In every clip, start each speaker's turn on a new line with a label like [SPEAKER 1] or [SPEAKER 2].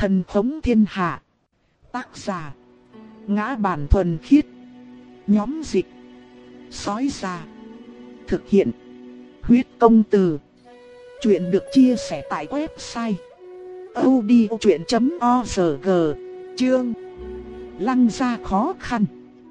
[SPEAKER 1] Thần khống thiên hạ. Tác giả: Ngã Bản Thuần Khiết. Nhóm dịch: Sói Già. Thực hiện: Huyết Công Từ. Chuyện được chia sẻ tại website audiochuyện.org. Chương: Lăng gia khó khăn.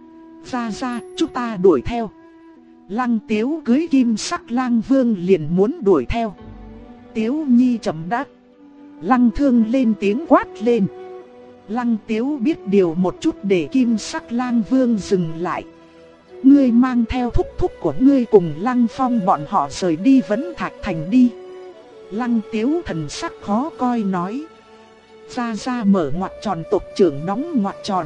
[SPEAKER 1] Ra chúng ta đuổi theo. Lăng Tiếu cưới Kim Sắc Lang Vương liền muốn đuổi theo. Tiếu Nhi chậm đáp. Lăng Thương lên tiếng quát lên. Lăng Tiếu biết điều một chút để Kim Sắc Lang Vương dừng lại. Ngươi mang theo thúc thúc của ngươi cùng Lăng Phong bọn họ rời đi Vấn Thạch Thành đi. Lăng Tiếu thần sắc khó coi nói. Ra mở ngoặc tròn, tộc trưởng đóng ngoặc tròn.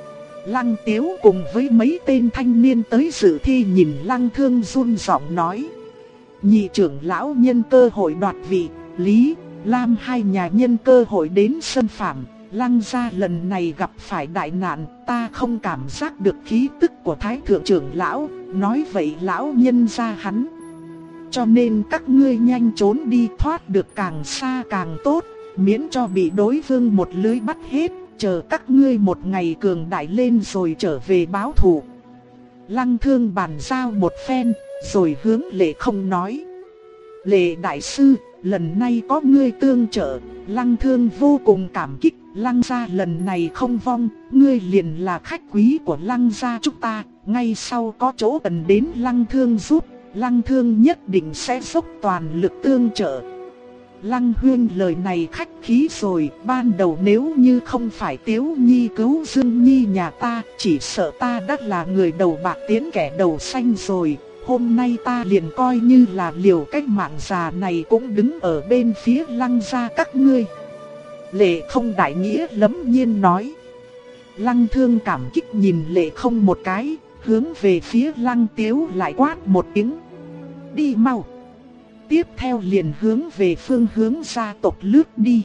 [SPEAKER 1] Lăng Tiếu cùng với mấy tên thanh niên tới dự thi nhìn Lăng Thương run giọng nói. Nhị trưởng lão nhân cơ hội đoạt vị, Lý, Lam hai nhà nhân cơ hội đến xâm phạm. Lăng gia lần này gặp phải đại nạn, ta không cảm giác được khí tức của Thái thượng trưởng lão. Nói vậy lão nhân gia hắn. Cho nên các ngươi nhanh trốn đi, thoát được càng xa càng tốt, miễn cho bị đối phương một lưới bắt hết. Chờ các ngươi một ngày cường đại lên rồi trở về báo thù. Lăng Thương bàn giao một phen, rồi hướng Lệ Không nói. Lệ đại sư, lần này có ngươi tương trợ, Lăng Thương vô cùng cảm kích. Lăng gia lần này không vong, ngươi liền là khách quý của Lăng gia chúng ta. Ngay sau có chỗ cần đến Lăng Thương giúp, Lăng Thương nhất định sẽ dốc toàn lực tương trợ. Lăng Huyên lời này khách khí rồi, ban đầu nếu như không phải Tiếu Nhi cứu Dương Nhi nhà ta, chỉ sợ ta đã là người đầu bạc tiến kẻ đầu xanh rồi. Hôm nay ta liền coi như là liều cách mạng già này cũng đứng ở bên phía Lăng gia các ngươi. Lệ Không đại nghĩa lẫm nhiên nói. Lăng Thương cảm kích nhìn Lệ Không một cái, hướng về phía Lăng Tiếu lại quát một tiếng. Đi mau. Tiếp theo liền hướng về phương hướng gia tộc lướt đi.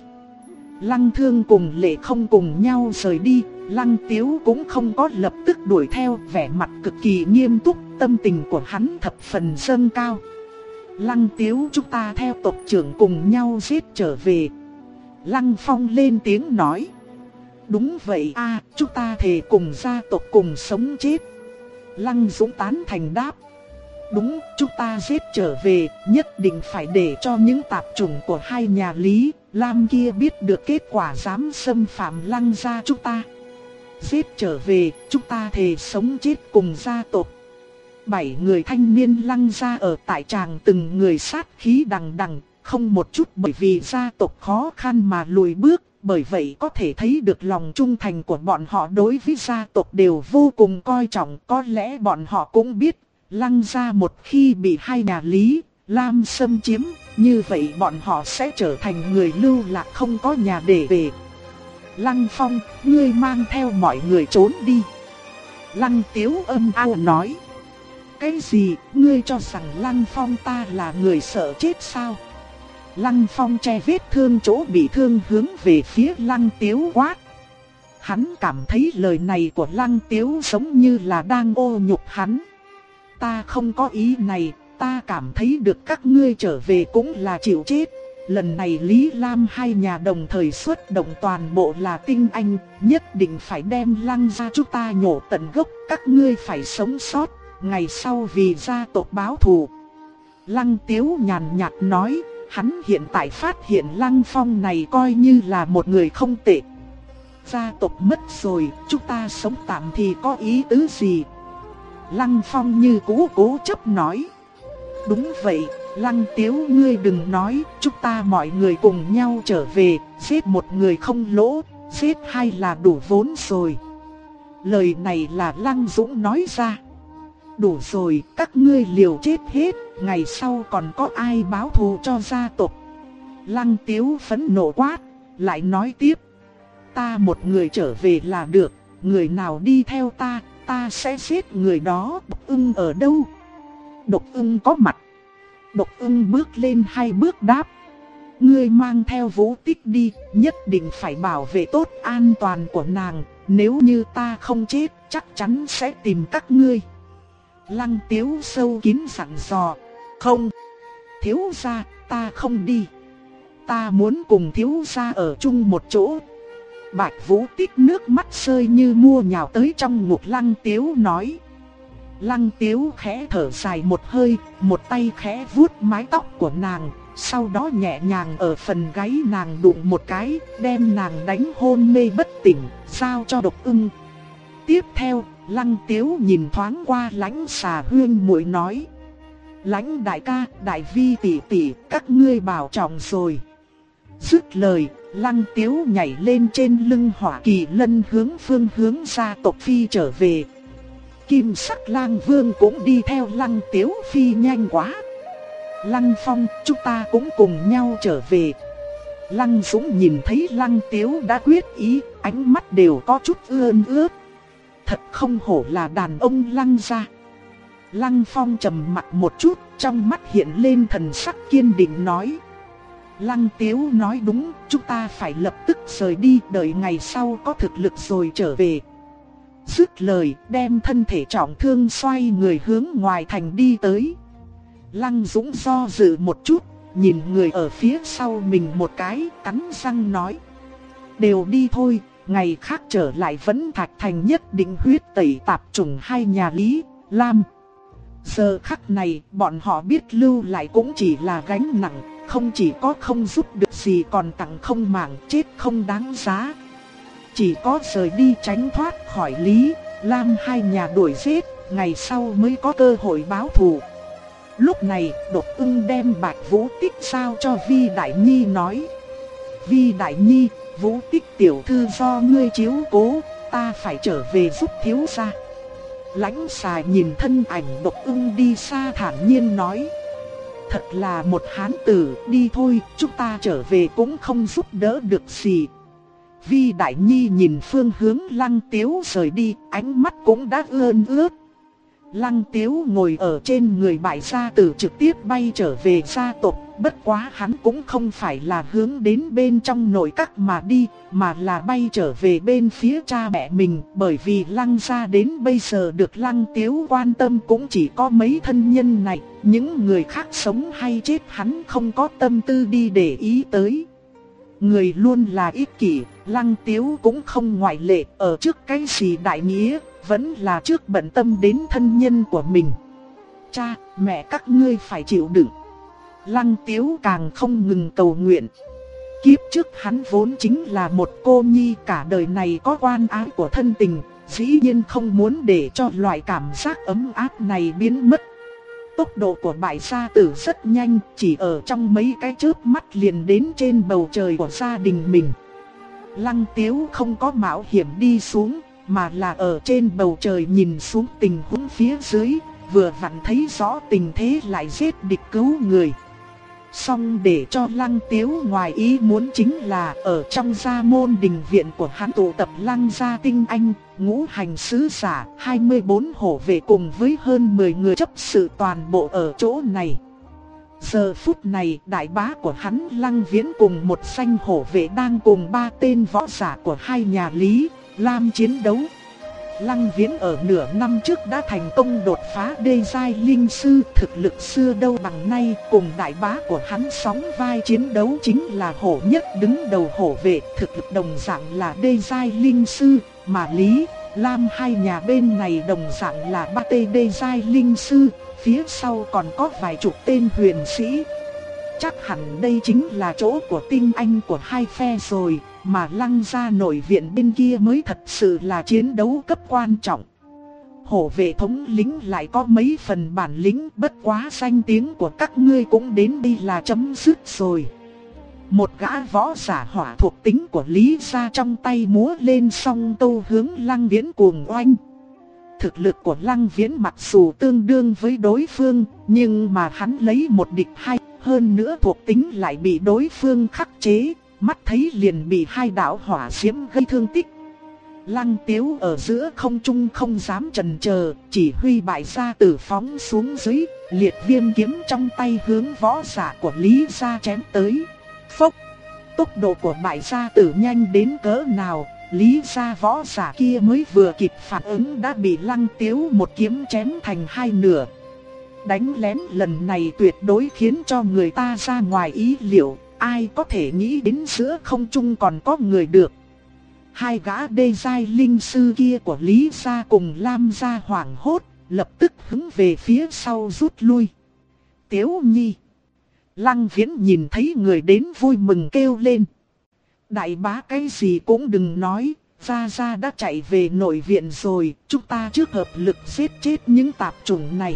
[SPEAKER 1] Lăng Thương cùng Lệ Không cùng nhau rời đi. Lăng Tiếu cũng không có lập tức đuổi theo, vẻ mặt cực kỳ nghiêm túc, tâm tình của hắn thập phần dâng cao. Lăng Tiếu, chúng ta theo tộc trưởng cùng nhau giết trở về. Lăng Phong lên tiếng nói. Đúng vậy a, chúng ta thề cùng gia tộc cùng sống chết. Lăng Dũng tán thành đáp. Đúng, chúng ta giết trở về, nhất định phải để cho những tạp chủng của hai nhà Lý, Lam kia biết được kết quả dám xâm phạm Lăng gia chúng ta. Giết trở về, chúng ta thề sống chết cùng gia tộc. 7 người thanh niên Lăng gia ở tại tràng từng người sát khí đằng đằng, không một chút bởi vì gia tộc khó khăn mà lùi bước. Bởi vậy có thể thấy được lòng trung thành của bọn họ đối với gia tộc đều vô cùng coi trọng. Có lẽ bọn họ cũng biết Lăng gia một khi bị hai nhà Lý, Lam xâm chiếm, như vậy bọn họ sẽ trở thành người lưu lạc không có nhà để về. Lăng Phong, ngươi mang theo mọi người trốn đi. Lăng Tiếu âm ao nói. Cái gì, ngươi cho rằng Lăng Phong ta là người sợ chết sao? Lăng Phong che vết thương chỗ bị thương hướng về phía Lăng Tiếu quát. Hắn cảm thấy lời này của Lăng Tiếu giống như là đang ô nhục hắn. Ta không có ý này, ta cảm thấy được các ngươi trở về cũng là chịu chết. Lần này Lý Lam hai nhà đồng thời xuất động toàn bộ là tinh anh, nhất định phải đem Lăng gia chúng ta nhổ tận gốc, các ngươi phải sống sót, ngày sau vì gia tộc báo thù. Lăng Tiếu nhàn nhạt nói, hắn hiện tại phát hiện Lăng Phong này coi như là một người không tệ. Gia tộc mất rồi, chúng ta sống tạm thì có ý tứ gì? Lăng Phong như cũ cố chấp nói. Đúng vậy, Lăng Tiếu ngươi đừng nói, chúng ta mọi người cùng nhau trở về, giết một người không lỗ, giết hai là đủ vốn rồi. Lời này là Lăng Dũng nói ra. Đủ rồi, các ngươi liều chết hết, ngày sau còn có ai báo thù cho gia tộc? Lăng Tiếu phẫn nộ quát, lại nói tiếp. Ta một người trở về là được, người nào đi theo ta, ta sẽ giết người đó. Độc Ưng ở đâu? Độc Ưng có mặt. Độc Ưng bước lên 2 bước đáp. Ngươi mang theo Vũ Tích đi, nhất định phải bảo vệ tốt an toàn của nàng. Nếu như ta không chết, chắc chắn sẽ tìm các ngươi. Lăng Tiếu sâu kín dặn dò. Không, thiếu gia, ta không đi. Ta muốn cùng thiếu gia ở chung một chỗ. Bạch Vũ Tích nước mắt rơi như mưa nhào tới trong ngực Lăng Tiếu nói. Lăng Tiếu khẽ thở dài một hơi, một tay khẽ vuốt mái tóc của nàng, sau đó nhẹ nhàng ở phần gáy nàng đụng một cái, đem nàng đánh hôn mê bất tỉnh, giao cho Độc Ưng. Tiếp theo, Lăng Tiếu nhìn thoáng qua Lãnh Xà Huyên muội nói: Lãnh đại ca, đại vi tỷ tỷ, các ngươi bảo trọng rồi. Dứt lời, Lăng Tiếu nhảy lên trên lưng Hỏa Kỳ Lân hướng gia tộc phi trở về. Kim Sắc Lang Vương cũng đi theo Lăng Tiếu phi nhanh quá. Lăng Phong, chúng ta cũng cùng nhau trở về. Lăng Dũng nhìn thấy Lăng Tiếu đã quyết ý, ánh mắt đều có chút ươn ướt. Thật không hổ là đàn ông Lăng gia. Lăng Phong trầm mặt một chút, trong mắt hiện lên thần sắc kiên định nói: Lăng Tiếu nói đúng, chúng ta phải lập tức rời đi, đợi ngày sau có thực lực rồi trở về. Dứt lời, đem thân thể trọng thương xoay người hướng ngoài thành đi tới. Lăng Dũng do dự một chút, nhìn người ở phía sau mình một cái, cắn răng nói: Đều đi thôi, ngày khác trở lại Vẫn Thạch Thành nhất định huyết tẩy tạp chủng hai nhà Lý, Lam. Giờ khắc này, bọn họ biết lưu lại cũng chỉ là gánh nặng, không chỉ có không giúp được gì còn tặng không màng, chết không đáng giá. Chỉ có rời đi tránh thoát khỏi Lý, Lam hai nhà đuổi giết, ngày sau mới có cơ hội báo thù. Lúc này, Độc Ưng đem Bạch Vũ Tích giao cho Vi Đại Nhi nói: Vi Đại Nhi, Vũ Tích tiểu thư do ngươi chiếu cố, ta phải trở về giúp thiếu gia. Lãnh Xà nhìn thân ảnh Độc Ưng đi xa thản nhiên nói: Thật là một hán tử, đi thôi, chúng ta trở về cũng không giúp đỡ được gì. Vi Đại Nhi nhìn phương hướng Lăng Tiếu rời đi, ánh mắt cũng đã ươn ướt. Lăng Tiếu ngồi ở trên người Bại Gia Tử trực tiếp bay trở về gia tộc, bất quá hắn cũng không phải là hướng đến bên trong nội các mà đi, mà là bay trở về bên phía cha mẹ mình, bởi vì Lăng gia đến bây giờ được Lăng Tiếu quan tâm cũng chỉ có mấy thân nhân này, những người khác sống hay chết hắn không có tâm tư đi để ý tới. Người luôn là ích kỷ, Lăng Tiếu cũng không ngoại lệ, ở trước cái gì đại nghĩa, vẫn là trước bận tâm đến thân nhân của mình. Cha, mẹ các ngươi phải chịu đựng. Lăng Tiếu càng không ngừng cầu nguyện. Kiếp trước hắn vốn chính là một cô nhi, cả đời này có quan ái của thân tình, dĩ nhiên không muốn để cho loại cảm giác ấm áp này biến mất. Tốc độ của Bại Gia Tử rất nhanh, chỉ ở trong mấy cái chớp mắt liền đến trên bầu trời của gia đình mình. Lăng Tiếu không có mạo hiểm đi xuống, mà là ở trên bầu trời nhìn xuống tình huống phía dưới, vừa vặn thấy rõ tình thế lại giết địch cứu người. Song để cho Lăng Tiếu ngoài ý muốn chính là ở trong gia môn đình viện của hắn tụ tập Lăng gia tinh anh, ngũ hành sứ giả, 24 hổ vệ cùng với hơn 10 người chấp sự toàn bộ ở chỗ này. Giờ phút này, đại bá của hắn Lăng Viễn cùng một danh hổ vệ đang cùng 3 tên võ giả của hai nhà Lý, Lam chiến đấu. Lăng Viễn ở nửa năm trước đã thành công đột phá đê giai linh sư, thực lực xưa đâu bằng nay, cùng đại bá của hắn sóng vai chiến đấu chính là hổ nhất đứng đầu hổ vệ, thực lực đồng dạng là đê giai linh sư, mà Lý, Lam hai nhà bên này đồng dạng là 3 tên đê giai linh sư, phía sau còn có vài chục tên huyền sĩ. Chắc hẳn đây chính là chỗ của tinh anh của hai phe rồi, mà Lăng gia nội viện bên kia mới thật sự là chiến đấu cấp quan trọng. Hổ vệ thống lĩnh lại có mấy phần bản lĩnh, bất quá danh tiếng của các ngươi cũng đến đây là chấm dứt rồi. Một gã võ giả hỏa thuộc tính của Lý gia trong tay múa lên song tô hướng Lăng Viễn cuồng oanh. Thực lực của Lăng Viễn mặc dù tương đương với đối phương, nhưng mà hắn lấy một địch hai, hơn nữa thuộc tính lại bị đối phương khắc chế, mắt thấy liền bị hai đạo hỏa diễm gây thương tích. Lăng Tiếu ở giữa không trung không dám chần chờ, chỉ huy Bại Gia Tử phóng xuống dưới, liệt viêm kiếm trong tay hướng võ giả của Lý gia chém tới. Phốc! Tốc độ của Bại Gia Tử nhanh đến cỡ nào, Lý gia võ giả kia mới vừa kịp phản ứng đã bị Lăng Tiếu một kiếm chém thành hai nửa. Đánh lén lần này tuyệt đối khiến cho người ta ra ngoài ý liệu, ai có thể nghĩ đến giữa không trung còn có người được. Hai gã đê giai linh sư kia của Lý gia cùng Lam gia hoảng hốt, lập tức hướng về phía sau rút lui. Tiếu Nhi. Lăng Viễn nhìn thấy người đến vui mừng kêu lên. Đại bá cái gì cũng đừng nói, Gia Gia đã chạy về nội viện rồi, chúng ta trước hợp lực giết chết những tạp chủng này.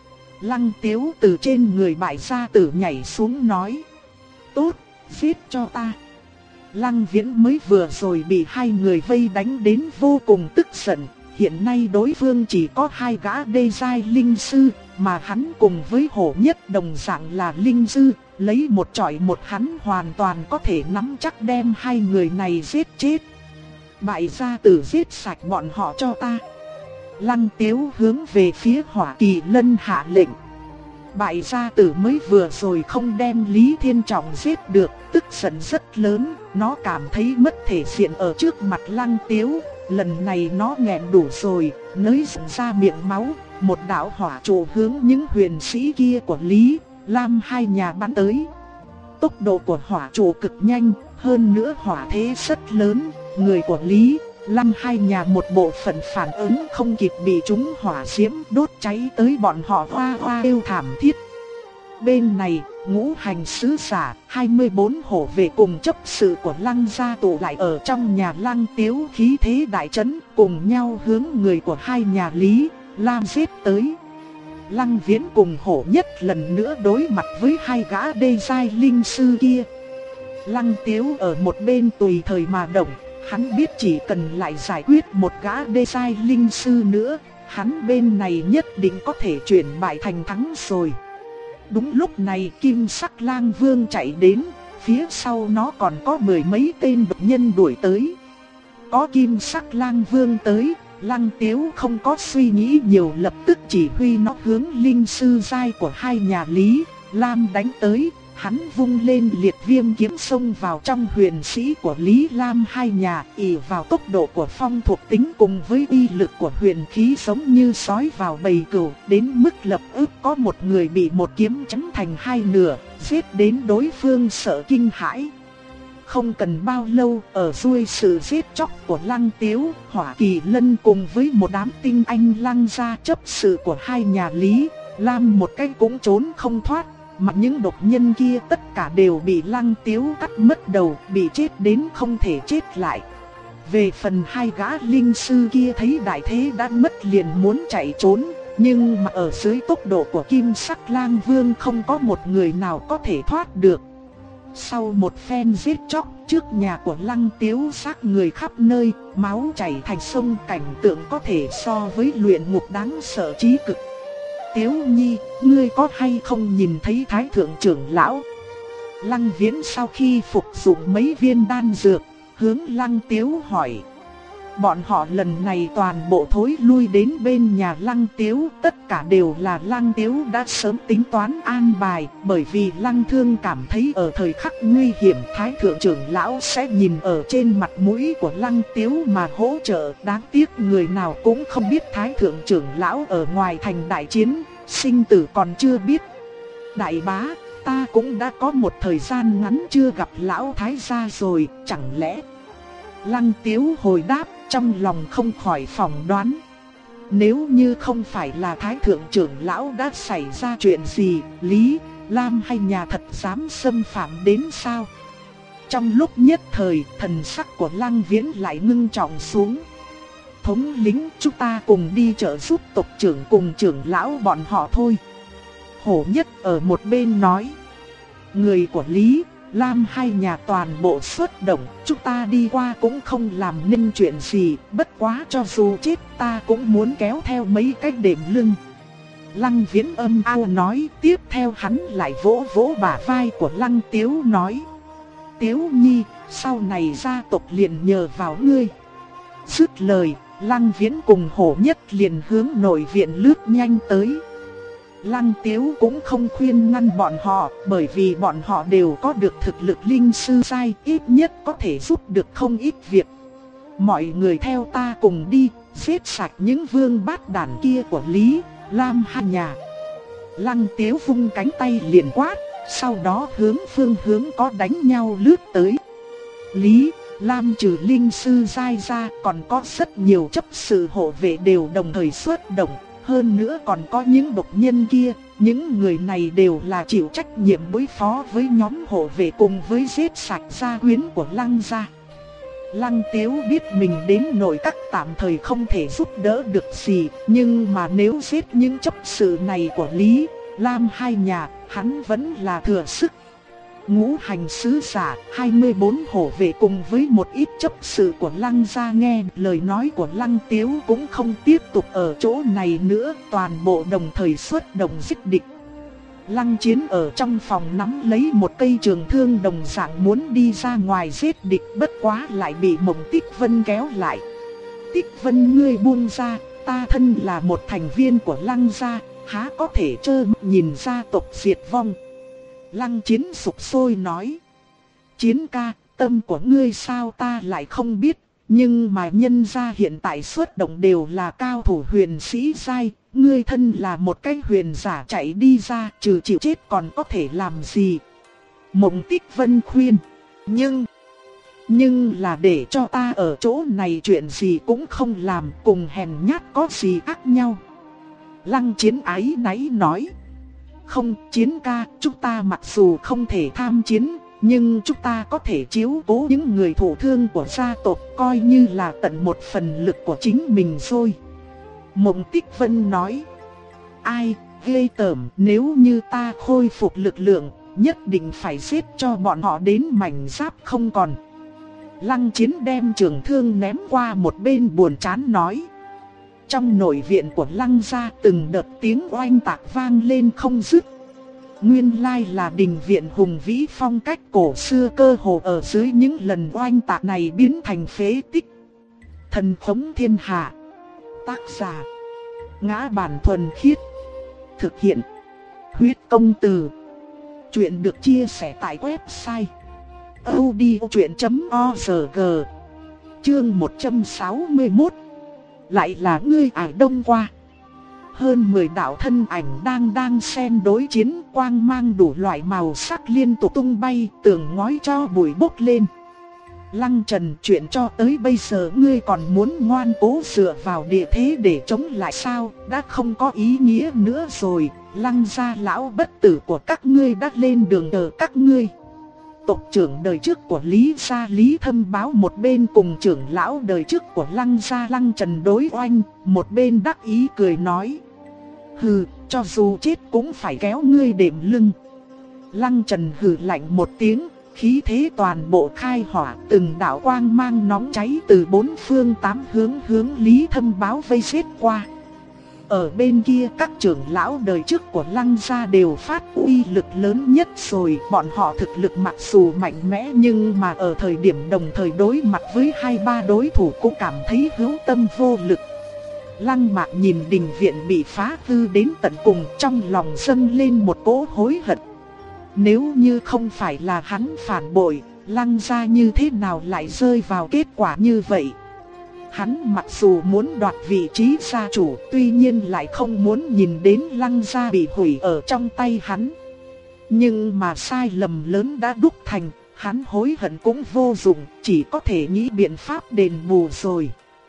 [SPEAKER 1] Lăng Tiếu từ trên người Bại Gia Tử nhảy xuống nói. Tốt, giết cho ta. Lăng Viễn mới vừa rồi bị hai người vây đánh đến vô cùng tức giận. Hiện nay đối phương chỉ có hai gã đê giai linh sư, mà hắn cùng với Hổ Nhất đồng dạng là linh sư, lấy một chọi một hắn hoàn toàn có thể nắm chắc đem hai người này giết chết. Bại Gia Tử giết sạch bọn họ cho ta. Lăng Tiếu hướng về phía Hỏa Kỳ Lân hạ lệnh. Bại Gia Tử mới vừa rồi không đem Lý Thiên Trọng giết được, tức giận rất lớn, nó cảm thấy mất thể diện ở trước mặt Lăng Tiếu. Lần này nó nghẹn đủ rồi, nới rộng ra miệng máu, một đạo hỏa trụ hướng những huyền sĩ kia của Lý, Lam hai nhà bắn tới. Tốc độ của hỏa trụ cực nhanh, hơn nữa hỏa thế rất lớn, người của Lý, Lam hai nhà một bộ phận phản ứng không kịp bị chúng hỏa diễm đốt cháy tới bọn họ hoa hoa kêu thảm thiết. Bên này, ngũ hành sứ giả, 24 hổ vệ cùng chấp sự của Lăng gia tụ lại ở trong nhà Lăng Tiếu, khí thế đại trấn, cùng nhau hướng người của hai nhà Lý, Lam giết tới. Lăng Viễn cùng Hổ Nhất lần nữa đối mặt với hai gã đê giai linh sư kia. Lăng Tiếu ở một bên tùy thời mà động, hắn biết chỉ cần lại giải quyết một gã đê giai linh sư nữa, hắn bên này nhất định có thể chuyển bại thành thắng rồi. Đúng lúc này Kim Sắc Lang Vương chạy đến, phía sau nó còn có mười mấy tên độc nhân đuổi tới. Có Kim Sắc Lang Vương tới, Lăng Tiếu không có suy nghĩ nhiều, lập tức chỉ huy nó hướng linh sư giai của hai nhà Lý, Lam đánh tới. Hắn vung lên liệt viêm kiếm xông vào trong huyền sĩ của Lý Lam hai nhà, ỷ vào tốc độ của phong thuộc tính cùng với uy lực của huyền khí giống như sói vào bầy cừu, đến mức lập tức có một người bị một kiếm chém thành hai nửa, giết đến đối phương sợ kinh hãi. Không cần bao lâu, ở dưới sự giết chóc của Lăng Tiếu, Hỏa Kỳ Lân cùng với một đám tinh anh Lăng gia chấp sự của hai nhà Lý, Lam một cái cũng trốn không thoát. Mà những độc nhân kia tất cả đều bị Lăng Tiếu cắt mất đầu, bị chết đến không thể chết lại. Về phần hai gã linh sư kia thấy đại thế đã mất liền muốn chạy trốn, nhưng mà ở dưới tốc độ của Kim Sắc Lang Vương không có một người nào có thể thoát được. Sau một phen giết chóc, trước nhà của Lăng Tiếu xác người khắp nơi, máu chảy thành sông, cảnh tượng có thể so với luyện ngục đáng sợ chí cực. Tiếu Nhi, ngươi có hay không nhìn thấy Thái Thượng trưởng lão? Lăng Viễn sau khi phục dụng mấy viên đan dược, hướng Lăng Tiếu hỏi. Bọn họ lần này toàn bộ thối lui đến bên nhà Lăng Tiếu, tất cả đều là Lăng Tiếu đã sớm tính toán an bài, bởi vì Lăng Thương cảm thấy ở thời khắc nguy hiểm Thái Thượng trưởng lão sẽ nhìn ở trên mặt mũi của Lăng Tiếu mà hỗ trợ. Đáng tiếc người nào cũng không biết Thái Thượng trưởng lão ở ngoài thành đại chiến, sinh tử còn chưa biết. Đại bá, ta cũng đã có một thời gian ngắn chưa gặp lão Thái gia rồi, chẳng lẽ... Lăng Tiếu hồi đáp, trong lòng không khỏi phỏng đoán. Nếu như không phải là Thái Thượng trưởng lão đã xảy ra chuyện gì, Lý, Lam hay nhà thật dám xâm phạm đến sao? Trong lúc nhất thời, thần sắc của Lăng Viễn lại ngưng trọng xuống. Thống lĩnh, chúng ta cùng đi trợ giúp tộc trưởng cùng trưởng lão bọn họ thôi. Hổ Nhất ở một bên nói. Người của Lý, Lam hai nhà toàn bộ xuất động, chúng ta đi qua cũng không làm nên chuyện gì, bất quá cho dù chết ta cũng muốn kéo theo mấy cái đệm lưng. Lăng Viễn âm ao nói, tiếp theo hắn lại vỗ vỗ bả vai của Lăng Tiếu nói. Tiếu Nhi, sau này gia tộc liền nhờ vào ngươi. Dứt lời, Lăng Viễn cùng Hổ Nhất liền hướng nội viện lướt nhanh tới. Lăng Tiếu cũng không khuyên ngăn bọn họ, bởi vì bọn họ đều có được thực lực linh sư giai, ít nhất có thể giúp được không ít việc. Mọi người theo ta cùng đi, giết sạch những vương bát đản kia của Lý, Lam hai nhà. Lăng Tiếu vung cánh tay liền quát, sau đó hướng phương hướng có đánh nhau lướt tới. Lý, Lam trừ linh sư giai ra còn có rất nhiều chấp sự hộ vệ đều đồng thời xuất động. Hơn nữa còn có những độc nhân kia, những người này đều là chịu trách nhiệm đối phó với nhóm hộ vệ cùng với giết sạch gia quyến của Lăng gia. Lăng Tiếu biết mình đến nội các tạm thời không thể giúp đỡ được gì, nhưng mà nếu giết những chấp sự này của Lý, Lam hai nhà, hắn vẫn là thừa sức. Ngũ hành sứ giả, 24 hộ vệ cùng với một ít chấp sự của Lăng gia nghe lời nói của Lăng Tiếu cũng không tiếp tục ở chỗ này nữa, toàn bộ đồng thời xuất động giết địch. Lăng Chiến ở trong phòng nắm lấy một cây trường thương đồng dạng muốn đi ra ngoài giết địch, bất quá lại bị Mộng Tích Vân kéo lại. Tích Vân, ngươi buông ra, ta thân là một thành viên của Lăng gia, há có thể trơ mắt nhìn gia tộc diệt vong. Lăng Chiến sục sôi nói: Chiến ca, tâm của ngươi sao ta lại không biết, nhưng mà nhân gia hiện tại xuất động đều là cao thủ huyền sĩ giai, ngươi thân là một cái huyền giả chạy đi ra, trừ chịu chết còn có thể làm gì? Mộng Tích Vân khuyên: Nhưng là để cho ta ở chỗ này chuyện gì cũng không làm, cùng hèn nhát có gì khác nhau? Lăng Chiến áy náy nói: Không, Chiến ca, chúng ta mặc dù không thể tham chiến, nhưng chúng ta có thể chiếu cố những người thụ thương của gia tộc, coi như là tận một phần lực của chính mình rồi. Mộng Tích Vân nói: Ai, ghê tởm, nếu như ta khôi phục lực lượng, nhất định phải giết cho bọn họ đến mảnh giáp không còn. Lăng Chiến đem trường thương ném qua một bên buồn chán nói. Trong nội viện của Lăng gia từng đợt tiếng oanh tạc vang lên không dứt. Nguyên lai là đình viện hùng vĩ phong cách cổ xưa cơ hồ ở dưới những lần oanh tạc này biến thành phế tích. Thần khống thiên hạ. Tác giả: Ngã Bản Thuần Khiết. Thực hiện: Huyết Công Từ. Chuyện được chia sẻ tại website audiochuyện.org. Chương 161. Lại là ngươi Đông qua. Hơn 10 đạo thân ảnh đang xen đối chiến, quang mang đủ loại màu sắc liên tục tung bay, tường ngói cho bụi bốc lên. Lăng Trần, chuyện cho tới bây giờ ngươi còn muốn ngoan cố dựa vào địa thế để chống lại sao? Đã không có ý nghĩa nữa rồi. Lăng gia lão bất tử của các ngươi đã lên đường chờ các ngươi. Tộc trưởng đời trước của Lý gia Lý Thâm Báo một bên cùng trưởng lão đời trước của Lăng gia Lăng Trần đối oanh, một bên đắc ý cười nói: Hừ, cho dù chết cũng phải kéo ngươi đệm lưng. Lăng Trần hừ lạnh một tiếng, khí thế toàn bộ khai hỏa, từng đạo quang mang nóng cháy từ bốn phương tám hướng Lý Thâm Báo vây giết qua. Ở bên kia các trưởng lão đời trước của Lăng gia đều phát uy lực lớn nhất rồi. Bọn họ thực lực mặc dù mạnh mẽ nhưng mà ở thời điểm đồng thời đối mặt với 2-3 đối thủ cũng cảm thấy hữu tâm vô lực. Lăng Mạc nhìn đình viện bị phá hư đến tận cùng, trong lòng dâng lên một cỗ hối hận. Nếu như không phải là hắn phản bội, Lăng gia như thế nào lại rơi vào kết quả như vậy? Hắn mặc dù muốn đoạt vị trí gia chủ, tuy nhiên lại không muốn nhìn đến Lăng gia bị hủy ở trong tay hắn. Nhưng mà sai lầm lớn đã đúc thành, hắn hối hận cũng vô dụng, chỉ có thể nghĩ biện pháp đền bù rồi.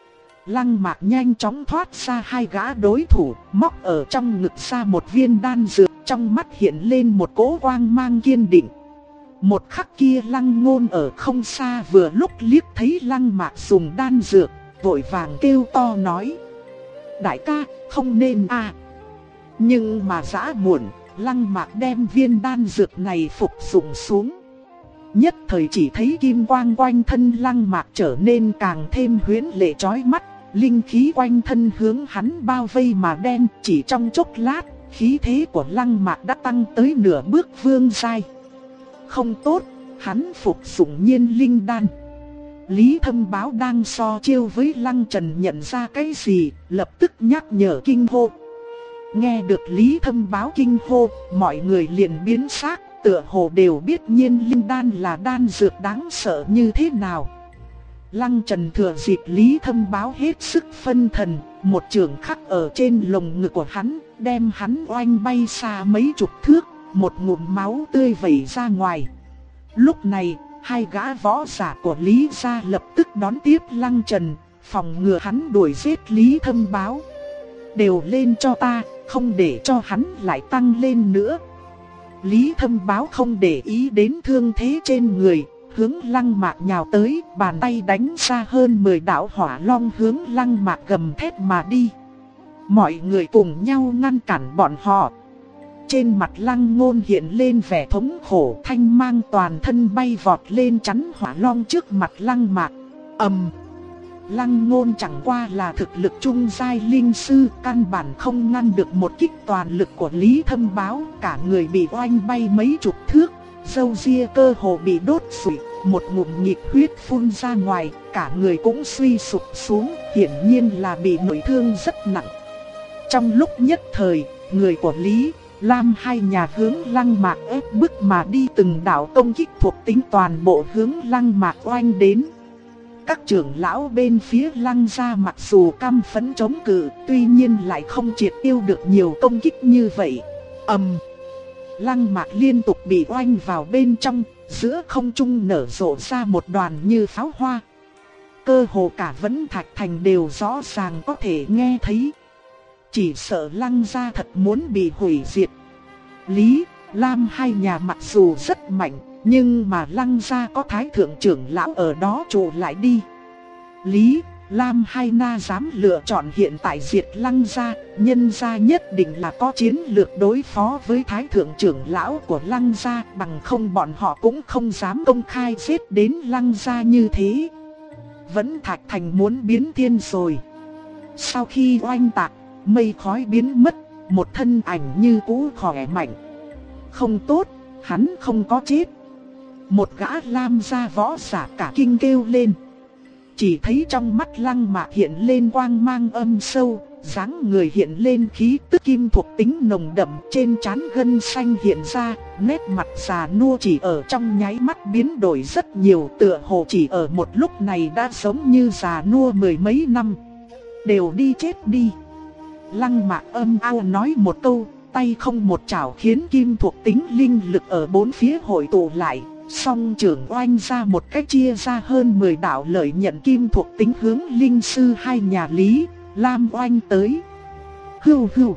[SPEAKER 1] Lăng Mạc nhanh chóng thoát ra hai gã đối thủ, móc ở trong ngực ra một viên đan dược, trong mắt hiện lên một cỗ quang mang kiên định. Một khắc kia Lăng Ngôn ở không xa vừa lúc liếc thấy Lăng Mạc dùng đan dược, vội vàng kêu to nói: Đại ca, không nên à. Nhưng mà dã muộn, Lăng Mạc đem viên đan dược này phục dụng xuống. Nhất thời chỉ thấy kim quang quanh thân Lăng Mạc trở nên càng thêm huyễn lệ chói mắt, linh khí quanh thân hướng hắn bao vây mà đen, chỉ trong chốc lát, khí thế của Lăng Mạc đã tăng tới nửa bước vương giai. Không tốt, hắn phục dụng nhiên linh đan. Lý Thâm Báo đang so chiêu với Lăng Trần nhận ra cái gì, lập tức nhắc nhở kinh hô. Nghe được Lý Thâm Báo kinh hô, mọi người liền biến sắc, tựa hồ đều biết nhiên linh đan là đan dược đáng sợ như thế nào. Lăng Trần thừa dịp Lý Thâm Báo hết sức phân thần, một chưởng khắc ở trên lồng ngực của hắn, đem hắn oanh bay xa mấy chục thước, một ngụm máu tươi vẩy ra ngoài. Lúc này, Hai gã võ giả của Lý gia lập tức đón tiếp Lăng Trần, phòng ngừa hắn đuổi giết Lý Thâm Báo. Đều lên cho ta, không để cho hắn lại tăng lên nữa. Lý Thâm Báo không để ý đến thương thế trên người, hướng Lăng Mạc nhào tới, bàn tay đánh ra hơn 10 đạo hỏa long hướng Lăng Mạc gầm thét mà đi. Mọi người cùng nhau ngăn cản bọn họ. Trên mặt Lăng Ngôn hiện lên vẻ thống khổ, thanh mang toàn thân bay vọt lên chắn hỏa long trước mặt Lăng Mạc. Lăng Ngôn chẳng qua là thực lực trung giai linh sư, căn bản không ngăn được một kích toàn lực của Lý Thâm Báo, cả người bị oanh bay mấy chục thước, râu ria cơ hồ bị đốt sụi, một ngụm nhiệt huyết phun ra ngoài, cả người cũng suy sụp xuống, hiển nhiên là bị nội thương rất nặng. Trong lúc nhất thời, người của Lý, Lam hai nhà hướng Lăng Mạc ép bức mà đi, từng đạo công kích thuộc tính toàn bộ hướng Lăng Mạc oanh đến. Các trưởng lão bên phía Lăng gia mặc dù căm phẫn chống cự, tuy nhiên lại không triệt tiêu được nhiều công kích như vậy. Lăng Mạc liên tục bị oanh vào bên trong, giữa không trung nở rộ ra một đoàn như pháo hoa. Cơ hồ cả Vẫn Thạch Thành đều rõ ràng có thể nghe thấy. Chỉ sợ Lăng gia thật muốn bị hủy diệt. Lý, Lam hai nhà mặc dù rất mạnh, nhưng mà Lăng gia có Thái thượng trưởng lão ở đó trụ lại đi. Lý, Lam hai na dám lựa chọn hiện tại diệt Lăng gia, nhân gia nhất định là có chiến lược đối phó với Thái thượng trưởng lão của Lăng gia, bằng không bọn họ cũng không dám công khai giết đến Lăng gia như thế. Vẫn Thạch Thành muốn biến thiên rồi. Sau khi oanh tạc, mây khói biến mất, một thân ảnh như cũ khỏe mạnh. Không tốt, hắn không có chết. Một gã Lam gia võ giả cả kinh kêu lên. Chỉ thấy trong mắt Lăng Mạc hiện lên quang mang âm sâu, dáng người hiện lên khí tức kim thuộc tính nồng đậm, trên trán gân xanh hiện ra, nét mặt già nua chỉ ở trong nháy mắt biến đổi rất nhiều, tựa hồ chỉ ở một lúc này đã giống như già nua mười mấy năm. Đều đi chết đi. Lăng Mạc âm ao nói một câu, tay không một chảo khiến kim thuộc tính linh lực ở bốn phía hội tụ lại. Song trưởng oanh ra một cách chia ra hơn 10 đạo lợi nhận kim thuộc tính hướng linh sư hai nhà Lý, Lam oanh tới. Hưu hưu.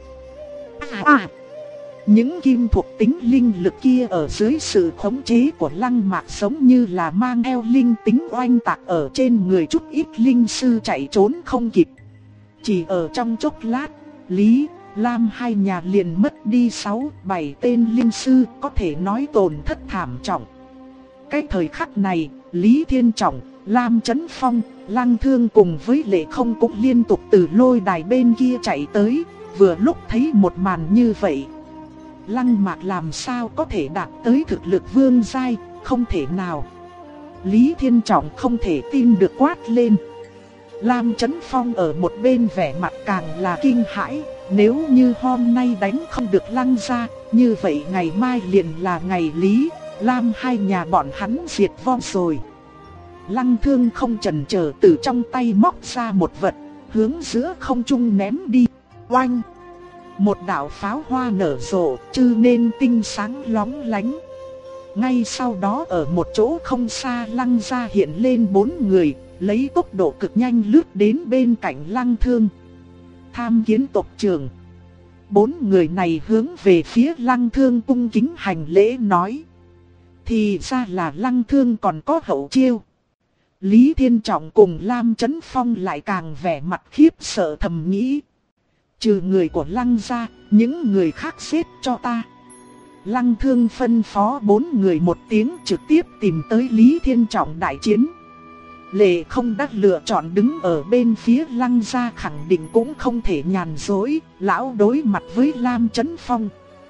[SPEAKER 1] Những kim thuộc tính linh lực kia ở dưới sự khống chế của Lăng Mạc giống như là mang theo linh tính oanh tạc ở trên người, chút ít linh sư chạy trốn không kịp. Chỉ ở trong chốc lát, Lý, Lam hai nhà liền mất đi 6-7 tên linh sư, có thể nói tổn thất thảm trọng. Cái thời khắc này, Lý Thiên Trọng, Lam Chấn Phong, Lăng Thương cùng với Lệ Không cũng liên tục từ lôi đài bên kia chạy tới, vừa lúc thấy một màn như vậy. Lăng Mạc làm sao có thể đạt tới thực lực vương giai, không thể nào. Lý Thiên Trọng không thể tin được quát lên. Lam Chấn Phong ở một bên vẻ mặt càng là kinh hãi, nếu như hôm nay đánh không được Lăng gia, như vậy ngày mai liền là ngày Lý, Lam hai nhà bọn hắn diệt vong rồi. Lăng Thương không chần chờ từ trong tay móc ra một vật, hướng giữa không trung ném đi. Oanh! Một đạo pháo hoa nở rộ, chư nên tinh sáng lóng lánh. Ngay sau đó ở một chỗ không xa Lăng gia hiện lên 4 người, lấy tốc độ cực nhanh lướt đến bên cạnh Lăng Thương. Tham kiến tộc trưởng. 4 người này hướng về phía Lăng Thương cung kính hành lễ nói. Thì ra là Lăng Thương còn có hậu chiêu. Lý Thiên Trọng cùng Lam Chấn Phong lại càng vẻ mặt khiếp sợ thầm nghĩ. Trừ người của Lăng gia, những người khác xếp cho ta. Lăng Thương phân phó 4 người một tiếng trực tiếp tìm tới Lý Thiên Trọng đại chiến. Lệ Không đã lựa chọn đứng ở bên phía Lăng gia, khẳng định cũng không thể nhàn dối, lão đối mặt với Lam Chấn Phong.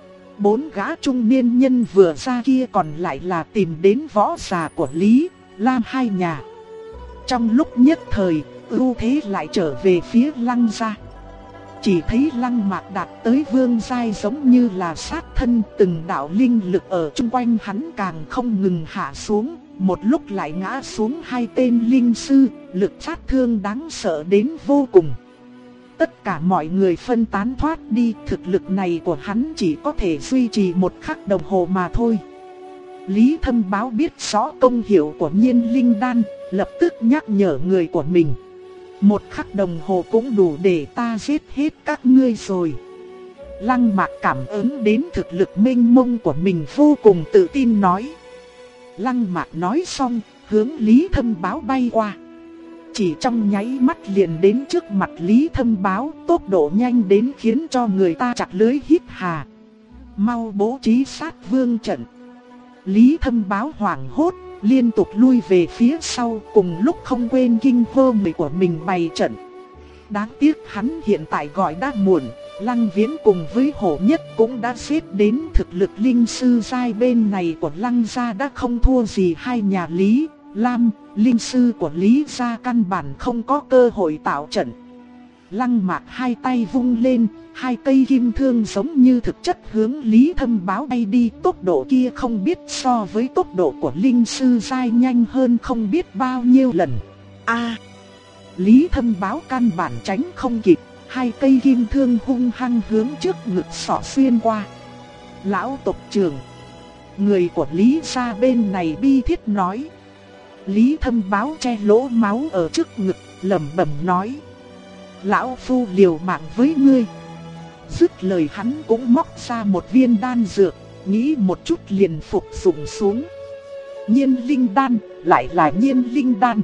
[SPEAKER 1] 4 gã trung niên nhân vừa ra kia còn lại là tìm đến võ giả của Lý, Lam hai nhà. Trong lúc nhất thời, ưu thế lại trở về phía Lăng gia. Chỉ thấy Lăng Mạc đạt tới vương giai giống như là sát thân, từng đạo linh lực ở chung quanh hắn càng không ngừng hạ xuống, một lúc lại ngã xuống 2 tên linh sư, lực sát thương đáng sợ đến vô cùng. Tất cả mọi người phân tán thoát đi, thực lực này của hắn chỉ có thể duy trì một khắc đồng hồ mà thôi. Lý Thâm Báo biết rõ công hiệu của Nhiên Linh Đan, lập tức nhắc nhở người của mình. Một khắc đồng hồ cũng đủ để ta giết hết các ngươi rồi. Lăng Mạc cảm ứng đến thực lực mênh mông của mình vô cùng tự tin nói. Lăng Mạc nói xong, hướng Lý Thâm Báo bay qua. Chỉ trong nháy mắt liền đến trước mặt Lý Thâm Báo, tốc độ nhanh đến khiến cho người ta chặt lưới hít hà. Mau bố trí sát vương trận. Lý Thâm Báo hoảng hốt, liên tục lui về phía sau, cùng lúc không quên kinh hô người của mình bày trận. Đáng tiếc hắn hiện tại gọi đã muộn, Lăng Viễn cùng với Hổ Nhất cũng đã xếp đến, thực lực linh sư giai bên này của Lăng gia đã không thua gì hai nhà Lý, Lam. Linh sư của Lý gia căn bản không có cơ hội tạo trận. Lăng Mạc hai tay vung lên, hai cây kim thương giống như thực chất hướng Lý Thâm Báo bay đi, tốc độ kia không biết so với tốc độ của linh sư giai nhanh hơn không biết bao nhiêu lần. Lý Thâm Báo căn bản tránh không kịp, hai cây kim thương hung hăng hướng trước ngực xỏ xuyên qua. Lão tộc trưởng, người của Lý gia bên này bi thiết nói. Lý Thâm Báo che lỗ máu ở trước ngực, lẩm bẩm nói. Lão phu liều mạng với ngươi. Dứt lời hắn cũng móc ra một viên đan dược, nghĩ một chút liền phục dụng xuống. Nhiên Linh Đan, lại là Nhiên Linh Đan.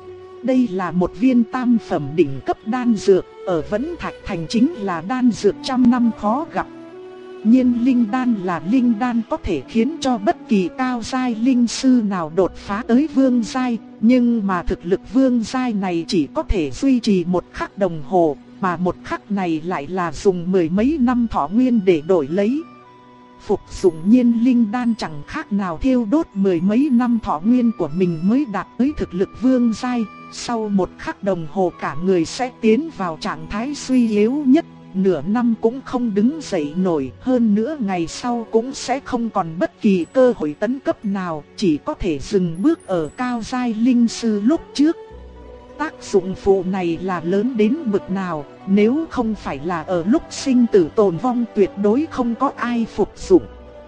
[SPEAKER 1] Đây là một viên tam phẩm đỉnh cấp đan dược, ở Vẫn Thạch Thành chính là đan dược trăm năm khó gặp. Nhiên Linh Đan là linh đan có thể khiến cho bất kỳ cao giai linh sư nào đột phá tới vương giai, nhưng mà thực lực vương giai này chỉ có thể duy trì một khắc đồng hồ, mà một khắc này lại là dùng mười mấy năm thọ nguyên để đổi lấy. Phục dụng Nhiên Linh Đan chẳng khác nào thiêu đốt mười mấy năm thọ nguyên của mình mới đạt tới thực lực vương giai, sau một khắc đồng hồ cả người sẽ tiến vào trạng thái suy yếu nhất. Nửa năm cũng không đứng dậy nổi, hơn nữa ngày sau cũng sẽ không còn bất kỳ cơ hội tấn cấp nào, chỉ có thể dừng bước ở cao giai linh sư lúc trước. Tác dụng phụ này là lớn đến bực nào, nếu không phải là ở lúc sinh tử tồn vong tuyệt đối không có ai phục dụng.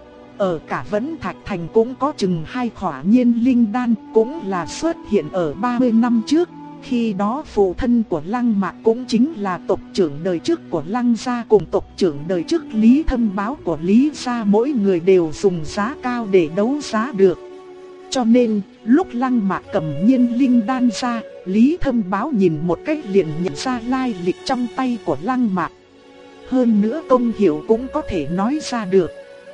[SPEAKER 1] Ở cả Vẫn Thạch Thành cũng có chừng 2 khỏa Nhiên Linh Đan, cũng là xuất hiện ở 30 năm trước. Khi đó phụ thân của Lăng Mạc cũng chính là tộc trưởng đời trước của Lăng gia, cùng tộc trưởng đời trước Lý Thâm Báo của Lý gia, mỗi người đều dùng giá cao để đấu giá được. Cho nên, lúc Lăng Mạc cầm Nhiên Linh Đan ra, Lý Thâm Báo nhìn một cách liền nhận ra lai lịch trong tay của Lăng Mạc. Hơn nữa công hiệu cũng có thể nói ra được.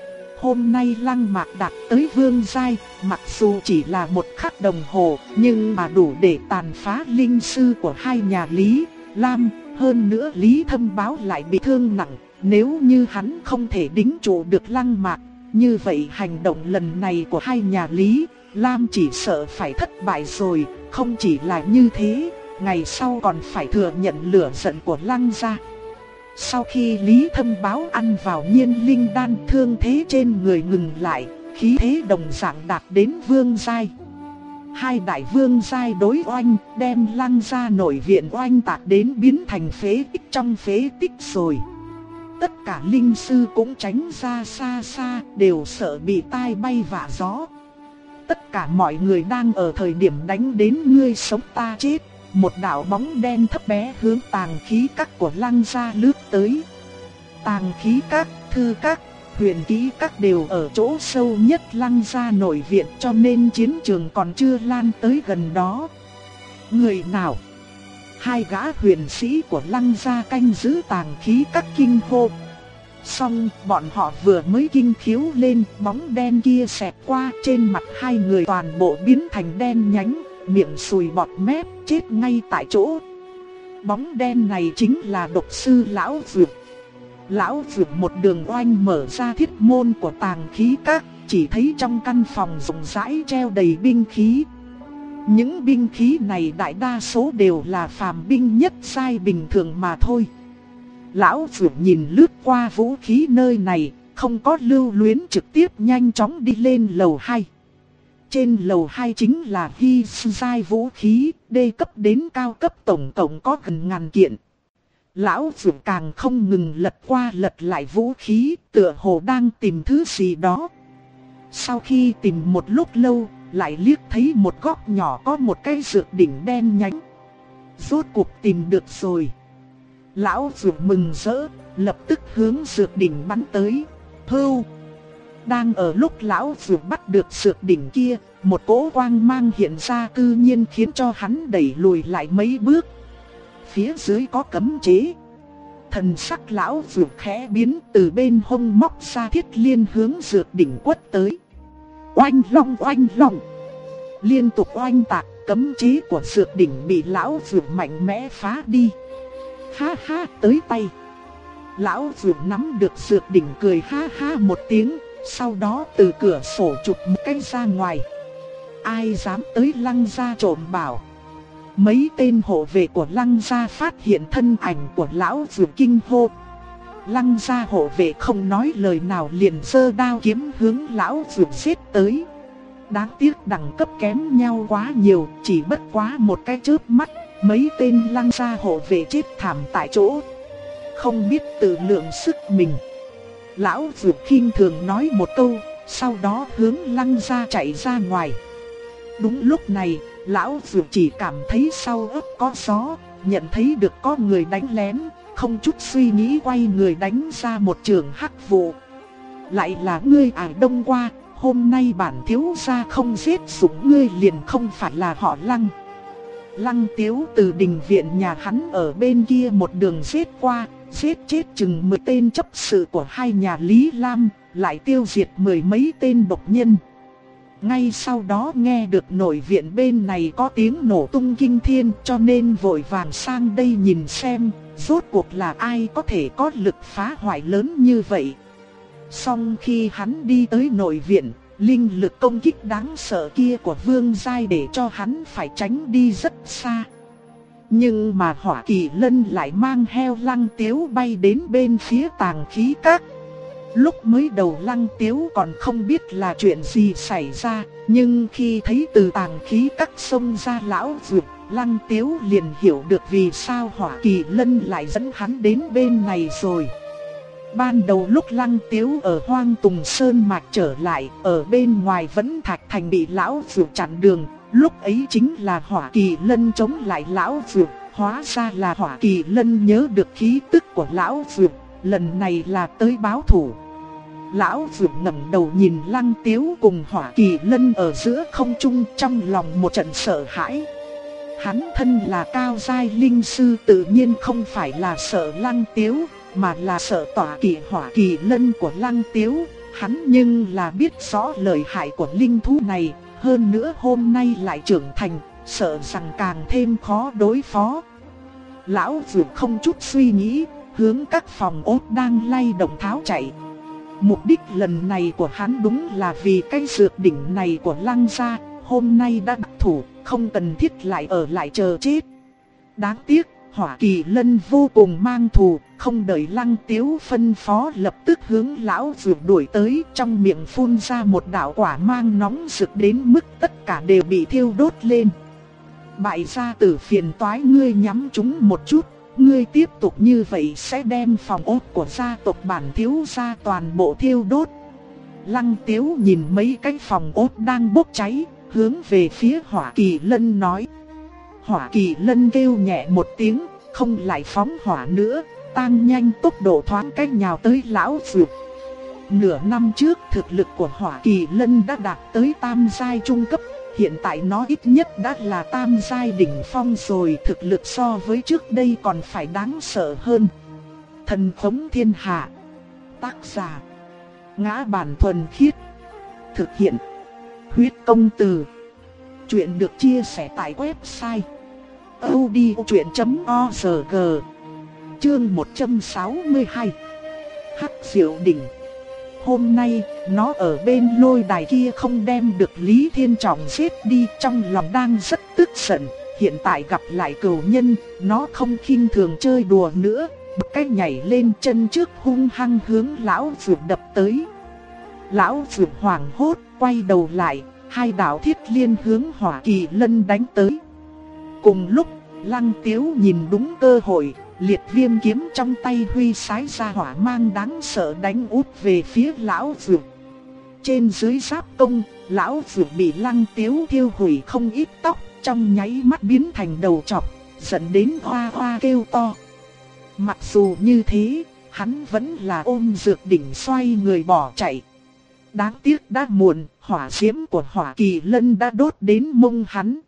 [SPEAKER 1] Hôm nay Lăng Mạc đạt tới vương giai, mặc dù chỉ là một khắc đồng hồ, nhưng mà đủ để tàn phá linh sư của hai nhà Lý, Lam. Hơn nữa Lý Thâm Báo lại bị thương nặng, nếu như hắn không thể đính trụ được Lăng Mạc, như vậy hành động lần này của hai nhà Lý, Lam chỉ sợ phải thất bại rồi. Không chỉ là như thế, ngày sau còn phải thừa nhận lửa giận của Lăng gia. Sau khi Lý Thâm Báo ăn vào Nhiên Linh Đan, thương thế trên người ngừng lại, khí thế đồng dạng đạt đến vương giai. Hai đại vương giai đối oanh, đem Lăng gia nội viện oanh tạc đến biến thành phế tích trong phế tích rồi. Tất cả linh sư cũng tránh ra xa xa, đều sợ bị tai bay vạ gió. Tất cả mọi người đang ở thời điểm đánh đến ngươi sống ta chết. Một đạo bóng đen thấp bé hướng tàng khí các của Lăng gia lướt tới. Tàng khí các, thư các, huyền ký các đều ở chỗ sâu nhất Lăng gia nội viện, cho nên chiến trường còn chưa lan tới gần đó. Người nào? Hai gã huyền sĩ của Lăng gia canh giữ tàng khí các kinh hô. Xong bọn họ vừa mới kinh khiếu lên, bóng đen kia xẹt qua, trên mặt hai người toàn bộ biến thành đen nhánh, miệng sùi bọt mép, chết ngay tại chỗ. Bóng đen này chính là độc sư Lão Dược. Lão Dược một đường oanh mở ra thiết môn của tàng khí các, chỉ thấy trong căn phòng rộng rãi treo đầy binh khí. Những binh khí này đại đa số đều là phàm binh nhất giai bình thường mà thôi. Lão Dược nhìn lướt qua vũ khí nơi này, không có lưu luyến, trực tiếp nhanh chóng đi lên lầu 2. Trên lầu 2 chính là hy giai vũ khí, đê cấp đến cao cấp tổng cộng có gần ngàn kiện. Lão Dược càng không ngừng lật qua lật lại vũ khí, tựa hồ đang tìm thứ gì đó. Sau khi tìm một lúc lâu, lại liếc thấy một góc nhỏ có một cái dược đỉnh đen nhánh. Rốt cuộc tìm được rồi. Lão Dược mừng rỡ, lập tức hướng dược đỉnh bắn tới. Hưu! Đang ở lúc lão Dược bắt được dược đỉnh kia, một cỗ quang mang hiện ra cư nhiên khiến cho hắn đẩy lùi lại mấy bước. Phía dưới có cấm chế. Thần sắc lão Dược khẽ biến, từ bên hông móc ra thiết liên hướng dược đỉnh quất tới. Oanh long oanh long! Liên tục oanh tạc, cấm chế của dược đỉnh bị lão Dược mạnh mẽ phá đi. Ha ha, tới tay! Lão Dược nắm được dược đỉnh cười ha ha một tiếng, sau đó từ cửa sổ chụp một cái ra ngoài. Ai dám tới Lăng gia trộm bảo? Mấy tên hộ vệ của Lăng gia phát hiện thân ảnh của lão Dược kinh hô. Lăng gia hộ vệ không nói lời nào liền giơ đao kiếm hướng lão Dược giết tới. Đáng tiếc đẳng cấp kém nhau quá nhiều, chỉ bất quá một cái chớp mắt, mấy tên Lăng gia hộ vệ chết thảm tại chỗ. Không biết tự lượng sức mình. Lão Dược khinh thường nói một câu, sau đó hướng Lăng gia chạy ra ngoài. Đúng lúc này, lão Dược chỉ cảm thấy sau ớt có gió, nhận thấy được có người đánh lén, không chút suy nghĩ quay người đánh ra một trường hắc vụ. Lại là ngươi à Đông Qua, hôm nay bản thiếu gia không giết sủng ngươi liền không phải là họ Lăng. Lăng Tiếu từ đình viện nhà hắn ở bên kia một đường giết qua, giết chết chừng 10 tên chấp sự của hai nhà Lý Lam, lại tiêu diệt 10 mấy tên độc nhân. Ngay sau đó nghe được nội viện bên này có tiếng nổ tung kinh thiên, cho nên vội vàng sang đây nhìn xem, rốt cuộc là ai có thể có lực phá hoại lớn như vậy. Song khi hắn đi tới nội viện, linh lực công kích đáng sợ kia của Vương Giai để cho hắn phải tránh đi rất xa. Nhưng mà Hỏa Kỳ Lân lại mang theo Lăng Tiếu bay đến bên phía Tàng Khí Các. Lúc mới đầu Lăng Tiếu còn không biết là chuyện gì xảy ra, nhưng khi thấy từ Tàng Khí Các xông ra lão Dược, Lăng Tiếu liền hiểu được vì sao Hỏa Kỳ Lân lại dẫn hắn đến bên này rồi. Ban đầu lúc Lăng Tiếu ở Hoang Tùng Sơn Mạch trở lại, ở bên ngoài vẫn Thạch Thành bị lão Dược chặn đường, lúc ấy chính là Hỏa Kỳ Lân chống lại lão Dược, hóa ra là Hỏa Kỳ Lân nhớ được khí tức của lão Dược, lần này là tới báo thủ. Lão Dược ngẩng đầu nhìn Lăng Tiếu cùng Hỏa Kỳ Lân ở giữa không trung, trong lòng một trận sợ hãi. Hắn thân là cao giai linh sư tự nhiên không phải là sợ Lăng Tiếu, mà là sợ tỏa kỵ Hỏa Kỳ Lân của Lăng Tiếu. Hắn nhưng là biết rõ lợi hại của linh thú này, hơn nữa hôm nay lại trưởng thành, sợ rằng càng thêm khó đối phó. Lão Dược không chút suy nghĩ, hướng các phòng ốt đang lay động tháo chạy. Mục đích lần này của hắn đúng là vì cái dược đỉnh này của Lăng gia, hôm nay đã đắc thủ, không cần thiết lại ở lại chờ chết. Đáng tiếc, Hỏa Kỳ Lân vô cùng mang thù, không đợi Lăng Tiếu phân phó lập tức hướng lão Dược đuổi tới, trong miệng phun ra một đạo quả mang nóng rực đến mức tất cả đều bị thiêu đốt lên. Bại gia tử phiền toái, ngươi nhắm chúng một chút, ngươi tiếp tục như vậy sẽ đem phòng ốt của gia tộc bản thiếu gia toàn bộ thiêu đốt. Lăng Tiếu nhìn mấy cái phòng ốt đang bốc cháy, hướng về phía Hỏa Kỳ Lân nói. Hỏa Kỳ Lân kêu nhẹ một tiếng, không lại phóng hỏa nữa, tăng nhanh tốc độ thoáng cách nhào tới lão Dược. Nửa năm trước thực lực của Hỏa Kỳ Lân đã đạt tới tam giai trung cấp, hiện tại nó ít nhất đã là tam giai đỉnh phong rồi, thực lực so với trước đây còn phải đáng sợ hơn. Thần khống thiên hạ. Tác giả: Ngã Bản Thuần Khiết. Thực hiện: Huyết Công Từ. Chuyện được chia sẻ tại website audiochuyện.org. Chương 162. Hắc Diệu Đỉnh. Hôm nay, nó ở bên lôi đài kia không đem được Lý Thiên Trọng giết đi, trong lòng đang rất tức giận. Hiện tại gặp lại cừu nhân, nó không khinh thường chơi đùa nữa, bật cái nhảy lên chân trước hung hăng hướng lão Dược đập tới. Lão Dược hoảng hốt, quay đầu lại, hai đạo thiết liên hướng Hỏa Kỳ Lân đánh tới. Cùng lúc, Lăng Tiếu nhìn đúng cơ hội, liệt viêm kiếm trong tay huy sái ra hỏa mang đáng sợ đánh út về phía lão Dược. trên dưới giáp công, lão Dược bị Lăng Tiếu thiêu hủy không ít tóc, trong nháy mắt biến thành đầu trọc, dẫn đến hoa hoa kêu to. Mặc dù như thế, hắn vẫn là ôm Dược đỉnh xoay người bỏ chạy. Đáng tiếc đã muộn, hỏa diễm của Hỏa Kỳ Lân đã đốt đến mông hắn.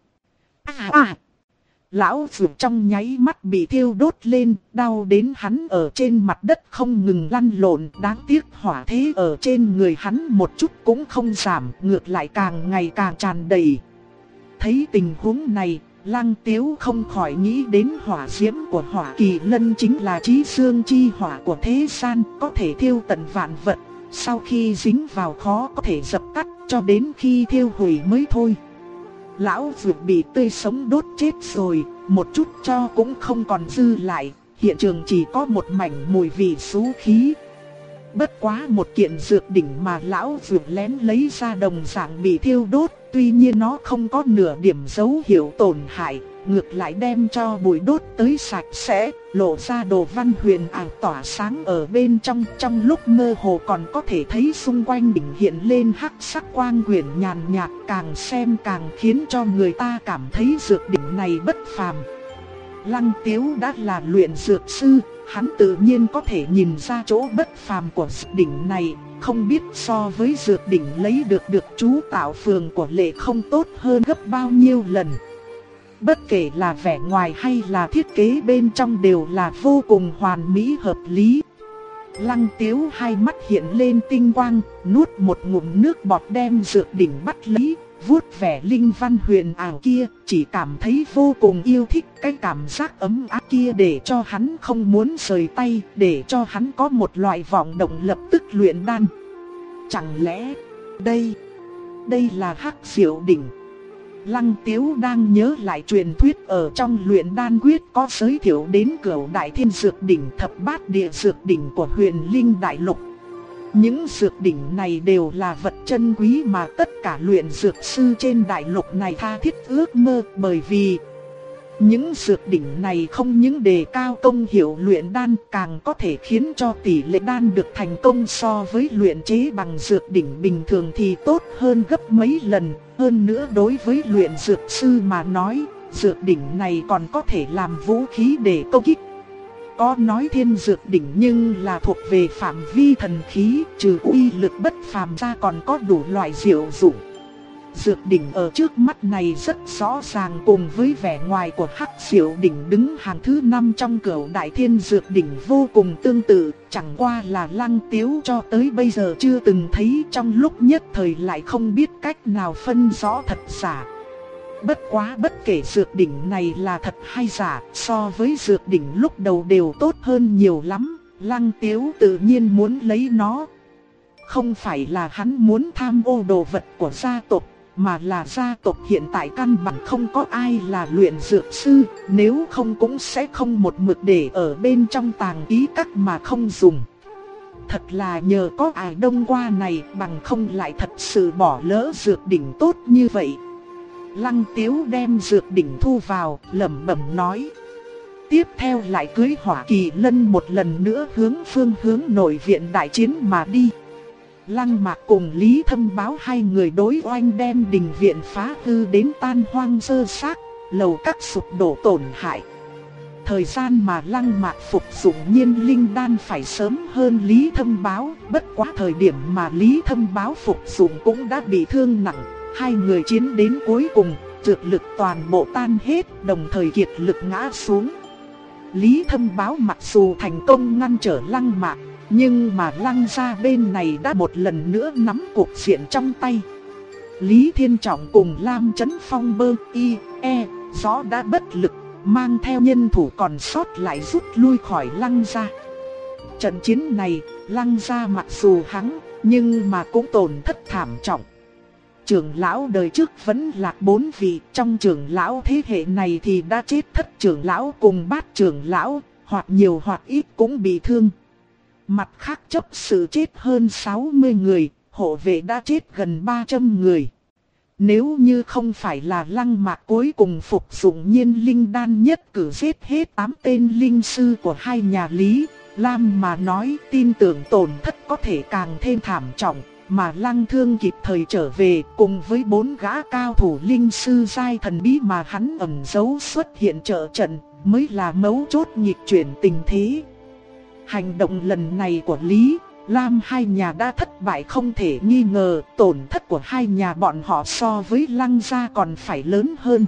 [SPEAKER 1] Lão Dược trong nháy mắt bị thiêu đốt lên, đau đến hắn ở trên mặt đất không ngừng lăn lộn. Đáng tiếc hỏa thế ở trên người hắn một chút cũng không giảm, ngược lại càng ngày càng tràn đầy. Thấy tình huống này, Lăng Tiếu không khỏi nghĩ đến hỏa diễm của Hỏa Kỳ Lân chính là chí xương chi hỏa của thế gian, có thể thiêu tận vạn vật. Sau khi dính vào khó có thể dập tắt, cho đến khi thiêu hủy mới thôi. Lão Dược bị tươi sống đốt chết rồi, một chút cho cũng không còn dư lại, hiện trường chỉ có một mảnh mùi vị xú khí. Bất quá một kiện dược đỉnh mà lão Dược lén lấy ra đồng dạng bị thiêu đốt, tuy nhiên nó không có nửa điểm dấu hiệu tổn hại, ngược lại đem cho bụi đốt tới sạch sẽ, lộ ra đồ văn huyền ảo tỏa sáng ở bên trong. Trong lúc mơ hồ còn có thể thấy xung quanh đỉnh hiện lên hắc sắc quang quyển nhàn nhạt, càng xem càng khiến cho người ta cảm thấy dược đỉnh này bất phàm. Lăng Tiếu đã là luyện dược sư, hắn tự nhiên có thể nhìn ra chỗ bất phàm của dược đỉnh này, không biết so với dược đỉnh lấy được chú tạo phường của Lệ không tốt hơn gấp bao nhiêu lần. Bất kể là vẻ ngoài hay là thiết kế bên trong đều là vô cùng hoàn mỹ hợp lý. Lăng Tiếu hai mắt hiện lên tinh quang, nuốt một ngụm nước bọt đem dược đỉnh bắt lấy, vuốt vẻ linh văn huyền ảo kia, chỉ cảm thấy vô cùng yêu thích cái cảm giác ấm áp kia, để cho hắn không muốn rời tay, để cho hắn có một loại vọng động lập tức luyện đan. Chẳng lẽ đây là Hắc Diệu đỉnh? Lăng Tiếu đang nhớ lại truyền thuyết ở trong luyện đan quyết có giới thiệu đến Cửu Đại Thiên Dược đỉnh, Thập Bát Địa Dược đỉnh của Huyền Linh Đại Lục. Những dược đỉnh này đều là vật chân quý mà tất cả luyện dược sư trên đại lục này tha thiết ước mơ, bởi vì những dược đỉnh này không những đề cao công hiệu luyện đan, càng có thể khiến cho tỷ lệ đan được thành công so với luyện chế bằng dược đỉnh bình thường thì tốt hơn gấp mấy lần. Hơn nữa đối với luyện dược sư mà nói, dược đỉnh này còn có thể làm vũ khí để công kích. Có nói thiên dược đỉnh nhưng là thuộc về phạm vi thần khí, trừ uy lực bất phàm ra còn có đủ loại diệu dụng. Dược đỉnh ở trước mắt này rất rõ ràng cùng với vẻ ngoài của Hắc Diệu đỉnh đứng hàng thứ 5 trong Cửu Đại Thiên Dược đỉnh vô cùng tương tự, chẳng qua là Lăng Tiếu cho tới bây giờ chưa từng thấy, trong lúc nhất thời lại không biết cách nào phân rõ thật giả. Bất quá bất kể dược đỉnh này là thật hay giả, so với dược đỉnh lúc đầu đều tốt hơn nhiều lắm, Lăng Tiếu tự nhiên muốn lấy nó. Không phải là hắn muốn tham ô đồ vật của gia tộc, mà là gia tộc hiện tại căn bản không có ai là luyện dược sư, nếu không cũng sẽ không một mực để ở bên trong tàng ký các mà không dùng. Thật là nhờ có Ải Đông qua này, bằng không lại thật sự bỏ lỡ dược đỉnh tốt như vậy. Lăng Tiếu đem dược đỉnh thu vào, lẩm bẩm nói. Tiếp theo lại cưỡi Hỏa Kỳ Lân một lần nữa hướng phương hướng nội viện đại chiến mà đi. Lăng Mạc cùng Lý Thâm Báo hai người đối oanh đem đình viện phá hư đến tan hoang sơ xác, lầu các sụp đổ tổn hại. Thời gian mà Lăng Mạc phục dụng nhiên linh đan phải sớm hơn Lý Thâm Báo, bất quá thời điểm mà Lý Thâm Báo phục dụng cũng đã bị thương nặng. Hai người chiến đến cuối cùng, dược lực toàn bộ tan hết, đồng thời kiệt lực ngã xuống. Lý Thâm Báo mặc dù thành công ngăn trở Lăng Mạc, nhưng mà Lăng gia bên này đã một lần nữa nắm cuộc diện trong tay. Lý Thiên Trọng cùng Lam Chấn Phong rõ đã bất lực, mang theo nhân thủ còn sót lại rút lui khỏi Lăng gia. Trận chiến này, Lăng gia mặc dù thắng, nhưng mà cũng tổn thất thảm trọng. Trưởng lão đời trước vẫn lạc 4 vị, trong trưởng lão thế hệ này thì đã chết thất trưởng lão cùng bát trưởng lão, hoặc nhiều hoặc ít cũng bị thương. Mặt khác chấp sự chết hơn 60 người, hộ vệ đã chết gần 300 người. Nếu như không phải là Lăng Mạc cuối cùng phục dụng nhiên linh đan nhất cử giết hết 8 tên linh sư của hai nhà Lý, Lam mà nói, tin tưởng tổn thất có thể càng thêm thảm trọng. mà Lăng Thương kịp thời trở về cùng với 4 gã cao thủ linh sư giai thần bí mà hắn ẩn giấu xuất hiện trợ trận mới là mấu chốt nghịch chuyển tình thế. Hành động lần này của Lý, Lam hai nhà đã thất bại không thể nghi ngờ, tổn thất của hai nhà bọn họ so với Lăng gia còn phải lớn hơn.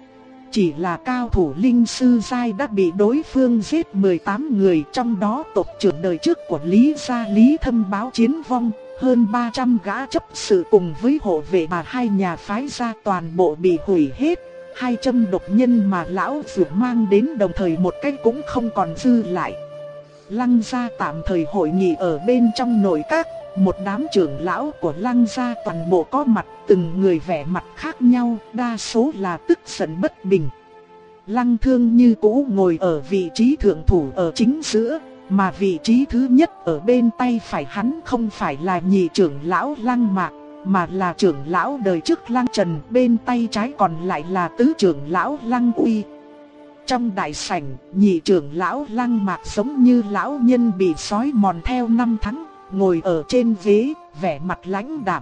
[SPEAKER 1] Chỉ là cao thủ linh sư giai đã bị đối phương giết 18 người, trong đó tộc trưởng đời trước của Lý gia Lý Thâm báo chiến vong, hơn 300 gã chấp sự cùng với hộ vệ mà hai nhà phái ra toàn bộ bị hủy hết. 200 độc nhân mà lão vừa mang đến đồng thời một cách cũng không còn dư lại. Lăng gia tạm thời hội nghị ở bên trong nội các, một đám trưởng lão của Lăng gia toàn bộ có mặt, từng người vẻ mặt khác nhau, đa số là tức giận bất bình. Lăng Thương như cũ ngồi ở vị trí thượng thủ ở chính giữa, mà vị trí thứ nhất ở bên tay phải hắn không phải là nhị trưởng lão Lăng Mạc, mà là trưởng lão đời trước Lăng Trần, bên tay trái còn lại là tứ trưởng lão Lăng Uy. Trong đại sảnh, nhị trưởng lão Lăng Mạc giống như lão nhân bị sói mòn theo năm tháng, ngồi ở trên ghế, vẻ mặt lãnh đạm.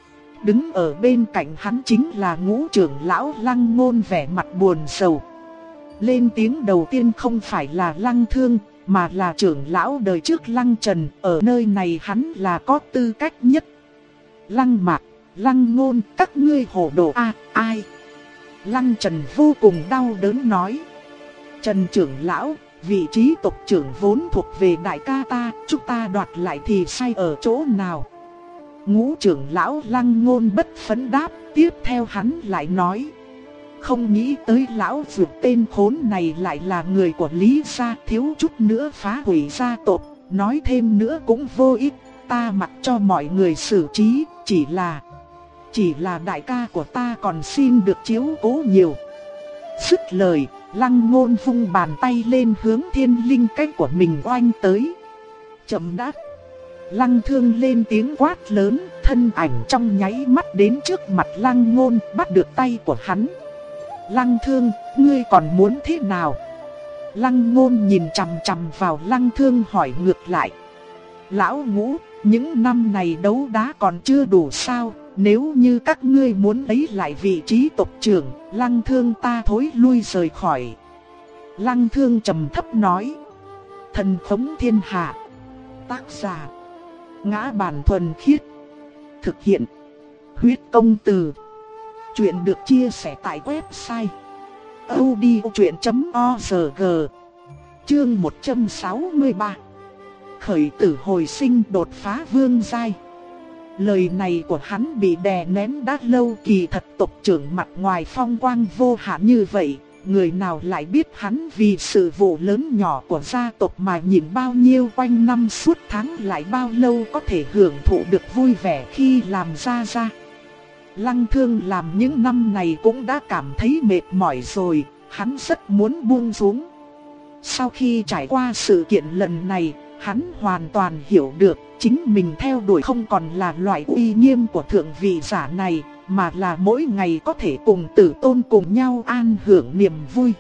[SPEAKER 1] Đứng ở bên cạnh hắn chính là ngũ trưởng lão Lăng Ngôn, vẻ mặt buồn rầu. Lên tiếng đầu tiên không phải là Lăng Thương, mà là trưởng lão đời trước Lăng Trần, ở nơi này hắn là có tư cách nhất. Lăng Mạc, Lăng Ngôn, các ngươi hồ đồ ai? Lăng Trần vô cùng đau đớn nói. Trần trưởng lão, vị trí tộc trưởng vốn thuộc về đại ca ta, chúng ta đoạt lại thì sai ở chỗ nào? Ngũ trưởng lão Lăng Ngôn bất phấn đáp, tiếp theo hắn lại nói. Không nghĩ tới lão vượt tên khốn này lại là người của Lý gia, thiếu chút nữa phá hủy gia tộc, nói thêm nữa cũng vô ích, ta mặc cho mọi người xử trí, chỉ là đại ca của ta còn xin được chiếu cố nhiều. Dứt lời, Lăng Ngôn vung bàn tay lên hướng thiên linh cách của mình oanh tới. Chậm đã. Lăng Thương lên tiếng quát lớn, thân ảnh trong nháy mắt đến trước mặt Lăng Ngôn, bắt được tay của hắn. Lăng Thương, ngươi còn muốn thế nào? Lăng Ngôn nhìn chằm chằm vào Lăng Thương hỏi ngược lại. Lão Ngũ, những năm này đấu đá còn chưa đủ sao? Nếu như các ngươi muốn lấy lại vị trí tộc trưởng, Lăng Thương ta thối lui rời khỏi. Lăng Thương trầm thấp nói. Thần phóng thiên hạ. Tác giả: Ngã Bản Thuần Khiết. Thực hiện: Huyết Công Từ. Chuyện được chia sẻ tại website audiochuyện.org. Chương 163. Khởi tử hồi sinh, đột phá vương giai. Lời này của hắn bị đè nén đã lâu, kỳ thật tộc trưởng mặt ngoài phong quang vô hạn như vậy, người nào lại biết hắn vì sự vụ lớn nhỏ của gia tộc mà nhìn bao nhiêu quanh năm suốt tháng, lại bao lâu có thể hưởng thụ được vui vẻ khi làm gia. Lăng Thương làm những năm này cũng đã cảm thấy mệt mỏi rồi, hắn rất muốn buông xuống. Sau khi trải qua sự kiện lần này, hắn hoàn toàn hiểu được chính mình theo đuổi không còn là loại uy nghiêm của thượng vị giả này, mà là mỗi ngày có thể cùng Tử Tôn cùng nhau an hưởng niềm vui.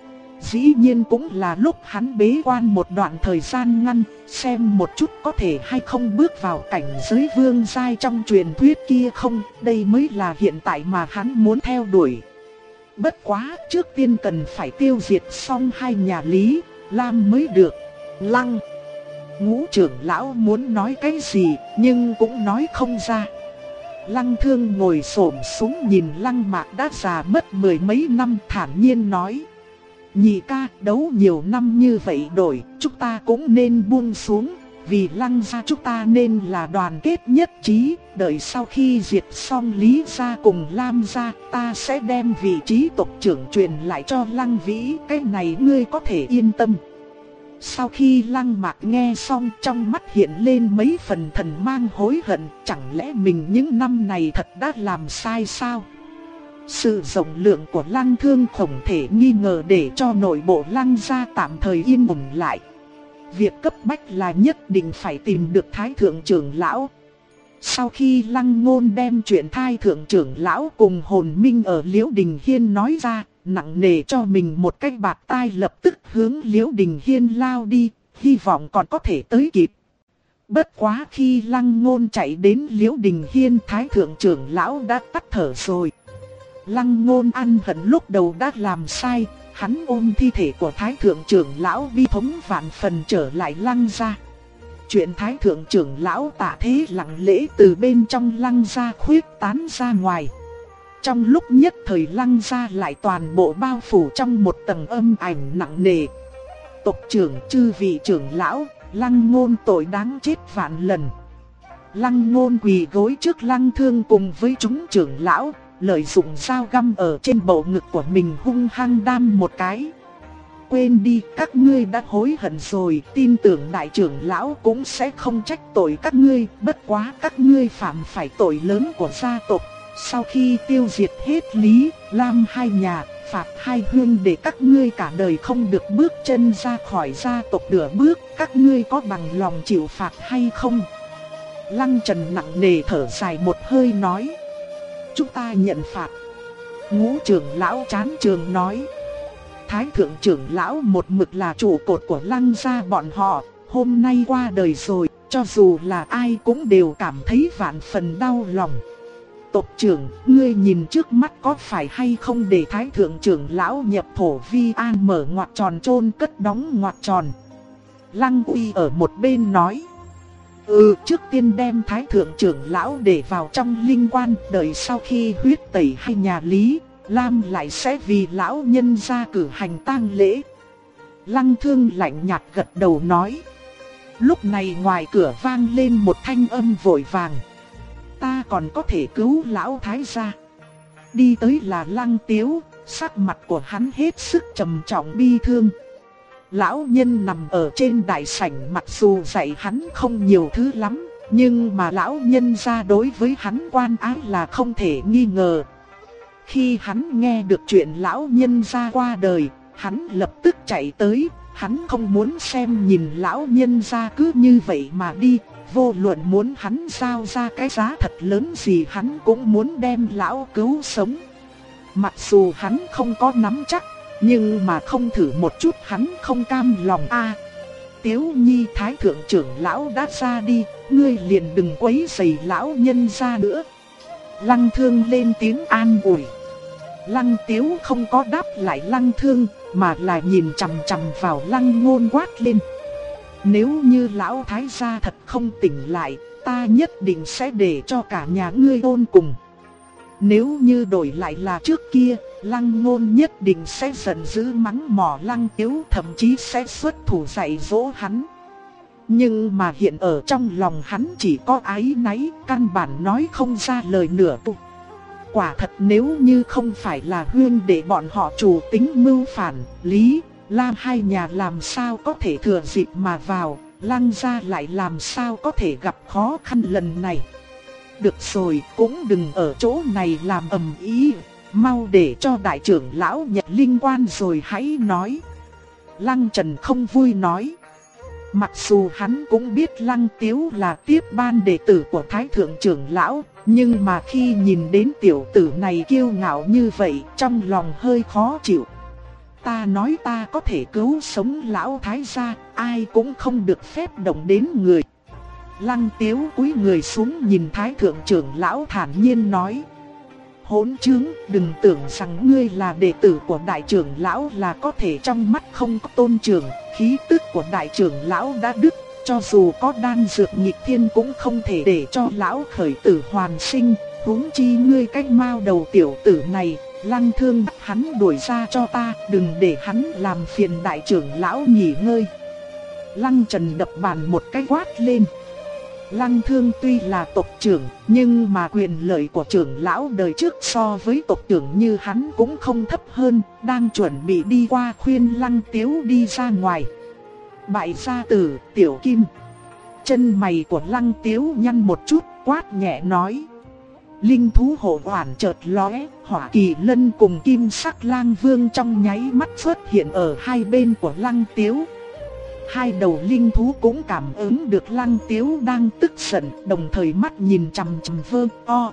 [SPEAKER 1] Dĩ nhiên cũng là lúc hắn bế quan một đoạn thời gian ngắn, xem một chút có thể hay không bước vào cảnh giới vương giai trong truyền thuyết kia không, đây mới là hiện tại mà hắn muốn theo đuổi. Bất quá, trước tiên cần phải tiêu diệt xong hai nhà Lý, Lam mới được. Lăng Ngũ trưởng lão muốn nói cái gì, nhưng cũng nói không ra. Lăng Thương ngồi xổm xuống nhìn Lăng Mạc đã già mất mười mấy năm, thản nhiên nói. Nhị ca, đấu nhiều năm như vậy đổi, chúng ta cũng nên buông xuống, vì Lăng gia chúng ta nên là đoàn kết nhất trí, đợi sau khi diệt xong Lý gia cùng Lam gia, ta sẽ đem vị trí tộc trưởng truyền lại cho Lăng Vĩ, cái này ngươi có thể yên tâm. Sau khi Lăng Mạc nghe xong, trong mắt hiện lên mấy phần thần mang hối hận, chẳng lẽ mình những năm này thật đã làm sai sao? Sự rộng lượng của Lăng Thương không thể nghi ngờ để cho nội bộ Lăng gia tạm thời yên ổn lại. Việc cấp bách là nhất định phải tìm được Thái Thượng trưởng lão. Sau khi Lăng Ngôn đem chuyện Thái Thượng trưởng lão cùng hồn minh ở Liễu Đình Hiên nói ra, nặng nề cho mình một cái bạt tai, lập tức hướng Liễu Đình Hiên lao đi, hy vọng còn có thể tới kịp. Bất quá khi Lăng Ngôn chạy đến Liễu Đình Hiên, Thái thượng trưởng lão đã tắt thở rồi. Lăng Ngôn ăn hận lúc đầu đã làm sai, hắn ôm thi thể của Thái thượng trưởng lão bi thống vạn phần trở lại Lăng gia. Chuyện Thái thượng trưởng lão tạ thế lặng lẽ từ bên trong Lăng gia khuyết tán ra ngoài. Trong lúc nhất thời Lăng gia lại toàn bộ bao phủ trong một tầng âm ảnh nặng nề. Tộc trưởng, chư vị trưởng lão, Lăng Ngôn tội đáng chết vạn lần. Lăng Ngôn quỳ gối trước Lăng Thương cùng với chúng trưởng lão, lợi dụng dao găm ở trên bầu ngực của mình hung hăng đâm một cái. Quên đi, các ngươi đã hối hận rồi, tin tưởng đại trưởng lão cũng sẽ không trách tội các ngươi, bất quá các ngươi phạm phải tội lớn của gia tộc. Sau khi tiêu diệt hết Lý, Lam hai nhà, phạt hai huynh để các ngươi cả đời không được bước chân ra khỏi gia tộc nửa bước, các ngươi có bằng lòng chịu phạt hay không? Lăng Trần nặng nề thở dài một hơi nói: chúng ta nhận phạt. Ngũ trưởng lão chán trường nói: Thái thượng trưởng lão một mực là trụ cột của Lăng gia bọn họ, hôm nay qua đời rồi, cho dù là ai cũng đều cảm thấy vạn phần đau lòng. Tộc trưởng, ngươi nhìn trước mắt có phải hay không để Thái thượng trưởng lão nhập thổ vi an, mở ngoặc tròn chôn cất đóng ngoặc tròn. Lăng Uy ở một bên nói: trước tiên đem Thái thượng trưởng lão để vào trong linh quan, đợi sau khi huyết tẩy hai nhà Lý, Lam lại sẽ vì lão nhân gia cử hành tang lễ. Lăng Thương lạnh nhạt gật đầu nói. Lúc này ngoài cửa vang lên một thanh âm vội vàng: ta còn có thể cứu lão thái gia. Đi tới là Lăng Tiếu, sắc mặt của hắn hết sức trầm trọng bi thương. Lão nhân nằm ở trên đại sảnh, mặc dù dạy hắn không nhiều thứ lắm, nhưng mà lão nhân gia đối với hắn quan ái là không thể nghi ngờ. Khi hắn nghe được chuyện lão nhân gia qua đời, hắn lập tức chạy tới, hắn không muốn xem nhìn lão nhân gia cứ như vậy mà đi, vô luận muốn hắn giao ra cái giá thật lớn gì hắn cũng muốn đem lão cứu sống. Mặc dù hắn không có nắm chắc, nhưng mà không thử một chút hắn không cam lòng a. Tiếu Nhi, Thái thượng trưởng lão đã ra đi, ngươi liền đừng quấy rầy lão nhân gia nữa. Lăng Thương lên tiếng an ủi. Lăng Tiếu không có đáp lại Lăng Thương, mà là nhìn chằm chằm vào Lăng Ngôn quát lên: nếu như lão thái gia thật không tỉnh lại, ta nhất định sẽ để cho cả nhà ngươi ôn cùng. Nếu như đổi lại là trước kia, Lăng Ngôn nhất định sẽ giận dữ mắng mỏ Lăng Tiếu, thậm chí sẽ xuất thủ dạy dỗ hắn. Nhưng mà hiện ở trong lòng hắn chỉ có áy náy, căn bản nói không ra lời nửa câu. Quả thật nếu như không phải là huynh đệ bọn họ chủ tính mưu phản, Lý, Lam hai nhà làm sao có thể thừa dịp mà vào, Lăng gia lại làm sao có thể gặp khó khăn lần này. Được rồi, cũng đừng ở chỗ này làm ầm ĩ, mau để cho đại trưởng lão nhận linh quan rồi hãy nói. Lăng Trần không vui nói. Mặc dù hắn cũng biết Lăng Tiếu là tiếp ban đệ tử của Thái thượng trưởng lão, nhưng mà khi nhìn đến tiểu tử này kiêu ngạo như vậy, trong lòng hơi khó chịu. Ta nói ta có thể cứu sống lão thái gia, ai cũng không được phép động đến người. Lăng Tiếu cúi người xuống nhìn Thái thượng trưởng lão thản nhiên nói: hỗn trướng, đừng tưởng rằng ngươi là đệ tử của đại trưởng lão là có thể trong mắt không có tôn trưởng, khí tức của đại trưởng lão đã đứt, cho dù có đan dược nghịch thiên cũng không thể để cho lão khởi tử hoàn sinh, huống chi ngươi cái mao đầu tiểu tử này. Lăng Thương bắt hắn đuổi ra cho ta, đừng để hắn làm phiền đại trưởng lão nghỉ ngơi. Lăng Trần đập bàn một cái quát lên. Lăng Thương tuy là tộc trưởng, nhưng mà quyền lợi của trưởng lão đời trước so với tộc trưởng như hắn cũng không thấp hơn, đang chuẩn bị đi qua khuyên Lăng Tiếu đi ra ngoài. Bại gia tử, Tiểu Kim. Chân mày của Lăng Tiếu nhăn một chút, quát nhẹ nói. Linh thú hộ oản chợt lóe, Hỏa Kỳ Lân cùng Kim Sắc Lang Vương trong nháy mắt xuất hiện ở hai bên của Lăng Tiếu. Hai đầu linh thú cũng cảm ứng được Lăng Tiếu đang tức giận, đồng thời mắt nhìn chằm chằm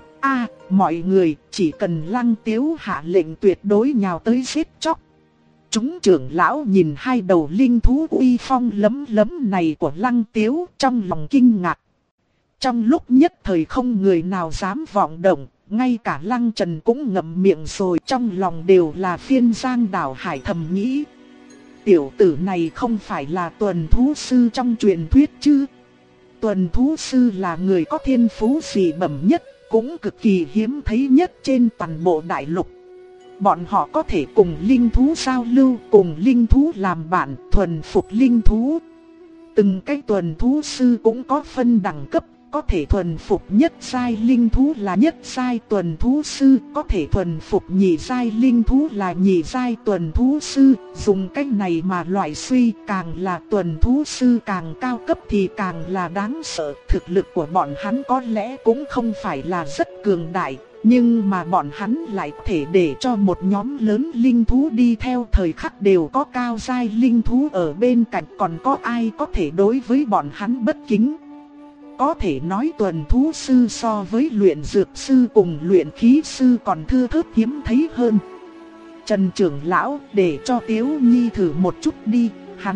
[SPEAKER 1] mọi người, chỉ cần Lăng Tiếu hạ lệnh tuyệt đối nhào tới giết chóc. Chúng trưởng lão nhìn hai đầu linh thú uy phong lấm lấm này của Lăng Tiếu trong lòng kinh ngạc. Trong lúc nhất thời không người nào dám vọng động, ngay cả Lăng Trần cũng ngậm miệng rồi, trong lòng đều là phiên giang đảo hải thầm nghĩ. Tiểu tử này không phải là tuần thú sư trong truyền thuyết chứ? Tuần thú sư là người có thiên phú dị bẩm nhất, cũng cực kỳ hiếm thấy nhất trên toàn bộ đại lục. Bọn họ có thể cùng linh thú giao lưu, cùng linh thú làm bạn, thuần phục linh thú. Từng cái tuần thú sư cũng có phân đẳng cấp, có thể thuần phục nhất giai linh thú là nhất giai tuần thú sư, có thể thuần phục nhị giai linh thú là nhị giai tuần thú sư. Dùng cách này mà loại suy, càng là tuần thú sư càng cao cấp thì càng là đáng sợ. Thực lực của bọn hắn có lẽ cũng không phải là rất cường đại, nhưng mà bọn hắn lại có thể để cho một nhóm lớn linh thú đi theo, thời khắc đều có cao giai linh thú ở bên cạnh, còn có ai có thể đối với bọn hắn bất kính. Có thể nói tuần thú sư so với luyện dược sư cùng luyện khí sư còn thưa thớt hiếm thấy hơn. Trần trưởng lão, để cho Tiếu Nhi thử một chút đi,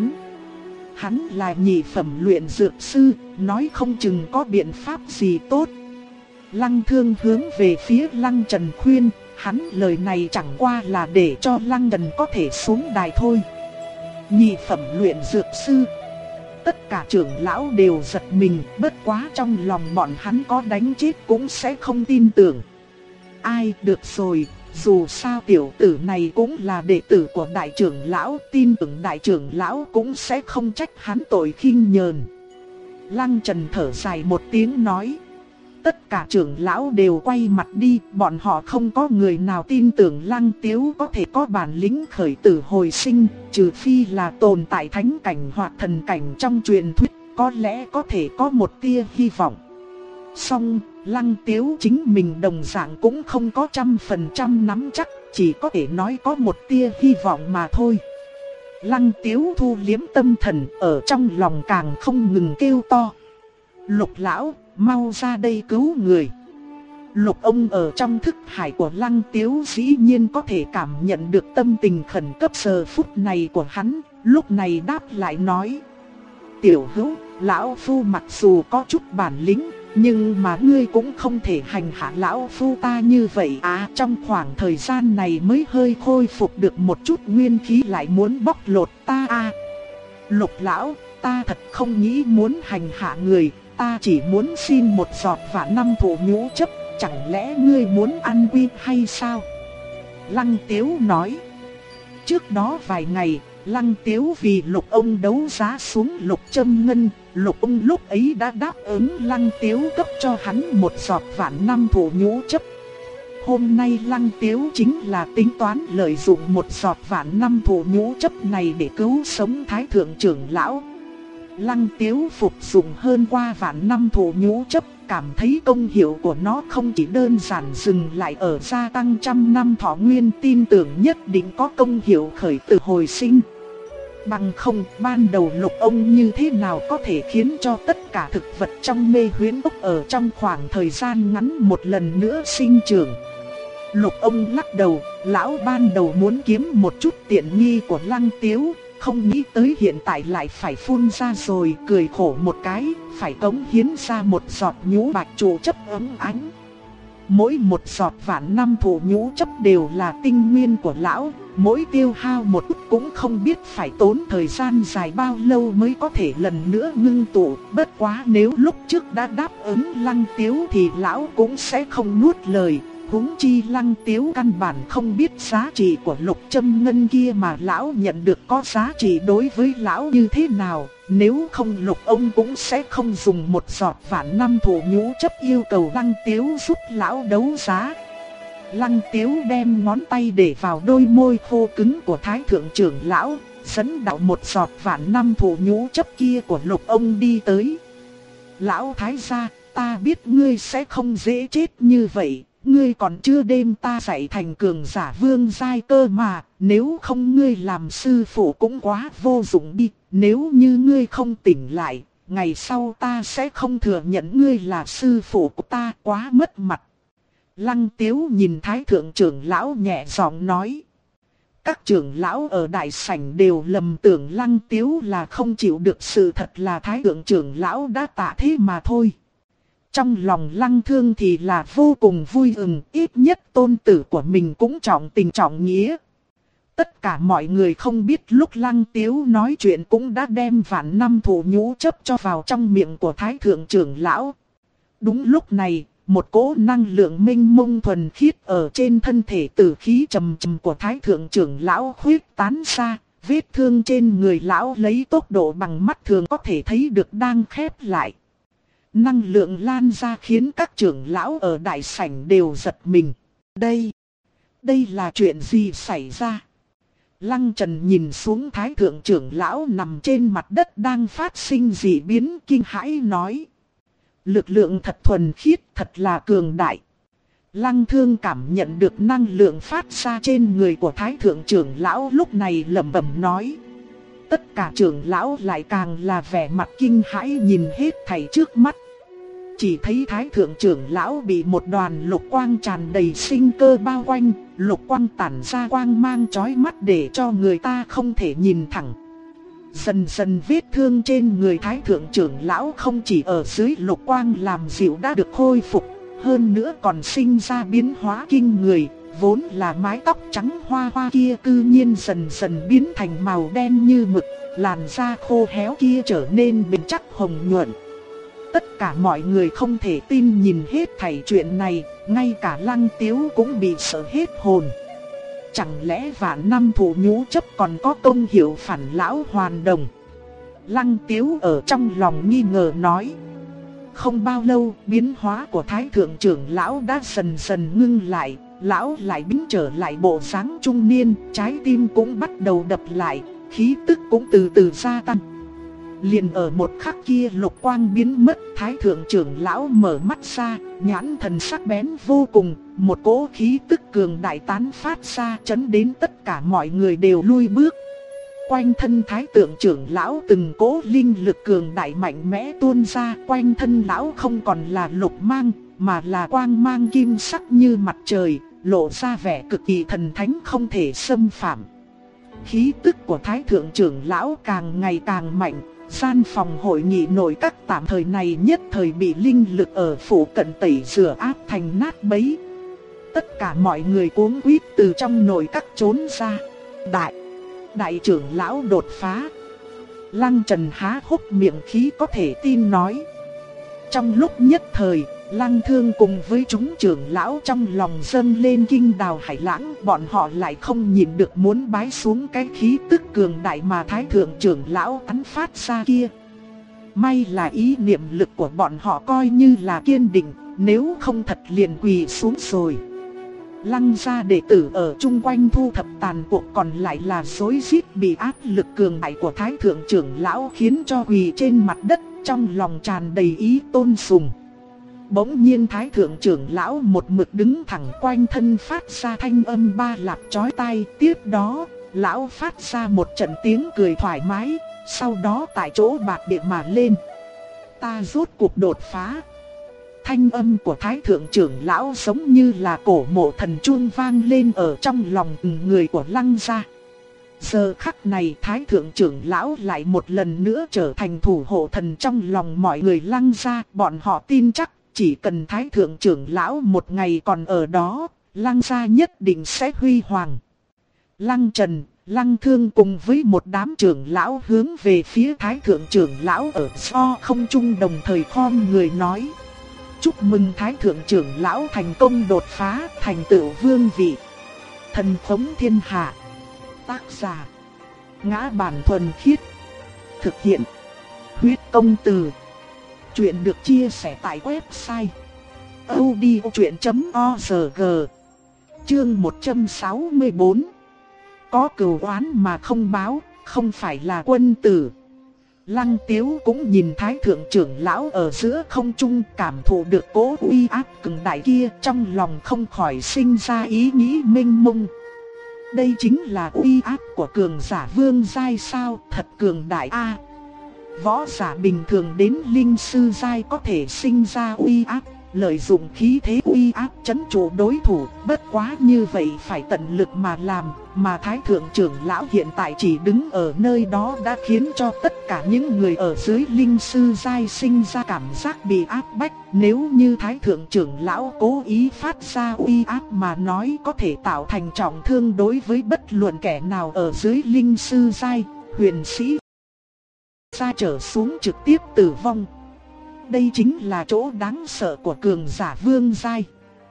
[SPEAKER 1] hắn là nhị phẩm luyện dược sư, nói không chừng có biện pháp gì tốt. Lăng Thương hướng về phía Lăng Trần khuyên, hắn lời này chẳng qua là để cho Lăng Trần có thể xuống đài thôi. Nhị phẩm luyện dược sư. Tất cả trưởng lão đều giật mình, bất quá trong lòng bọn hắn có đánh chết cũng sẽ không tin tưởng. Ai, được rồi, dù sao tiểu tử này cũng là đệ tử của đại trưởng lão, tin tưởng đại trưởng lão cũng sẽ không trách hắn tội khinh nhờn. Lăng Trần thở dài một tiếng nói. Tất cả trưởng lão đều quay mặt đi, bọn họ không có người nào tin tưởng Lăng Tiếu có thể có bản lĩnh khởi tử hồi sinh, trừ phi là tồn tại thánh cảnh hoặc thần cảnh trong truyền thuyết, có lẽ có thể có một tia hy vọng. Song, Lăng Tiếu chính mình đồng dạng cũng không có 100% nắm chắc, chỉ có thể nói có một tia hy vọng mà thôi. Lăng Tiếu thu liếm tâm thần, ở trong lòng càng không ngừng kêu to. Lục lão, mau ra đây cứu người. Lục ông ở trong thức hải của Lăng Tiếu dĩ nhiên có thể cảm nhận được tâm tình khẩn cấp giờ phút này của hắn, lúc này đáp lại nói. Tiểu hữu, lão phu mặc dù có chút bản lĩnh, nhưng mà ngươi cũng không thể hành hạ lão phu ta như vậy à. Trong khoảng thời gian này mới hơi khôi phục được một chút nguyên khí lại muốn bóc lột ta à. Lục lão, ta thật không nghĩ muốn hành hạ người, ta chỉ muốn xin một giọt vạn năm thổ nhũ chấp, chẳng lẽ ngươi muốn ăn quy hay sao? Lăng Tiếu nói. Trước đó vài ngày, Lăng Tiếu vì Lục ông đấu giá xuống Lục Châm Ngân, Lục ông lúc ấy đã đáp ứng Lăng Tiếu cấp cho hắn một giọt vạn năm thổ nhũ chấp. Hôm nay Lăng Tiếu chính là tính toán lợi dụng một giọt vạn năm thổ nhũ chấp này để cứu sống Thái Thượng trưởng lão. Lăng Tiếu phục dụng hơn qua vạn năm thổ nhũ chấp, cảm thấy công hiệu của nó không chỉ đơn giản dừng lại ở gia tăng trăm năm thọ nguyên, tin tưởng nhất định có công hiệu khởi tử hồi sinh. Bằng không, ban đầu Lục ông như thế nào có thể khiến cho tất cả thực vật trong mê huyễn ốc ở trong khoảng thời gian ngắn một lần nữa sinh trưởng. Lục ông lắc đầu, lão ban đầu muốn kiếm một chút tiện nghi của Lăng Tiếu, không nghĩ tới hiện tại lại phải phun ra rồi, cười khổ một cái, phải cống hiến ra một giọt nhũ bạch trụ chấp ấm ánh. Mỗi một giọt vạn năm thổ nhũ chấp đều là tinh nguyên của lão, mỗi tiêu hao một chút cũng không biết phải tốn thời gian dài bao lâu mới có thể lần nữa ngưng tụ. Bất quá nếu lúc trước đã đáp ứng Lăng Tiếu thì lão cũng sẽ không nuốt lời. Huống chi Lăng Tiếu căn bản không biết giá trị của Lục Châm Ngân kia mà lão nhận được có giá trị đối với lão như thế nào. Nếu không Lục ông cũng sẽ không dùng một giọt vạn năm thổ nhũ chấp yêu cầu Lăng Tiếu giúp lão đấu giá. Lăng Tiếu đem ngón tay để vào đôi môi khô cứng của Thái Thượng trưởng lão, dẫn đạo một giọt vạn năm thổ nhũ chấp kia của Lục ông đi tới. Lão Thái gia, ta biết ngươi sẽ không dễ chết như vậy. Ngươi còn chưa đem ta dạy thành cường giả vương giai cơ mà, nếu không ngươi làm sư phụ cũng quá vô dụng đi, nếu như ngươi không tỉnh lại, ngày sau ta sẽ không thừa nhận ngươi là sư phụ của ta, quá mất mặt. Lăng Tiếu nhìn Thái Thượng trưởng lão nhẹ giọng nói. Các trưởng lão ở đại sảnh đều lầm tưởng Lăng Tiếu là không chịu được sự thật là Thái thượng trưởng lão đã tạ thế mà thôi. Trong lòng Lăng Thương thì là vô cùng vui mừng, ít nhất tôn tử của mình cũng trọng tình trọng nghĩa. Tất cả mọi người không biết lúc Lăng Tiếu nói chuyện cũng đã đem vạn năm thủ nhũ chấp cho vào trong miệng của Thái thượng trưởng lão. Đúng lúc này, một cỗ năng lượng minh mông thuần khiết ở trên thân thể tử khí trầm trầm của Thái thượng trưởng lão khuyết tán ra, vết thương trên người lão lấy tốc độ bằng mắt thường có thể thấy được đang khép lại. Năng lượng lan ra khiến các trưởng lão ở đại sảnh đều giật mình. Đây là chuyện gì xảy ra? Lăng Trần nhìn xuống Thái thượng trưởng lão nằm trên mặt đất đang phát sinh dị biến, kinh hãi nói. Lực lượng thật thuần khiết, thật là cường đại. Lăng Thương cảm nhận được năng lượng phát ra trên người của Thái thượng trưởng lão, lúc này lẩm bẩm nói. Tất cả trưởng lão lại càng là vẻ mặt kinh hãi nhìn hết thảy trước mắt. Chỉ thấy Thái thượng trưởng lão bị một đoàn lục quang tràn đầy sinh cơ bao quanh, lục quang tản ra quang mang chói mắt để cho người ta không thể nhìn thẳng. Dần dần vết thương trên người Thái thượng trưởng lão không chỉ ở dưới lục quang làm dịu đã được khôi phục, hơn nữa còn sinh ra biến hóa kinh người, vốn là mái tóc trắng hoa hoa kia cư nhiên dần dần biến thành màu đen như mực, làn da khô héo kia trở nên bền chắc hồng nhuận. Tất cả mọi người không thể tin nhìn hết thảy chuyện này, ngay cả Lăng Tiếu cũng bị sợ hết hồn. Chẳng lẽ vạn năm thủ nhũ chấp còn có công hiệu phản lão hoàn đồng? Lăng Tiếu ở trong lòng nghi ngờ nói. Không bao lâu, biến hóa của Thái thượng trưởng lão đã dần dần ngưng lại, lão lại biến trở lại bộ dáng trung niên, trái tim cũng bắt đầu đập lại, khí tức cũng từ từ gia tăng. Liền ở một khắc kia lục quang biến mất, Thái thượng trưởng lão mở mắt ra, nhãn thần sắc bén vô cùng, một cỗ khí tức cường đại tán phát ra chấn đến tất cả mọi người đều lui bước. Quanh thân Thái thượng trưởng lão từng cỗ linh lực cường đại mạnh mẽ tuôn ra, quanh thân lão không còn là lục mang, mà là quang mang kim sắc như mặt trời, lộ ra vẻ cực kỳ thần thánh không thể xâm phạm. Khí tức của Thái thượng trưởng lão càng ngày càng mạnh. Gian phòng hội nghị nội các tạm thời này nhất thời bị linh lực ở phủ cận tẩy rửa áp thành nát bấy. Tất cả mọi người cuống quýt từ trong nội các trốn ra. Đại trưởng lão đột phá. Lăng Trần há hốc miệng khí có thể tin nói. Trong lúc nhất thời, Lăng Thương cùng với chúng trưởng lão trong lòng dâng lên kinh đào hải lãng, bọn họ lại không nhìn được muốn bái xuống cái khí tức cường đại mà Thái thượng trưởng lão tán phát ra kia. May là ý niệm lực của bọn họ coi như là kiên định, nếu không thật liền quỳ xuống rồi. Lăng gia đệ tử ở chung quanh thu thập tàn cuộc, còn lại là rối rít bị áp lực cường đại của Thái thượng trưởng lão khiến cho quỳ trên mặt đất, trong lòng tràn đầy ý tôn sùng. Bỗng nhiên Thái thượng trưởng lão một mực đứng thẳng, quanh thân phát ra thanh âm ba lạp chói tai. Tiếp đó, lão phát ra một trận tiếng cười thoải mái, sau đó tại chỗ bạt địa mà lên. Ta rốt cuộc đột phá. Thanh âm của Thái thượng trưởng lão giống như là cổ mộ thần chuông vang lên ở trong lòng người của Lăng gia. Giờ khắc này Thái thượng trưởng lão lại một lần nữa trở thành thủ hộ thần trong lòng mọi người Lăng gia. Bọn họ tin chắc chỉ cần Thái thượng trưởng lão một ngày còn ở đó, Lăng gia nhất định sẽ huy hoàng. Lăng Trần, Lăng Thương cùng với một đám trưởng lão hướng về phía Thái thượng trưởng lão ở so không trung đồng thời khom người nói. Chúc mừng Thái thượng trưởng lão thành công đột phá, thành tựu vương vị. Thần phóng thiên hạ. Tác giả: Ngã Bản Thuần Khiết. Thực hiện: Huyết Công Từ. Chuyện được chia sẻ tại website audiochuyện.org. Chương 164. Có cừu oán mà không báo, không phải là quân tử. Lăng Tiếu cũng nhìn Thái thượng trưởng lão ở giữa không trung, cảm thụ được cỗ uy áp cường đại kia, trong lòng không khỏi sinh ra ý nghĩ mênh mông. Đây chính là uy áp của cường giả vương giai sao, thật cường đại a. Võ giả bình thường đến linh sư giai có thể sinh ra uy áp, lợi dụng khí thế uy áp trấn trụ đối thủ, bất quá như vậy phải tận lực mà làm, mà Thái Thượng trưởng lão hiện tại chỉ đứng ở nơi đó đã khiến cho tất cả những người ở dưới linh sư giai sinh ra cảm giác bị áp bách. Nếu như Thái Thượng trưởng lão cố ý phát ra uy áp mà nói, có thể tạo thành trọng thương đối với bất luận kẻ nào ở dưới linh sư giai, huyền sĩ giai trở xuống trực tiếp tử vong. Đây chính là chỗ đáng sợ của cường giả vương giai.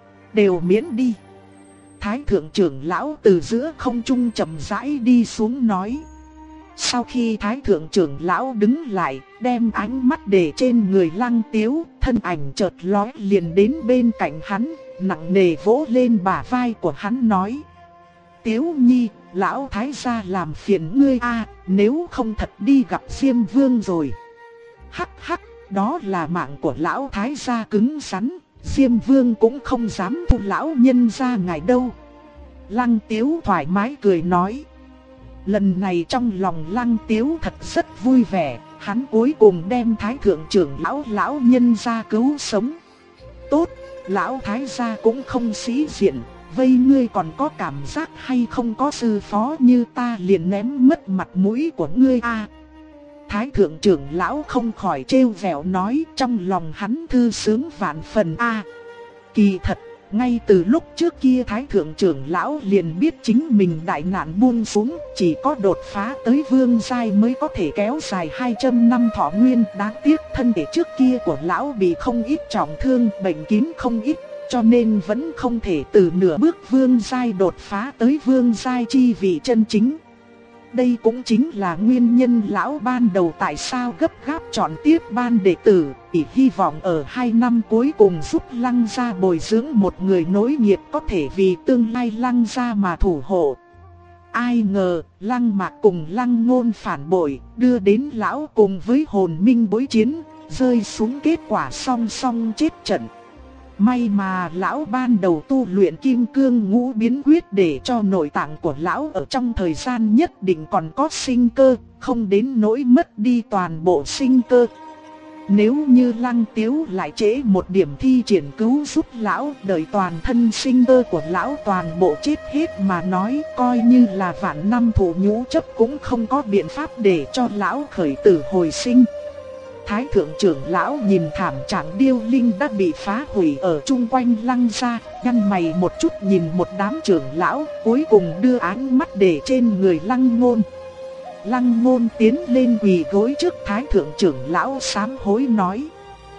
[SPEAKER 1] Đều miễn đi. Thái Thượng trưởng lão từ giữa không trung chậm rãi đi xuống nói. Sau khi Thái Thượng trưởng lão đứng lại, đem ánh mắt để trên người Lăng Tiếu, thân ảnh chợt lóe liền đến bên cạnh hắn, nặng nề vỗ lên bả vai của hắn nói. Tiếu Nhi, lão Thái gia làm phiền ngươi a, nếu không thật đi gặp Diêm Vương rồi. Hắc hắc, đó là mạng của lão Thái gia cứng rắn, Diêm Vương cũng không dám thu lão nhân gia ngài đâu. Lăng Tiếu thoải mái cười nói. Lần này trong lòng Lăng Tiếu thật rất vui vẻ, hắn cuối cùng đem Thái Thượng trưởng lão nhân gia cứu sống. Tốt, lão Thái gia cũng không sĩ diện, vây ngươi còn có cảm giác hay không có sư phó như ta liền ném mất mặt mũi của ngươi a. Thái Thượng trưởng lão không khỏi trêu vẹo nói, trong lòng hắn thư sướng vạn phần a. Kỳ thật, ngay từ lúc trước kia Thái Thượng trưởng lão liền biết chính mình đại nạn buông xuống, chỉ có đột phá tới vương giai mới có thể kéo dài 200 năm thọ nguyên. Đáng tiếc thân thể trước kia của lão bị không ít trọng thương, bệnh kín không ít, cho nên vẫn không thể từ nửa bước vương giai đột phá tới vương giai chi vị chân chính. Đây cũng chính là nguyên nhân lão ban đầu tại sao gấp gáp chọn tiếp ban đệ tử, chỉ hy vọng ở 2 năm cuối cùng giúp Lăng gia bồi dưỡng một người nối nghiệp có thể vì tương lai Lăng gia mà thủ hộ. Ai ngờ, Lăng Mạc cùng Lăng Ngôn phản bội, đưa đến lão cùng với hồn minh bối chiến, rơi xuống kết quả song song chết trận. May mà lão ban đầu tu luyện Kim Cương Ngũ Biến Quyết để cho nội tạng của lão ở trong thời gian nhất định còn có sinh cơ, không đến nỗi mất đi toàn bộ sinh cơ. Nếu như Lăng Tiếu lại trễ một điểm thi triển cứu giúp lão, đợi toàn thân sinh cơ của lão toàn bộ chết hết mà nói, coi như là vạn năm thủ nhũ chấp cũng không có biện pháp để cho lão khởi tử hồi sinh. Thái Thượng trưởng lão nhìn thảm trạng điêu linh đã bị phá hủy ở chung quanh Lăng gia, nhăn mày một chút nhìn một đám trưởng lão, cuối cùng đưa ánh mắt để trên người Lăng Ngôn. Lăng Ngôn tiến lên quỳ gối trước Thái Thượng trưởng lão sám hối nói.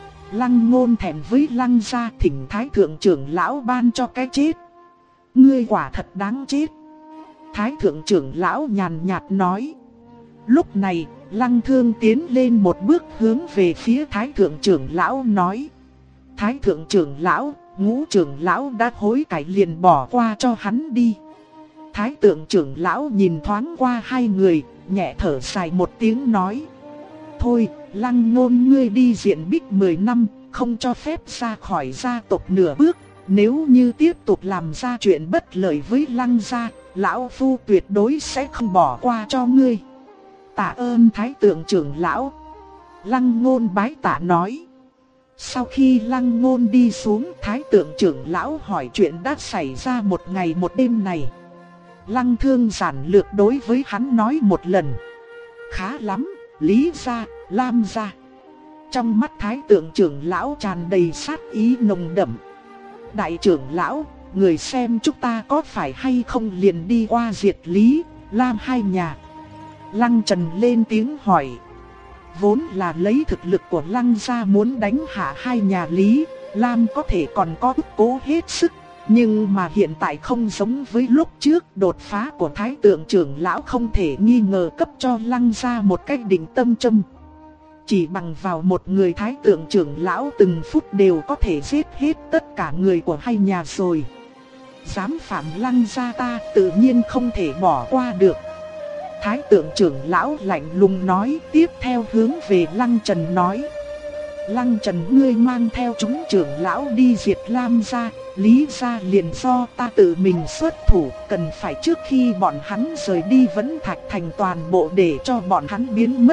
[SPEAKER 1] Lăng Ngôn thẹn với Lăng gia, thỉnh Thái Thượng trưởng lão ban cho cái chết. Ngươi quả thật đáng chết. Thái Thượng trưởng lão nhàn nhạt nói. Lúc này, Lăng Thương tiến lên một bước hướng về phía Thái Thượng trưởng lão nói. Thái Thượng trưởng lão, Ngũ trưởng lão đã hối cải liền bỏ qua cho hắn đi. Thái Thượng trưởng lão nhìn thoáng qua hai người, nhẹ thở dài một tiếng nói. Thôi, Lăng Ngôn ngươi đi diện bích 10 năm, không cho phép ra khỏi gia tộc nửa bước. Nếu như tiếp tục làm ra chuyện bất lợi với Lăng gia, lão phu tuyệt đối sẽ không bỏ qua cho ngươi. Tạ ơn Thái Thượng trưởng lão. Lăng Ngôn bái tạ nói. Sau khi Lăng Ngôn đi xuống, Thái Thượng trưởng lão hỏi chuyện đã xảy ra một ngày một đêm này. Lăng Thương giản lược đối với hắn nói một lần. Khá lắm, Lý gia, Lam gia. Trong mắt Thái Thượng trưởng lão tràn đầy sát ý nồng đậm. Đại trưởng lão, người xem chúng ta có phải hay không liền đi qua diệt Lý, Lam hai nhà. Lăng Trần lên tiếng hỏi. Vốn là lấy thực lực của Lăng gia muốn đánh hạ hai nhà Lý, Lam có thể còn có cố hết sức. Nhưng mà hiện tại không giống với lúc trước, đột phá của Thái Thượng trưởng lão không thể nghi ngờ cấp cho Lăng gia một cách định tâm châm. Chỉ bằng vào một người Thái Thượng trưởng lão từng phút đều có thể giết hết tất cả người của hai nhà rồi. Dám phạm Lăng gia ta tự nhiên không thể bỏ qua được. Thái Thượng trưởng lão lạnh lùng nói, tiếp theo hướng về Lăng Trần nói. Lăng Trần ngươi mang theo chúng trưởng lão đi diệt Lam gia, Lý gia liền do ta tự mình xuất thủ, cần phải trước khi bọn hắn rời đi vẫn thạch thành toàn bộ để cho bọn hắn biến mất.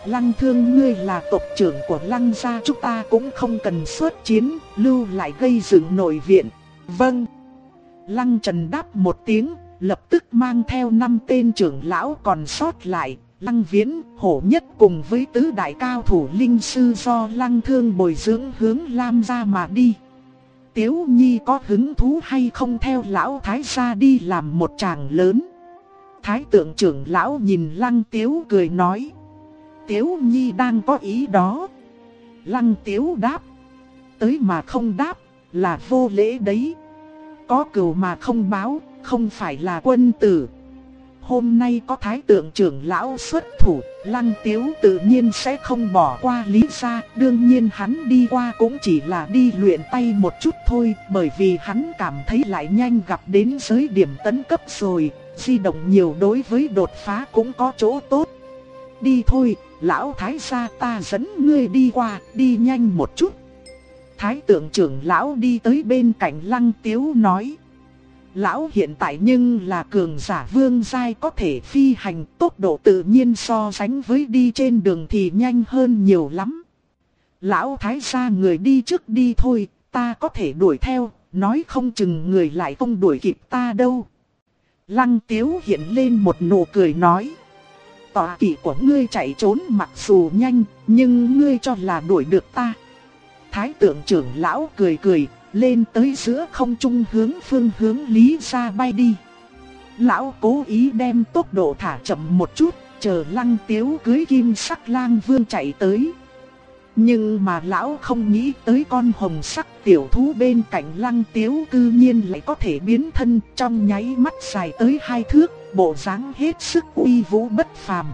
[SPEAKER 1] Lăng Thương ngươi là tộc trưởng của Lăng gia, chúng ta cũng không cần xuất chiến, lưu lại gây dựng nội viện. Vâng. Lăng Trần đáp một tiếng, lập tức mang theo 5 tên trưởng lão còn sót lại, Lăng Viễn, Hổ Nhất cùng với tứ đại cao thủ linh sư do Lăng Thương bồi dưỡng hướng Lam gia mà đi. Tiếu Nhi có hứng thú hay không theo lão thái gia đi làm một tràng lớn? Thái tượng trưởng lão nhìn Lăng Tiếu cười nói. Tiếu Nhi đang có ý đó. Lăng Tiếu đáp. Tới mà không đáp, là vô lễ đấy. Có cừu mà không báo, không phải là quân tử. Hôm nay có thái tượng trưởng lão xuất thủ, Lăng Tiếu tự nhiên sẽ không bỏ qua Lý gia. Đương nhiên hắn đi qua cũng chỉ là đi luyện tay một chút thôi, bởi vì hắn cảm thấy lại nhanh gặp đến giới điểm tấn cấp rồi, di động nhiều đối với đột phá cũng có chỗ tốt. Đi thôi, lão thái gia, ta dẫn ngươi đi qua, đi nhanh một chút. Thái tượng trưởng lão đi tới bên cạnh Lăng Tiếu nói. Lão hiện tại nhưng là cường giả vương giai, có thể phi hành, tốc độ tự nhiên so sánh với đi trên đường thì nhanh hơn nhiều lắm. Lão thái gia người đi trước đi thôi, ta có thể đuổi theo, nói không chừng người lại không đuổi kịp ta đâu. Lăng Tiếu hiện lên một nụ cười nói. Tọa kỵ của ngươi chạy trốn mặc dù nhanh, nhưng ngươi cho là đuổi được ta. Thái tượng trưởng lão cười cười, lên tới giữa không trung hướng phương hướng Lý gia bay đi. Lão cố ý đem tốc độ thả chậm một chút, chờ Lăng Tiếu cưới kim sắc lang vương chạy tới. Nhưng mà lão không nghĩ tới con hồng sắc tiểu thú bên cạnh Lăng Tiếu cư nhiên lại có thể biến thân, trong nháy mắt dài tới 2 thước, bộ dáng hết sức uy vũ bất phàm.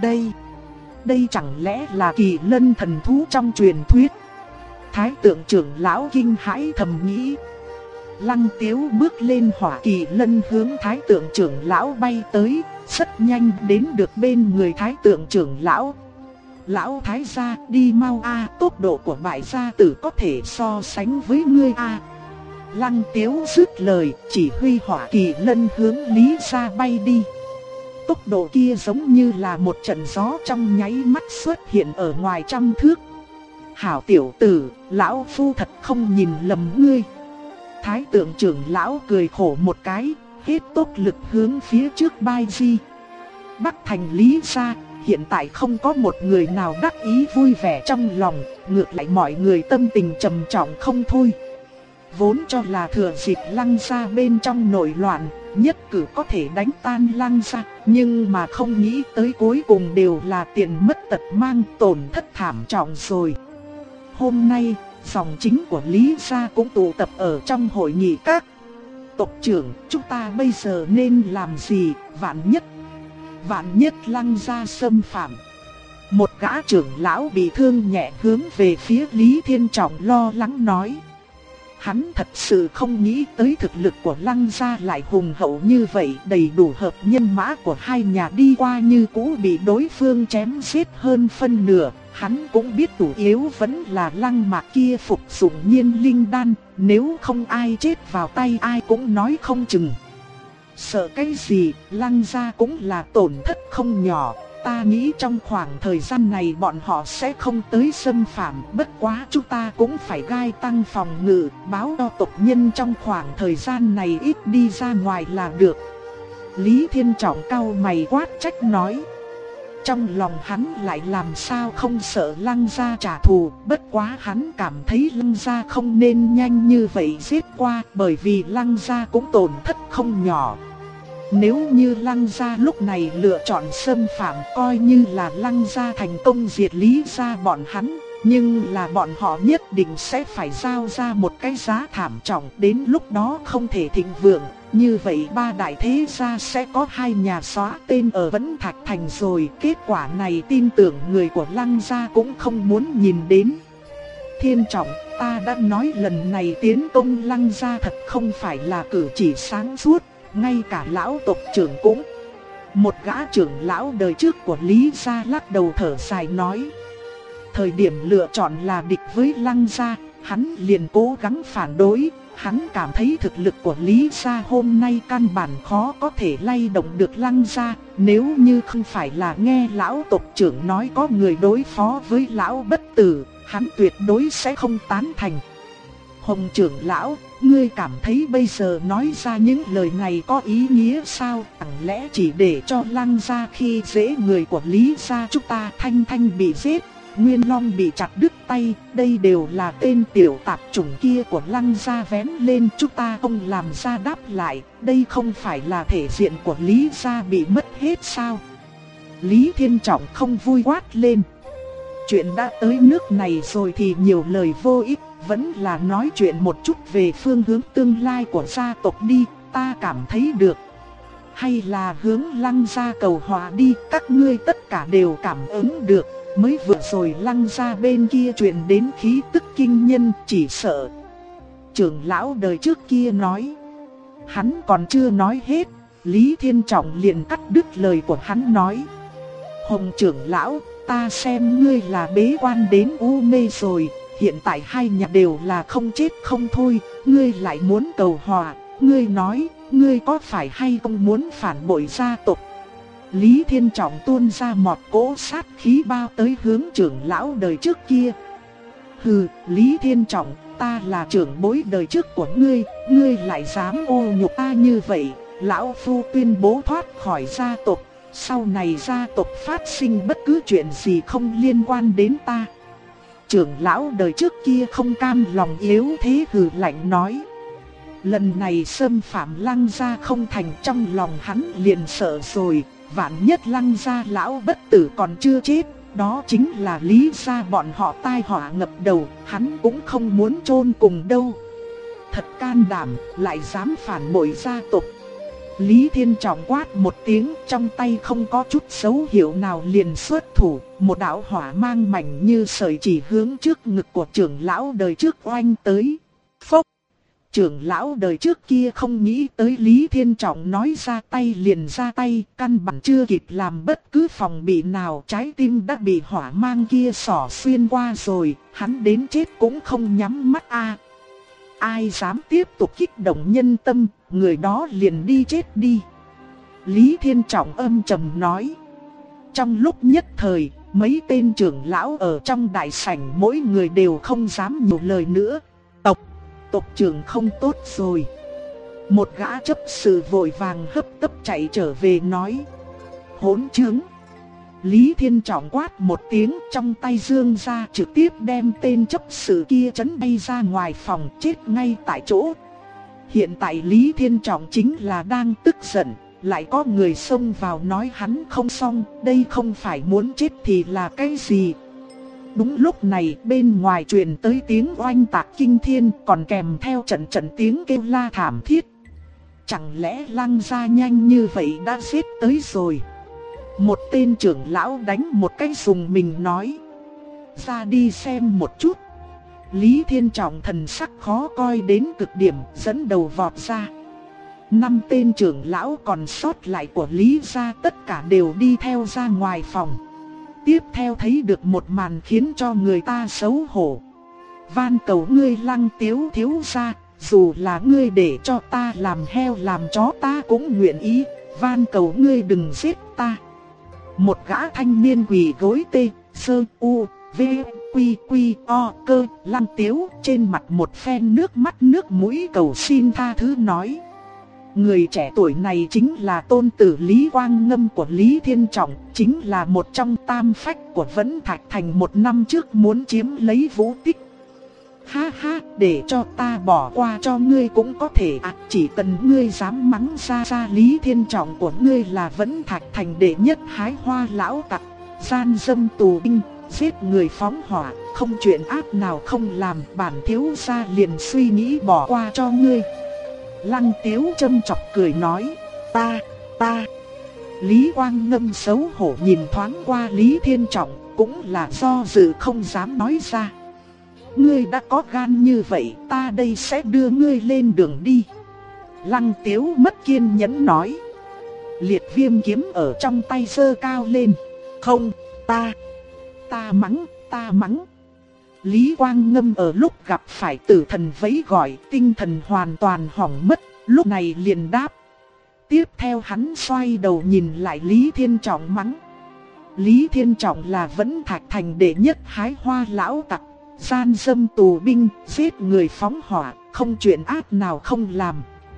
[SPEAKER 1] Đây chẳng lẽ là Kỳ Lân thần thú trong truyền thuyết? Thái tượng trưởng lão kinh hãi thầm nghĩ. Lăng Tiếu bước lên hỏa Kỳ Lân hướng thái tượng trưởng lão bay tới, rất nhanh đến được bên người thái tượng trưởng lão. Lão thái gia đi mau a, tốc độ của bại gia tử có thể so sánh với ngươi a. Lăng Tiếu dứt lời, chỉ huy hỏa Kỳ Lân hướng Lý gia bay đi. Tốc độ kia giống như là một trận gió trong nháy mắt xuất hiện ở ngoài trăm thước. Hảo tiểu tử, lão phu thật không nhìn lầm ngươi. Thái tượng trưởng lão cười khổ một cái, hết tốc lực hướng phía trước bay đi. Bắc thành Lý gia, hiện tại không có một người nào đắc ý vui vẻ trong lòng, ngược lại mọi người tâm tình trầm trọng không thôi. Vốn cho là thừa dịp Lăng gia bên trong nổi loạn, nhất cử có thể đánh tan Lăng gia, nhưng mà không nghĩ tới cuối cùng đều là tiền mất tật mang, tổn thất thảm trọng rồi. Hôm nay, dòng chính của Lý gia cũng tụ tập ở trong hội nghị các. Tộc trưởng, chúng ta bây giờ nên làm gì? Vạn nhất Lăng gia xâm phạm. Một gã trưởng lão bị thương nhẹ hướng về phía Lý Thiên Trọng lo lắng nói. Hắn thật sự không nghĩ tới thực lực của Lăng gia lại hùng hậu như vậy, đầy đủ hợp nhân mã của hai nhà đi qua như cũ bị đối phương chém giết hơn phân nửa. Hắn cũng biết chủ yếu vẫn là Lăng Mạc kia phục dụng nhiên linh đan, nếu không ai chết vào tay ai cũng nói không chừng. Sợ cái gì, Lăng gia cũng là tổn thất không nhỏ. Ta nghĩ trong khoảng thời gian này bọn họ sẽ không tới xâm phạm, bất quá chúng ta cũng phải gai tăng phòng ngự, báo cho tộc nhân trong khoảng thời gian này ít đi ra ngoài là được. Lý Thiên Trọng cau mày quát trách nói. Trong lòng hắn lại làm sao không sợ Lăng gia trả thù, bất quá hắn cảm thấy Lăng gia không nên nhanh như vậy giết qua, bởi vì Lăng gia cũng tổn thất không nhỏ. Nếu như Lăng gia lúc này lựa chọn xâm phạm, coi như là Lăng gia thành công diệt Lý gia bọn hắn, nhưng là bọn họ nhất định sẽ phải giao ra một cái giá thảm trọng, đến lúc đó không thể thịnh vượng. Như vậy ba đại thế gia sẽ có hai nhà xóa tên ở Vẫn Thạch Thành rồi. Kết quả này tin tưởng người của Lăng gia cũng không muốn nhìn đến. Thiên Trọng, ta đã nói lần này tiến công Lăng gia thật không phải là cử chỉ sáng suốt, ngay cả lão tộc trưởng cũng. Một gã trưởng lão đời trước của Lý gia lắc đầu thở dài nói. Thời điểm lựa chọn là địch với Lăng gia, hắn liền cố gắng phản đối. Hắn cảm thấy thực lực của Lý gia hôm nay căn bản khó có thể lay động được Lăng gia. Nếu như không phải là nghe lão tộc trưởng nói có người đối phó với lão bất tử, hắn tuyệt đối sẽ không tán thành. Hồng trưởng lão, ngươi cảm thấy bây giờ nói ra những lời này có ý nghĩa sao? Chẳng lẽ chỉ để cho Lăng gia khi dễ người của Lý gia chúng ta? Thanh Thanh bị giết, Nguyên Long bị chặt đứt tay, đây đều là tên tiểu tạp chủng kia của Lăng gia vén lên, chúng ta không làm ra đáp lại, đây không phải là thể diện của Lý gia bị mất hết sao? Lý Thiên Trọng không vui quát lên. Chuyện đã tới nước này rồi thì nhiều lời vô ích, vẫn là nói chuyện một chút về phương hướng tương lai của gia tộc đi, ta cảm thấy được. Hay là hướng Lăng gia cầu hòa đi, các ngươi tất cả đều cảm ứng được. Mới vừa rồi Lăng gia bên kia truyền đến khí tức kinh nhân, chỉ sợ trưởng lão đời trước kia nói. Hắn còn chưa nói hết, Lý Thiên Trọng liền cắt đứt lời của hắn nói. Hồng trưởng lão, ta xem ngươi là bế quan đến u mê rồi, hiện tại hai nhà đều là không chết không thôi, ngươi lại muốn cầu hòa, ngươi nói, ngươi có phải hay không muốn phản bội gia tộc? Lý Thiên Trọng tuôn ra một cỗ sát khí bao tới hướng trưởng lão đời trước kia. Hừ, Lý Thiên Trọng, ta là trưởng bối đời trước của ngươi, ngươi lại dám ô nhục ta như vậy, lão phu tuyên bố thoát khỏi gia tộc, sau này gia tộc phát sinh bất cứ chuyện gì không liên quan đến ta. Trưởng lão đời trước kia không cam lòng yếu thế hừ lạnh nói. Lần này xâm phạm Lăng gia không thành, trong lòng hắn liền sợ rồi. Vạn nhất Lăng gia lão bất tử còn chưa chết, đó chính là Lý gia bọn họ tai họa ngập đầu, hắn cũng không muốn chôn cùng đâu. Thật can đảm, lại dám phản bội gia tộc. Lý Thiên Trọng quát một tiếng, trong tay không có chút dấu hiệu nào liền xuất thủ, một đạo hỏa mang mảnh như sợi chỉ hướng trước ngực của trưởng lão đời trước oanh tới. Phốc! Trưởng lão đời trước kia không nghĩ tới Lý Thiên Trọng nói ra tay liền ra tay, căn bản chưa kịp làm bất cứ phòng bị nào, trái tim đã bị hỏa mang kia xỏ xuyên qua rồi, hắn đến chết cũng không nhắm mắt a. Ai dám tiếp tục kích động nhân tâm, người đó liền đi chết đi. Lý Thiên Trọng âm trầm nói. Trong lúc nhất thời, mấy tên trưởng lão ở trong đại sảnh mỗi người đều không dám nhiều lời nữa. Tộc trưởng không tốt rồi. Một gã chấp sự vội vàng hấp tấp chạy trở về nói. Hỗn trướng! Lý Thiên Trọng quát một tiếng, trong tay giương ra trực tiếp đem tên chấp sự kia chấn bay ra ngoài phòng, chết ngay tại chỗ. Hiện tại Lý Thiên Trọng chính là đang tức giận, lại có người xông vào nói hắn không xong, đây không phải muốn chết thì là cái gì. Đúng lúc này bên ngoài truyền tới tiếng oanh tạc kinh thiên, còn kèm theo trận tiếng kêu la thảm thiết. Chẳng lẽ Lăng gia nhanh như vậy đã giết tới rồi? Một tên trưởng lão đánh một cái dùng mình nói. Ra đi xem một chút. Lý Thiên Trọng thần sắc khó coi đến cực điểm, dẫn đầu vọt ra. 5 tên trưởng lão còn sót lại của Lý gia tất cả đều đi theo ra ngoài phòng. Tiếp theo thấy được một màn khiến cho người ta xấu hổ. Van cầu ngươi Lăng Tiếu thiếu gia, dù là ngươi để cho ta làm heo làm chó ta cũng nguyện ý, van cầu ngươi đừng giết ta. Một gã thanh niên quỳ gối tê, sơ, u, v, quy, quy, o, cơ, Lăng Tiếu trên mặt một phen nước mắt nước mũi cầu xin tha thứ nói. Người trẻ tuổi này chính là tôn tử Lý Quang Ngâm của Lý Thiên Trọng, chính là một trong tam phách của Vẫn Thạch Thành một năm trước muốn chiếm lấy Vũ Tích. Ha ha, để cho ta bỏ qua cho ngươi cũng có thể à, chỉ cần ngươi dám mắng ra Lý Thiên Trọng của ngươi là Vẫn Thạch Thành đệ nhất hái hoa lão tặc, gian dâm tù binh, giết người phóng hỏa, không chuyện ác nào không làm, bản thiếu gia liền suy nghĩ bỏ qua cho ngươi. Lăng Tiếu châm chọc cười nói, ta. Lý Quang Ngâm xấu hổ nhìn thoáng qua Lý Thiên Trọng, cũng là do dự không dám nói ra. Ngươi đã có gan như vậy, ta đây sẽ đưa ngươi lên đường đi. Lăng Tiếu mất kiên nhẫn nói. Liệt viêm kiếm ở trong tay giơ cao lên. Không, ta mắng. Lý Quang Ngâm ở lúc gặp phải tử thần vẫy gọi, tinh thần hoàn toàn hỏng mất, lúc này liền đáp. Tiếp theo hắn xoay đầu nhìn lại Lý Thiên Trọng mắng. Lý Thiên Trọng là Vẫn Thạch Thành đệ nhất hái hoa lão tặc, gian dâm tù binh, giết người phóng hỏa, không chuyện ác nào không làm.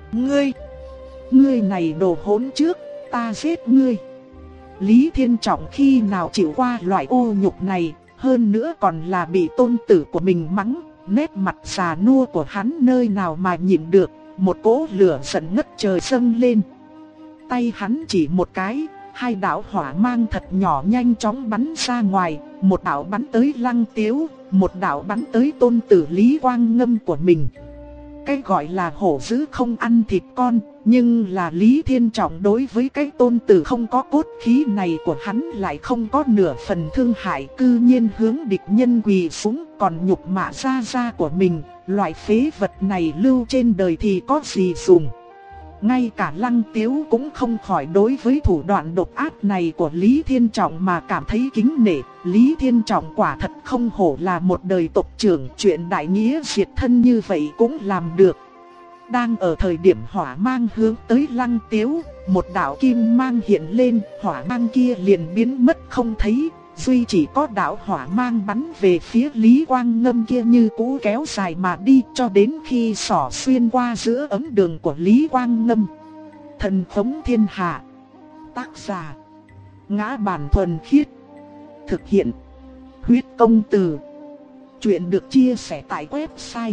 [SPEAKER 1] Ngươi này đồ hỗn trước, ta giết ngươi. Lý Thiên Trọng khi nào chịu qua loại ô nhục này, hơn nữa còn là bị tôn tử của mình mắng, nét mặt già nua của hắn nơi nào mà nhịn được, một cỗ lửa giận ngất trời dâng lên. Tay hắn chỉ một cái, hai đạo hỏa mang thật nhỏ nhanh chóng bắn ra ngoài, một đạo bắn tới Lăng Tiếu, một đạo bắn tới tôn tử Lý Quang Ngâm của mình. Cái gọi là hổ dữ không ăn thịt con, nhưng là Lý Thiên Trọng đối với cái tôn tử không có cốt khí này của hắn lại không có nửa phần thương hại, cư nhiên hướng địch nhân quỳ xuống còn nhục mạ gia gia của mình, loại phế vật này lưu trên đời thì có gì dùng. Ngay cả Lăng Tiếu cũng không khỏi đối với thủ đoạn độc ác này của Lý Thiên Trọng mà cảm thấy kính nể. Lý Thiên Trọng quả thật không hổ là một đời tộc trưởng, chuyện đại nghĩa diệt thân như vậy cũng làm được. Đang ở thời điểm hỏa mang hướng tới Lăng Tiếu, một đạo kim mang hiện lên, hỏa mang kia liền biến mất không thấy. Duy chỉ có đạo hỏa mang bắn về phía Lý Quang Ngâm kia như cũ kéo dài mà đi cho đến khi xỏ xuyên qua giữa ấm đường của Lý Quang Ngâm. Thần phóng thiên hạ. Tác giả: Ngã Bản Thuần Khiết. Thực hiện: Huyết Công Từ. Chuyện được chia sẻ tại website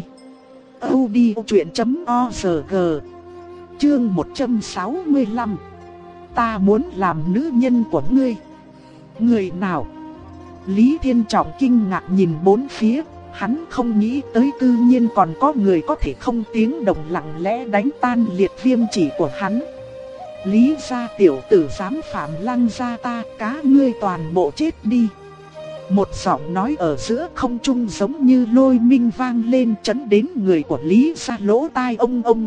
[SPEAKER 1] audiochuyện.org. Chương 165. Ta muốn làm nữ nhân của ngươi. Người nào? Lý Thiên Trọng kinh ngạc nhìn bốn phía, hắn không nghĩ tới cư nhiên còn có người có thể không tiếng động lặng lẽ đánh tan liệt viêm chỉ của hắn. Lý gia tiểu tử dám phạm Lăng gia ta, cá ngươi toàn bộ chết đi. Một giọng nói ở giữa không trung giống như lôi minh vang lên chấn đến người của Lý gia lỗ tai ông.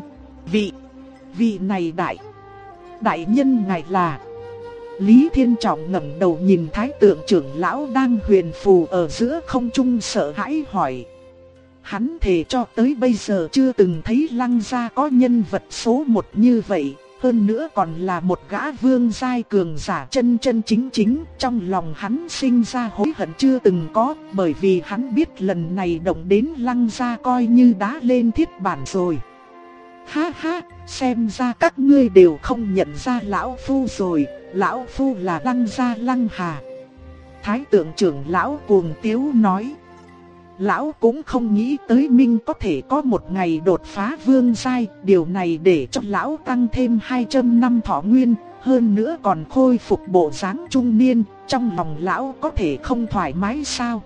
[SPEAKER 1] Vị này đại nhân ngài là... Lý Thiên Trọng ngẩng đầu nhìn Thái Tượng trưởng lão đang huyền phù ở giữa không trung sợ hãi hỏi. Hắn thề cho tới bây giờ chưa từng thấy Lăng gia có nhân vật số một như vậy, hơn nữa còn là một gã vương giai cường giả chân chính, trong lòng hắn sinh ra hối hận chưa từng có, bởi vì hắn biết lần này động đến Lăng gia coi như đá lên thiết bản rồi. Ha ha, xem ra các ngươi đều không nhận ra lão phu rồi, lão phu là Lăng gia Lăng Hà. Thái Tượng trưởng lão cuồng tiếu nói. Lão cũng không nghĩ tới Minh có thể có một ngày đột phá vương giai, điều này để cho lão tăng thêm 200 năm thọ nguyên, hơn nữa còn khôi phục bộ dáng trung niên, trong lòng lão có thể không thoải mái sao?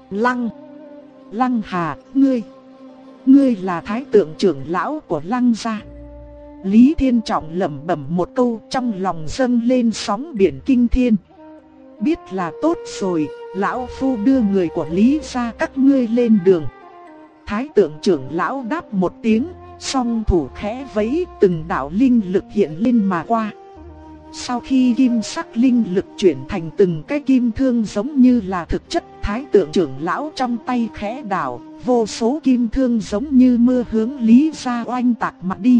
[SPEAKER 1] Lăng Hà, ngươi là Thái Tượng trưởng lão của Lăng gia. Lý Thiên Trọng lẩm bẩm một câu, trong lòng dâng lên sóng biển kinh thiên. Biết là tốt rồi, lão phu đưa người của Lý gia các ngươi lên đường. Thái Tượng trưởng lão đáp một tiếng, song thủ khẽ vẫy, từng đạo linh lực hiện lên mà qua. Sau khi kim sắc linh lực chuyển thành từng cái kim thương giống như là thực chất, Thái Tượng trưởng lão trong tay khẽ đảo, vô số kim thương giống như mưa hướng Lý gia oanh tạc mà đi.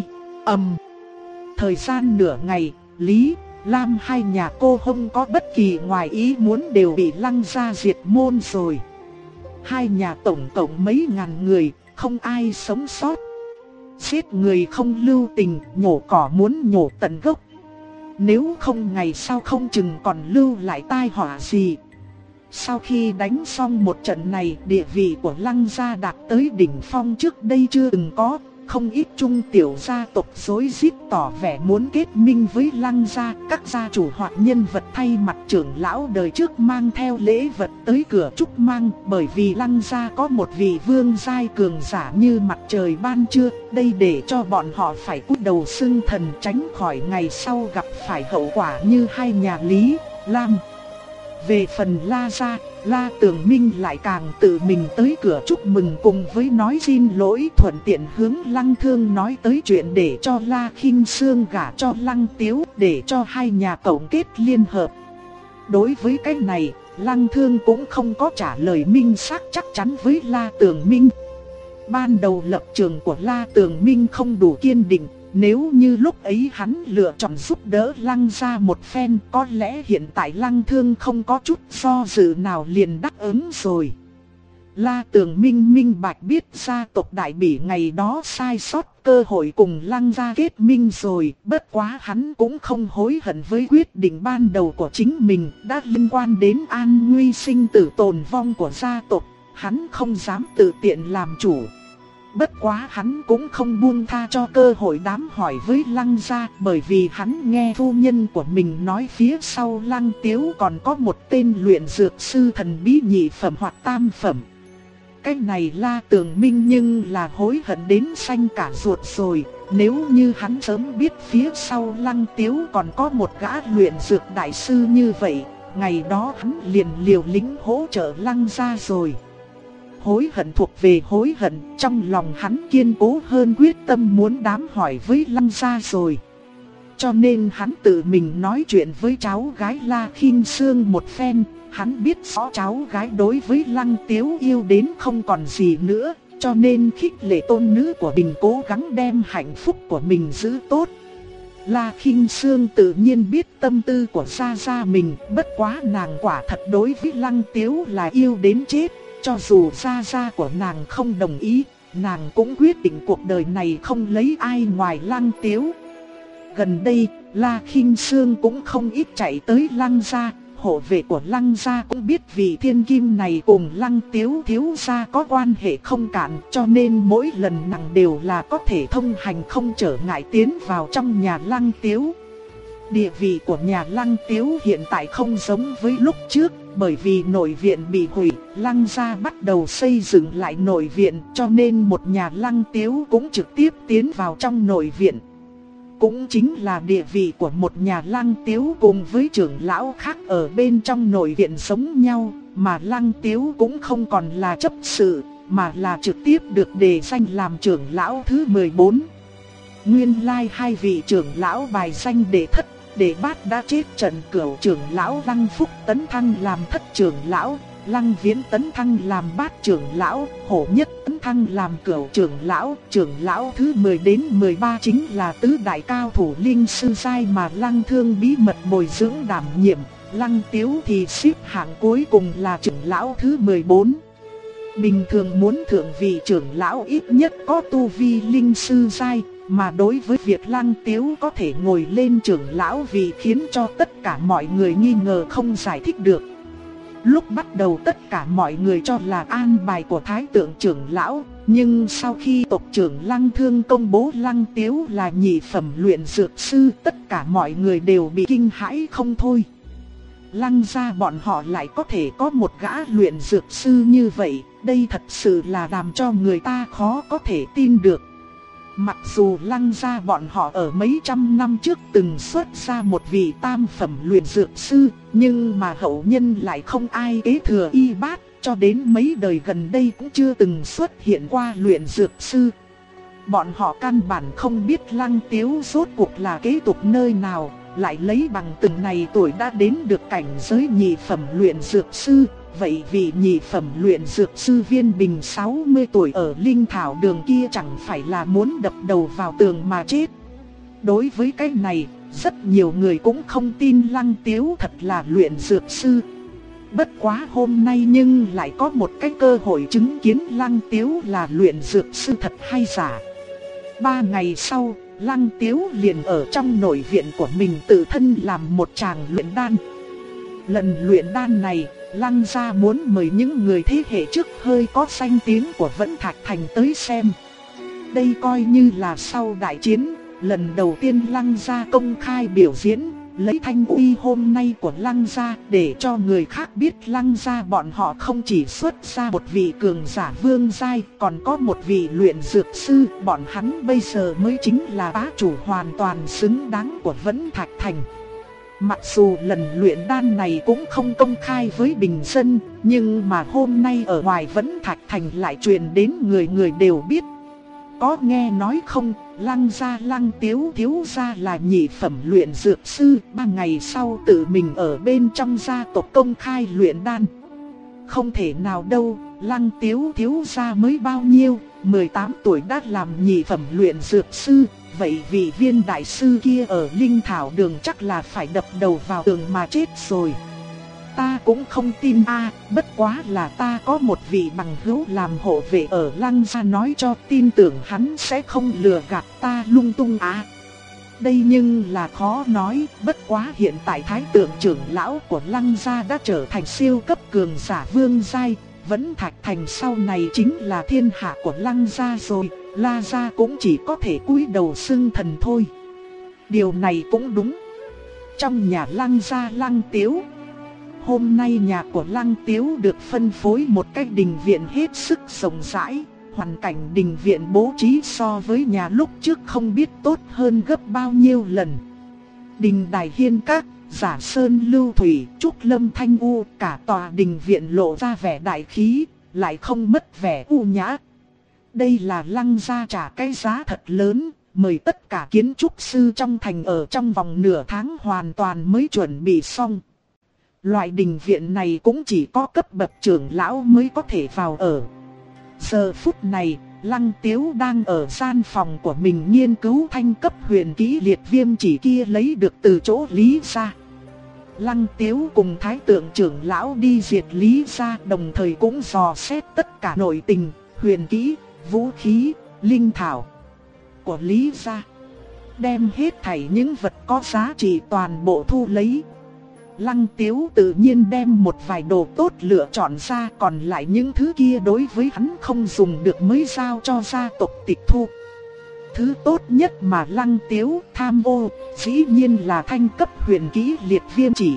[SPEAKER 1] Thời gian nửa ngày, Lý, Lam hai nhà cô không có bất kỳ ngoài ý muốn đều bị Lăng gia diệt môn rồi. Hai nhà tổng cộng mấy ngàn người, không ai sống sót. Giết người không lưu tình, nhổ cỏ muốn nhổ tận gốc. Nếu không ngày sau không chừng còn lưu lại tai họa gì. Sau khi đánh xong một trận này, địa vị của Lăng gia đạt tới đỉnh phong trước đây chưa từng có. Không ít trung tiểu gia tộc rối rít tỏ vẻ muốn kết minh với Lăng gia. Các gia chủ hoặc nhân vật thay mặt trưởng lão đời trước mang theo lễ vật tới cửa chúc mừng, bởi vì Lăng gia có một vị vương giai cường giả như mặt trời ban trưa. Đây để cho bọn họ phải cúi đầu xưng thần, tránh khỏi ngày sau gặp phải hậu quả như hai nhà Lý, Lam. Về phần La gia, La Tường Minh lại càng tự mình tới cửa chúc mừng cùng với nói xin lỗi, thuận tiện hướng Lăng Thương nói tới chuyện để cho La Khinh Sương gả cho Lăng Tiếu, để cho hai nhà cộng kết liên hợp. Đối với cái này, Lăng Thương cũng không có trả lời minh xác chắc chắn với La Tường Minh. Ban đầu lập trường của La Tường Minh không đủ kiên định, nếu như lúc ấy hắn lựa chọn giúp đỡ Lăng gia một phen, có lẽ hiện tại Lăng Thương không có chút do dự nào liền đáp ứng rồi. La Tường Minh minh bạch biết gia tộc Đại Bỉ ngày đó sai sót cơ hội cùng Lăng gia kết minh rồi, bất quá hắn cũng không hối hận với quyết định ban đầu của chính mình, đã liên quan đến an nguy sinh tử tồn vong của gia tộc, hắn không dám tự tiện làm chủ. Bất quá hắn cũng không buông tha cho cơ hội đám hỏi với Lăng gia, bởi vì hắn nghe phu nhân của mình nói phía sau Lăng Tiếu còn có một tên luyện dược sư thần bí nhị phẩm hoặc tam phẩm. Cái này La Tường Minh nhưng là hối hận đến xanh cả ruột rồi, nếu như hắn sớm biết phía sau Lăng Tiếu còn có một gã luyện dược đại sư như vậy, ngày đó hắn liền liều lĩnh hỗ trợ Lăng gia rồi. Hối hận thuộc về hối hận, trong lòng hắn kiên cố hơn quyết tâm muốn đám hỏi với Lăng gia rồi. Cho nên hắn tự mình nói chuyện với cháu gái La Khinh Sương một phen, hắn biết rõ cháu gái đối với Lăng Tiếu yêu đến không còn gì nữa, cho nên khích lệ tôn nữ của mình cố gắng đem hạnh phúc của mình giữ tốt. La Khinh Sương tự nhiên biết tâm tư của gia gia mình, bất quá nàng quả thật đối với Lăng Tiếu là yêu đến chết. Cho dù gia gia của nàng không đồng ý, nàng cũng quyết định cuộc đời này không lấy ai ngoài Lăng Tiếu. Gần đây, La Khinh Sương cũng không ít chạy tới Lăng gia, hộ vệ của Lăng gia cũng biết vì thiên kim này cùng Lăng Tiếu thiếu gia có quan hệ không cạn, cho nên mỗi lần nàng đều là có thể thông hành không trở ngại tiến vào trong nhà Lăng Tiếu. Địa vị của nhà Lăng Tiếu hiện tại không giống với lúc trước, bởi vì nội viện bị hủy, Lăng gia bắt đầu xây dựng lại nội viện, cho nên một nhà Lăng Tiếu cũng trực tiếp tiến vào trong nội viện. Cũng chính là địa vị của một nhà Lăng Tiếu cùng với trưởng lão khác ở bên trong nội viện giống nhau, mà Lăng Tiếu cũng không còn là chấp sự, mà là trực tiếp được đề danh làm trưởng lão thứ 14. Nguyên lai hai vị trưởng lão bài danh đệ thất, đệ bát đã chết trận, cửu trưởng lão Lăng Phúc tấn thăng làm thất trưởng lão, Lăng Viễn tấn thăng làm bát trưởng lão, Hổ Nhất tấn thăng làm cửu trưởng lão thứ 10 đến 13 chính là tứ đại cao thủ linh sư giai mà Lăng Thương bí mật bồi dưỡng đảm nhiệm, Lăng Tiếu thì xếp hạng cuối cùng là trưởng lão thứ 14. Bình thường muốn thượng vị trưởng lão ít nhất có tu vi linh sư giai, mà đối với việc Lăng Tiếu có thể ngồi lên trưởng lão vì khiến cho tất cả mọi người nghi ngờ không giải thích được. Lúc bắt đầu tất cả mọi người cho là an bài của Thái Tượng trưởng lão, nhưng sau khi tộc trưởng Lăng Thương công bố Lăng Tiếu là nhị phẩm luyện dược sư, tất cả mọi người đều bị kinh hãi không thôi. Lăng gia bọn họ lại có thể có một gã luyện dược sư như vậy, đây thật sự là làm cho người ta khó có thể tin được. Mặc dù Lăng gia bọn họ ở mấy trăm năm trước từng xuất ra một vị tam phẩm luyện dược sư, nhưng mà hậu nhân lại không ai kế thừa y bát, cho đến mấy đời gần đây cũng chưa từng xuất hiện qua luyện dược sư. Bọn họ căn bản không biết Lăng Tiếu rốt cuộc là kế tục nơi nào, lại lấy bằng từng này tuổi đã đến được cảnh giới nhị phẩm luyện dược sư. Vậy vị nhị phẩm luyện dược sư Viên Bình 60 tuổi ở Linh Thảo Đường kia chẳng phải là muốn đập đầu vào tường mà chết. Đối với cái này, rất nhiều người cũng không tin Lăng Tiếu thật là luyện dược sư. Bất quá hôm nay nhưng lại có một cái cơ hội chứng kiến Lăng Tiếu là luyện dược sư thật hay giả. 3 ngày sau, Lăng Tiếu liền ở trong nội viện của mình tự thân làm một tràng luyện đan. Lần luyện đan này, Lăng gia muốn mời những người thế hệ trước hơi có danh tiếng của Vẫn Thạch Thành tới xem. Đây coi như là sau đại chiến, lần đầu tiên Lăng gia công khai biểu diễn, lấy thanh uy hôm nay của Lăng gia để cho người khác biết Lăng gia bọn họ không chỉ xuất ra một vị cường giả vương giai, còn có một vị luyện dược sư, bọn hắn bây giờ mới chính là bá chủ hoàn toàn xứng đáng của Vẫn Thạch Thành. Mặc dù lần luyện đan này cũng không công khai với bình dân, nhưng mà hôm nay ở ngoài Vẫn Thạch Thành lại truyền đến người người đều biết. Có nghe nói không, Lăng gia Lăng Tiếu thiếu gia là nhị phẩm luyện dược sư, 3 ngày sau tự mình ở bên trong gia tộc công khai luyện đan. Không thể nào đâu, Lăng Tiếu thiếu gia mới bao nhiêu, 18 tuổi đã làm nhị phẩm luyện dược sư, vậy vị Viên đại sư kia ở Linh Thảo Đường chắc là phải đập đầu vào tường mà chết rồi. Ta cũng không tin bất quá là ta có một vị bằng hữu làm hộ vệ ở Lăng gia nói cho, tin tưởng hắn sẽ không lừa gạt ta lung tung Đây nhưng là khó nói, bất quá hiện tại thái tượng trưởng lão của Lăng gia đã trở thành siêu cấp cường giả vương giai, Vẫn Thạch Thành sau này chính là thiên hạ của Lăng gia rồi, La gia cũng chỉ có thể cúi đầu xưng thần thôi. Điều này cũng đúng. Trong nhà Lăng gia Lăng Tiếu, hôm nay nhà của Lăng Tiếu được phân phối một cái đình viện hết sức rộng rãi, hoàn cảnh đình viện bố trí so với nhà lúc trước không biết tốt hơn gấp bao nhiêu lần. Đình đài hiên các, giả sơn lưu thủy, trúc lâm thanh u, cả tòa đình viện lộ ra vẻ đại khí, lại không mất vẻ u nhã. Đây là Lăng gia trả cái giá thật lớn, mời tất cả kiến trúc sư trong thành ở trong vòng nửa tháng hoàn toàn mới chuẩn bị xong. Loại đình viện này cũng chỉ có cấp bậc trưởng lão mới có thể vào ở. Giờ phút này, Lăng Tiếu đang ở gian phòng của mình nghiên cứu thanh cấp huyền kỹ liệt viêm chỉ kia lấy được từ chỗ Lý gia. Lăng Tiếu cùng thái tượng trưởng lão đi diệt Lý gia, đồng thời cũng dò xét tất cả nội tình, huyền kỹ, vũ khí, linh thảo của Lý gia. Đem hết thảy những vật có giá trị toàn bộ thu lấy. Lăng Tiếu tự nhiên đem một vài đồ tốt lựa chọn ra, còn lại những thứ kia đối với hắn không dùng được mới giao cho gia tộc tịch thu. Thứ tốt nhất mà Lăng Tiếu tham ô, dĩ nhiên là thanh cấp huyền kỹ liệt viêm chỉ.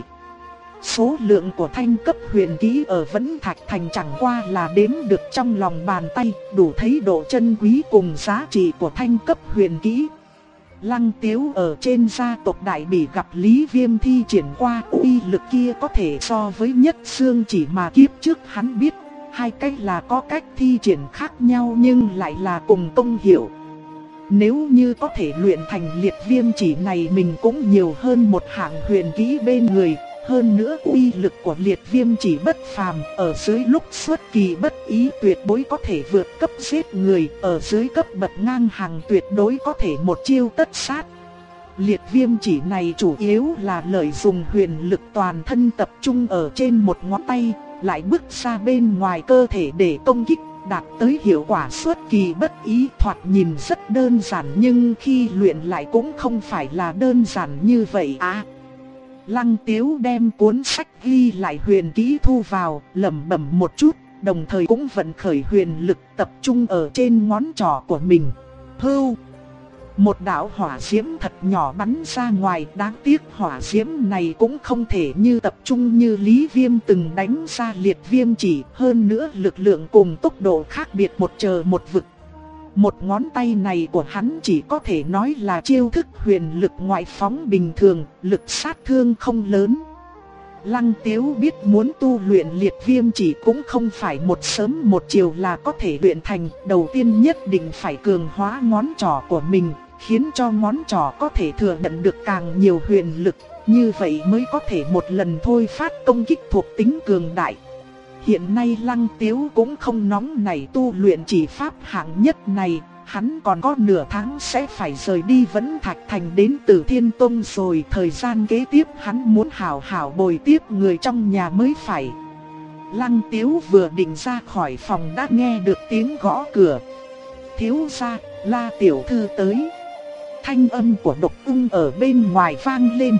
[SPEAKER 1] Số lượng của thanh cấp huyền kỹ ở Vẫn Thạch Thành chẳng qua là đếm được trong lòng bàn tay, đủ thấy độ chân quý cùng giá trị của thanh cấp huyền kỹ. Lăng Tiếu ở trên gia tộc Đại Bỉ gặp Lý Viêm thi triển qua uy lực kia có thể so với Nhất Xương chỉ mà kiếp trước hắn biết. Hai cách là có cách thi triển khác nhau nhưng lại là cùng công hiệu. Nếu như có thể luyện thành liệt viêm chỉ này, mình cũng nhiều hơn một hạng huyền kỹ bên người. Hơn nữa uy lực của liệt viêm chỉ bất phàm, ở dưới lúc xuất kỳ bất ý tuyệt đối có thể vượt cấp giết người, ở dưới cấp bậc ngang hàng tuyệt đối có thể một chiêu tất sát. Liệt viêm chỉ này chủ yếu là lợi dụng huyền lực toàn thân tập trung ở trên một ngón tay, lại bước ra bên ngoài cơ thể để công kích, đạt tới hiệu quả xuất kỳ bất ý. Thoạt nhìn rất đơn giản nhưng khi luyện lại cũng không phải là đơn giản như vậy Lăng Tiếu đem cuốn sách ghi lại huyền kỹ thu vào, lẩm bẩm một chút, đồng thời cũng vận khởi huyền lực tập trung ở trên ngón trỏ của mình. Hưu! Một đạo hỏa diễm thật nhỏ bắn ra ngoài, đáng tiếc hỏa diễm này cũng không thể như tập trung như Lý Viêm từng đánh ra liệt viêm chỉ, hơn nữa lực lượng cùng tốc độ khác biệt một trời một vực. Một ngón tay này của hắn chỉ có thể nói là chiêu thức huyền lực ngoại phóng bình thường, lực sát thương không lớn. Lăng Tiếu biết muốn tu luyện liệt viêm chỉ cũng không phải một sớm một chiều là có thể luyện thành. Đầu tiên nhất định phải cường hóa ngón trỏ của mình, khiến cho ngón trỏ có thể thừa nhận được càng nhiều huyền lực, như vậy mới có thể một lần thôi phát công kích thuộc tính cường đại. Hiện nay Lăng Tiếu cũng không nóng nảy tu luyện chỉ pháp hạng nhất này, hắn còn có nửa tháng sẽ phải rời đi Vẫn Thạch Thành đến Tử Thiên Tông rồi. Thời gian kế tiếp hắn muốn hảo hảo bồi tiếp người trong nhà mới phải. Lăng Tiếu vừa định ra khỏi phòng đã nghe được tiếng gõ cửa. Thiếu gia, La tiểu thư tới. Thanh âm của Độc Ung ở bên ngoài vang lên.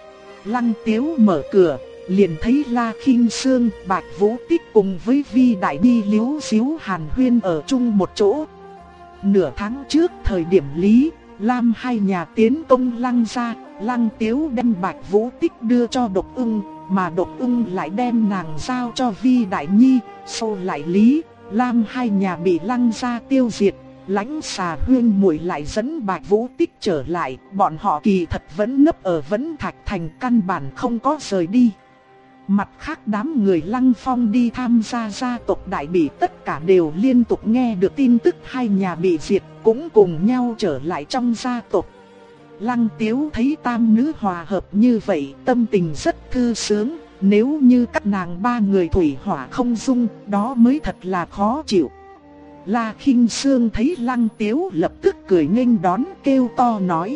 [SPEAKER 1] Lăng Tiếu mở cửa, liền thấy La Khinh Sương, Bạch Vũ Tích cùng với Vi Đại Ni Liễu Xíu Hàn Huyên ở chung một chỗ. Nửa tháng trước thời điểm Lý, Lam hai nhà tiến công Lăng gia, Lăng Tiếu đem Bạch Vũ Tích đưa cho Độc Ung, mà Độc Ung lại đem nàng giao cho Vi Đại Nhi. Sau lại Lý, Lam hai nhà bị Lăng gia tiêu diệt, Lãnh Xà Huyên muội lại dẫn Bạch Vũ Tích trở lại, bọn họ kỳ thật vẫn nấp ở Vẫn Thạch Thành, căn bản không có rời đi. Mặt khác đám người Lăng Phong đi tham gia gia tộc Đại Bỉ tất cả đều liên tục nghe được tin tức hai nhà bị diệt, cũng cùng nhau trở lại trong gia tộc. Lăng Tiếu thấy tam nữ hòa hợp như vậy, tâm tình rất thư sướng. Nếu như các nàng ba người thủy hỏa không dung, đó mới thật là khó chịu. La Khinh Sương thấy Lăng Tiếu lập tức cười nghênh đón, kêu to nói: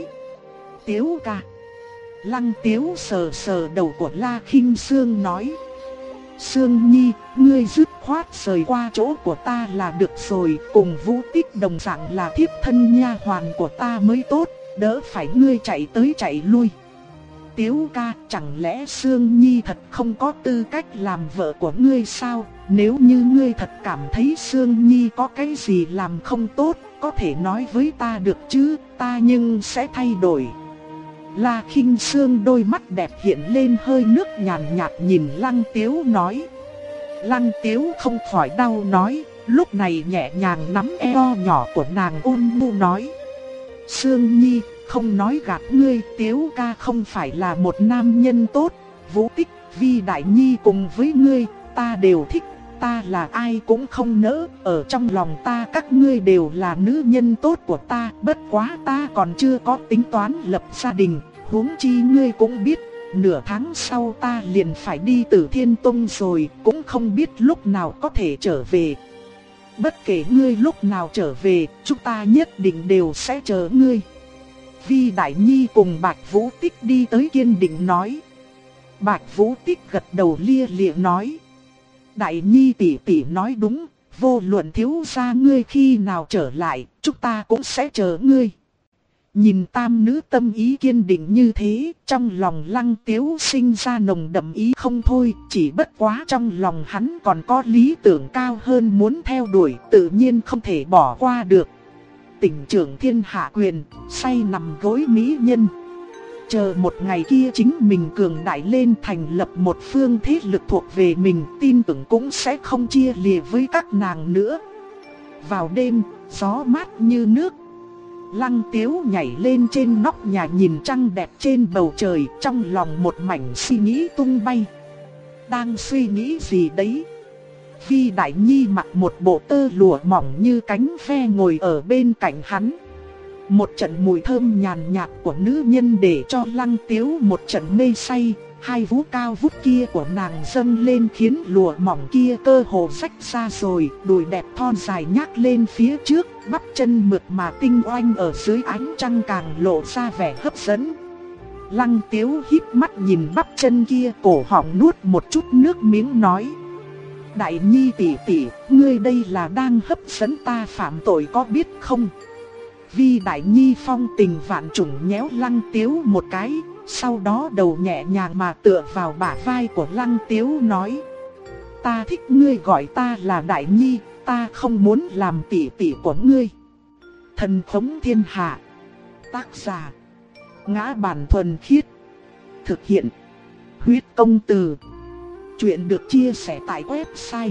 [SPEAKER 1] Tiếu ca. Lăng Tiếu sờ sờ đầu của La Khinh Sương nói: Sương Nhi, ngươi dứt khoát rời qua chỗ của ta là được rồi, cùng Vũ Tích đồng dạng là thiếp thân nha hoàn của ta mới tốt, đỡ phải ngươi chạy tới chạy lui. Tiếu ca, chẳng lẽ Sương Nhi thật không có tư cách làm vợ của ngươi sao? Nếu như ngươi thật cảm thấy Sương Nhi có cái gì làm không tốt, có thể nói với ta được chứ, ta nhưng sẽ thay đổi. La Khinh Sương đôi mắt đẹp hiện lên hơi nước nhàn nhạt nhìn Lăng Tiếu nói. Lăng Tiếu không khỏi đau nói, lúc này nhẹ nhàng nắm eo nhỏ của nàng ôn nhu nói: Sương Nhi, không nói gạt ngươi, Tiếu ca không phải là một nam nhân tốt. Vũ Tích, Vi Đại Nhi cùng với ngươi, ta đều thích. Ta là ai cũng không nỡ, ở trong lòng ta các ngươi đều là nữ nhân tốt của ta. Bất quá ta còn chưa có tính toán lập gia đình, huống chi ngươi cũng biết, nửa tháng sau ta liền phải đi Tử Thiên Tông rồi, cũng không biết lúc nào có thể trở về. Bất kể ngươi lúc nào trở về, chúng ta nhất định đều sẽ chờ ngươi. Vi Đại Nhi cùng Bạch Vũ Tích đi tới kiên định nói. Bạch Vũ Tích gật đầu lia lịa nói: Đại Nhi tỷ tỷ nói đúng, vô luận thiếu gia ngươi khi nào trở lại, chúng ta cũng sẽ chờ ngươi. Nhìn tam nữ tâm ý kiên định như thế, trong lòng Lăng Tiếu sinh ra nồng đậm ý không thôi, chỉ bất quá trong lòng hắn còn có lý tưởng cao hơn muốn theo đuổi, tự nhiên không thể bỏ qua được. Tỉnh trưởng thiên hạ quyền, say nằm gối mỹ nhân. Chờ một ngày kia chính mình cường đại lên thành lập một phương thế lực thuộc về mình, tin tưởng cũng sẽ không chia lìa với các nàng nữa. Vào đêm, gió mát như nước. Lăng Tiếu nhảy lên trên nóc nhà nhìn trăng đẹp trên bầu trời, trong lòng một mảnh suy nghĩ tung bay. Đang suy nghĩ gì đấy? Vi Đại Nhi mặc một bộ tơ lụa mỏng như cánh ve ngồi ở bên cạnh hắn. Một trận mùi thơm nhàn nhạt của nữ nhân để cho Lăng Tiếu một trận mê say. Hai vú cao vút kia của nàng dâng lên khiến lụa mỏng kia cơ hồ rách ra rồi. Đùi đẹp thon dài nhác lên phía trước, bắp chân mượt mà tinh oanh ở dưới ánh trăng càng lộ ra vẻ hấp dẫn. Lăng Tiếu híp mắt nhìn bắp chân kia, cổ họng nuốt một chút nước miếng nói: Đại Nhi tỷ tỷ, ngươi đây là đang hấp dẫn ta phạm tội có biết không? Vi Đại Nhi phong tình vạn trùng nhéo Lăng Tiếu một cái, sau đó đầu nhẹ nhàng mà tựa vào bả vai của Lăng Tiếu nói: Ta thích ngươi gọi ta là Đại Nhi, ta không muốn làm tỷ tỷ của ngươi. Thần Khống Thiên Hạ. Tác giả: Ngã Bản Thuần Khiết. Thực hiện: Huyết Công Từ. Chuyện được chia sẻ tại website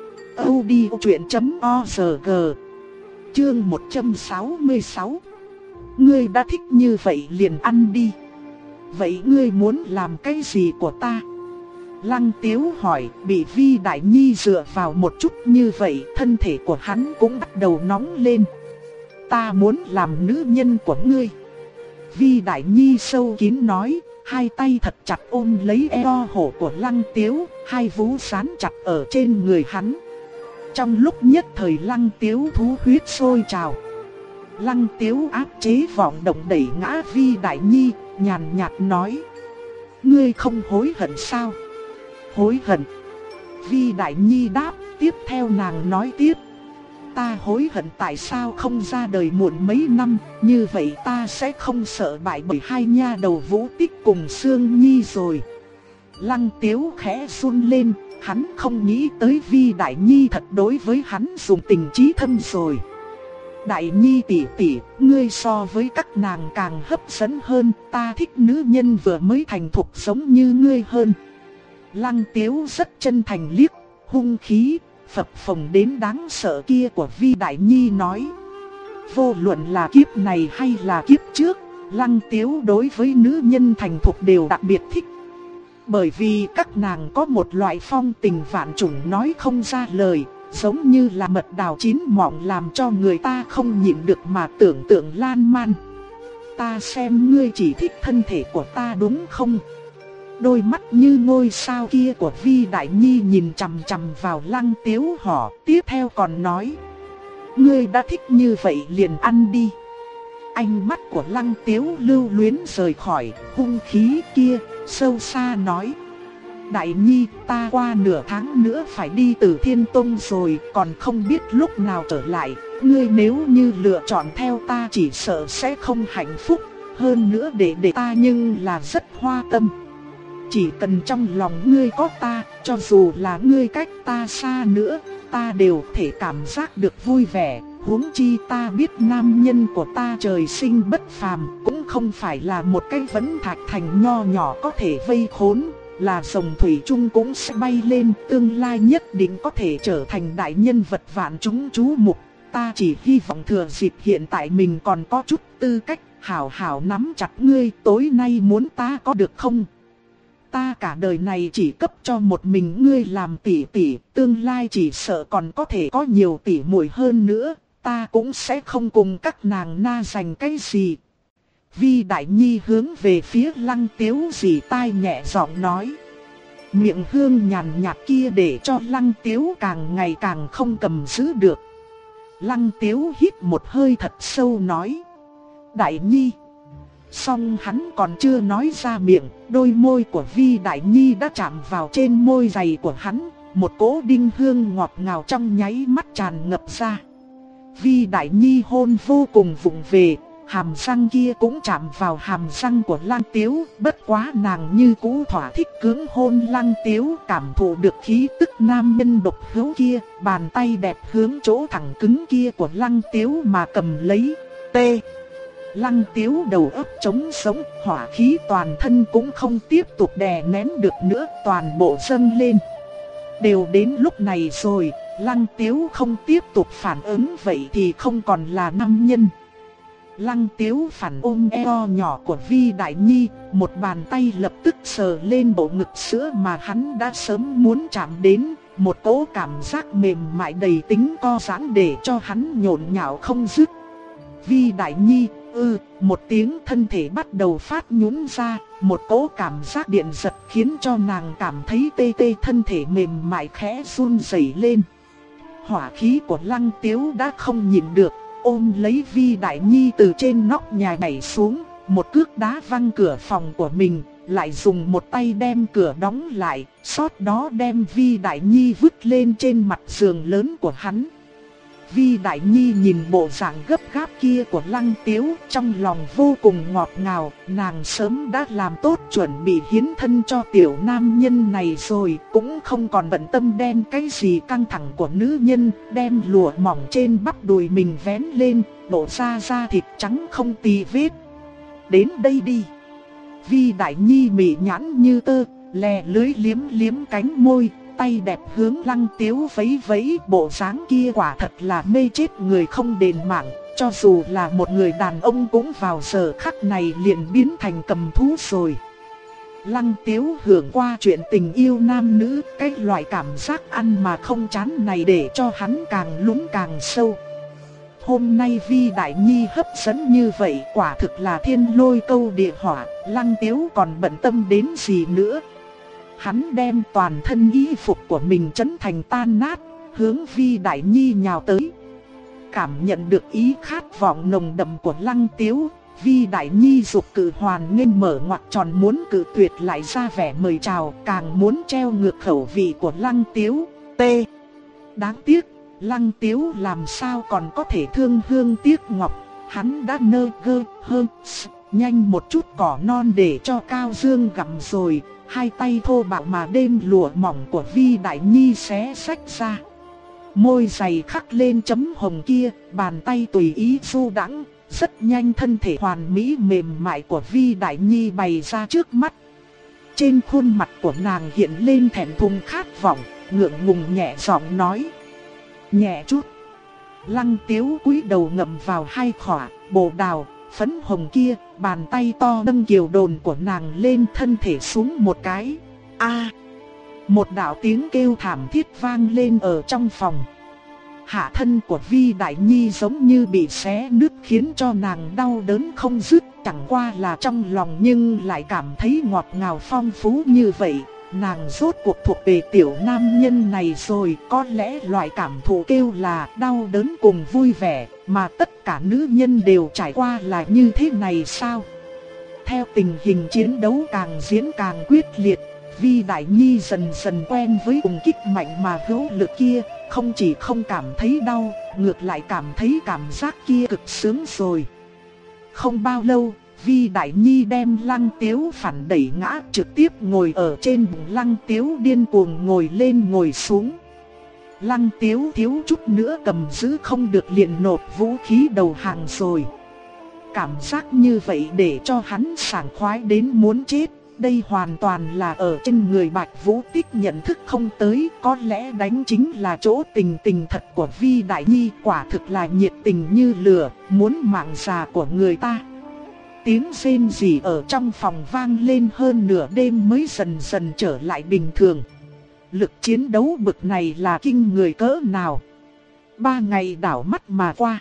[SPEAKER 1] audiochuyện.org. Chương 166. Ngươi đã thích như vậy liền ăn đi. Vậy ngươi muốn làm cái gì của ta? Lăng Tiếu hỏi. Bị Vi Đại Nhi dựa vào một chút như vậy, thân thể của hắn cũng bắt đầu nóng lên. Ta muốn làm nữ nhân của ngươi. Vi Đại Nhi sâu kín nói, hai tay thật chặt ôm lấy eo hổ của Lăng Tiếu, hai vú sán chặt ở trên người hắn. Trong lúc nhất thời Lăng Tiếu thú huyết sôi trào. Lăng Tiếu áp chế vọng động đẩy ngã Vi Đại Nhi, nhàn nhạt nói: Ngươi không hối hận sao? Hối hận. Vi Đại Nhi đáp, tiếp theo nàng nói tiếp: Ta hối hận tại sao không ra đời muộn mấy năm, như vậy ta sẽ không sợ bại bởi hai nha đầu Vũ Tích cùng Sương Nhi rồi. Lăng Tiếu khẽ run lên, hắn không nghĩ tới Vi Đại Nhi thật đối với hắn dùng tình chí thâm rồi. Đại Nhi tỷ tỷ, ngươi so với các nàng càng hấp dẫn hơn, ta thích nữ nhân vừa mới thành thục giống như ngươi hơn. Lăng Tiếu rất chân thành liếc, hung khí, phập phồng đến đáng sợ kia của Vi Đại Nhi nói. Vô luận là kiếp này hay là kiếp trước, Lăng Tiếu đối với nữ nhân thành thục đều đặc biệt thích. Bởi vì các nàng có một loại phong tình vạn trùng nói không ra lời, giống như là mật đào chín mọng làm cho người ta không nhịn được mà tưởng tượng lan man. Ta xem ngươi chỉ thích thân thể của ta đúng không? Đôi mắt như ngôi sao kia của Vi Đại Nhi nhìn chằm chằm vào Lăng Tiếu họ, tiếp theo còn nói: ngươi đã thích như vậy liền ăn đi. Ánh mắt của Lăng Tiếu lưu luyến rời khỏi hung khí kia, sâu xa nói: Đại Nhi, ta qua nửa tháng nữa phải đi Tử Thiên Tông rồi, còn không biết lúc nào trở lại. Ngươi nếu như lựa chọn theo ta chỉ sợ sẽ không hạnh phúc. Hơn nữa để ta nhưng là rất hoa tâm. Chỉ cần trong lòng ngươi có ta, cho dù là ngươi cách ta xa nữa, ta đều thể cảm giác được vui vẻ. Huống chi ta biết nam nhân của ta trời sinh bất phàm, cũng không phải là một cái vấn thạch thành nho nhỏ có thể vây khốn, là rồng thủy chung cũng sẽ bay lên, tương lai nhất định có thể trở thành đại nhân vật vạn chúng chú mục. Ta chỉ hy vọng thừa dịp hiện tại mình còn có chút tư cách, hảo hảo nắm chặt ngươi. Tối nay muốn ta có được không? Ta cả đời này chỉ cấp cho một mình ngươi làm tỷ tỷ, tương lai chỉ sợ còn có thể có nhiều tỷ muội hơn nữa, ta cũng sẽ không cùng các nàng na giành cái gì. Vi Đại Nhi hướng về phía Lăng Tiếu rỉ tai nhẹ giọng nói. Miệng hương nhàn nhạt kia để cho Lăng Tiếu càng ngày càng không cầm giữ được. Lăng Tiếu hít một hơi thật sâu nói: Đại Nhi. Xong hắn còn chưa nói ra miệng, đôi môi của Vi Đại Nhi đã chạm vào trên môi dày của hắn, một cỗ đinh hương ngọt ngào trong nháy mắt tràn ngập ra. Vi Đại Nhi hôn vô cùng vụng về, hàm răng kia cũng chạm vào hàm răng của Lăng Tiếu, bất quá nàng như cũ thỏa thích cưỡng hôn Lăng Tiếu, cảm thụ được khí tức nam nhân độc hữu kia, bàn tay đẹp hướng chỗ thẳng cứng kia của Lăng Tiếu mà cầm lấy. Lăng Tiếu đầu óc trống sống, hỏa khí toàn thân cũng không tiếp tục đè nén được nữa, toàn bộ dâng lên. Đều đến lúc này rồi, Lăng Tiếu không tiếp tục phản ứng vậy thì không còn là nam nhân. Lăng Tiếu phản ôm eo nhỏ của Vi Đại Nhi, một bàn tay lập tức sờ lên bộ ngực sữa mà hắn đã sớm muốn chạm đến, một cỗ cảm giác mềm mại đầy tính co giãn để cho hắn nhộn nhạo không dứt. Vi Đại Nhi, một tiếng, thân thể bắt đầu phát nhũn ra, một cỗ cảm giác điện giật khiến cho nàng cảm thấy tê tê, thân thể mềm mại khẽ run rẩy lên. Hỏa khí của Lăng Tiếu đã không nhịn được, ôm lấy Vi Đại Nhi từ trên nóc nhà nhảy xuống, một cước đá văng cửa phòng của mình, lại dùng một tay đem cửa đóng lại, sau đó đem Vi Đại Nhi vứt lên trên mặt giường lớn của hắn. Vi Đại Nhi nhìn bộ dạng gấp gáp kia của Lăng Tiếu, trong lòng vô cùng ngọt ngào, nàng sớm đã làm tốt chuẩn bị hiến thân cho tiểu nam nhân này rồi, cũng không còn bận tâm đem cái gì căng thẳng của nữ nhân, đem lụa mỏng trên bắp đùi mình vén lên, lộ ra da thịt trắng không tì vết. Đến đây đi. Vi Đại Nhi mị nhãn như tơ, lè lưới liếm liếm cánh môi, tay đẹp hướng Lăng Tiếu vẫy vẫy, bộ dáng kia quả thật là mê chết người không đền mạng, cho dù là một người đàn ông cũng vào giờ khắc này liền biến thành cầm thú rồi. Lăng Tiếu hưởng qua chuyện tình yêu nam nữ, cái loại cảm giác ăn mà không chán này để cho hắn càng lún càng sâu. Hôm nay Vi Đại Nhi hấp dẫn như vậy quả thực là thiên lôi câu địa hỏa, Lăng Tiếu còn bận tâm đến gì nữa. Hắn đem toàn thân y phục của mình chấn thành tan nát, hướng Vi Đại Nhi nhào tới. Cảm nhận được ý khát vọng nồng đậm của Lăng Tiếu, Vi Đại Nhi dục cự hoàn nghênh mở ngoặc tròn muốn cự tuyệt lại ra vẻ mời chào, càng muốn treo ngược khẩu vị của Lăng Tiếu. Đáng tiếc, Lăng Tiếu làm sao còn có thể thương hương tiếc ngọc, hắn đã nơ gơ hơn nhanh một chút cỏ non để cho Cao Dương gặm rồi. Hai tay thô bạo mà đêm lụa mỏng của Vi Đại Nhi xé xách ra. Môi dày khắc lên chấm hồng kia, bàn tay tùy ý du đãng, rất nhanh thân thể hoàn mỹ mềm mại của Vi Đại Nhi bày ra trước mắt. Trên khuôn mặt của nàng hiện lên thẹn thùng khát vọng, ngượng ngùng nhẹ giọng nói: nhẹ chút. Lăng Tiếu cúi đầu ngậm vào hai khỏa bồ đào phấn hồng kia, bàn tay to nâng kiều đồn của nàng lên, thân thể xuống một cái. A. Một đạo tiếng kêu thảm thiết vang lên ở trong phòng. Hạ thân của Vi Đại Nhi giống như bị xé nứt khiến cho nàng đau đớn không dứt. Chẳng qua là trong lòng nhưng lại cảm thấy ngọt ngào phong phú như vậy. Nàng rốt cuộc thuộc về tiểu nam nhân này rồi. Có lẽ loại cảm thụ kêu là đau đớn cùng vui vẻ mà tất cả nữ nhân đều trải qua là như thế này sao? Theo tình hình chiến đấu càng diễn càng quyết liệt, Vi Đại Nhi dần dần quen với cùng kích mạnh mà hữu lực kia, không chỉ không cảm thấy đau, ngược lại cảm thấy cảm giác kia cực sướng rồi. Không bao lâu, Vi Đại Nhi đem Lăng Tiếu phản đẩy ngã, trực tiếp ngồi ở trên bụng Lăng Tiếu, điên cuồng ngồi lên ngồi xuống. Lăng Tiếu thiếu chút nữa cầm giữ không được liền nộp vũ khí đầu hàng rồi. Cảm giác như vậy để cho hắn sảng khoái đến muốn chết. Đây hoàn toàn là ở trên người Bạch Vũ Tích nhận thức không tới. Có lẽ đánh chính là chỗ tình tình thật của Vi Đại Nhi. Quả thực là nhiệt tình như lửa, muốn mạng già của người ta. Tiếng rên rỉ ở trong phòng vang lên hơn nửa đêm mới dần dần trở lại bình thường. Lực chiến đấu bực này là kinh người cỡ nào. 3 ngày đảo mắt mà qua.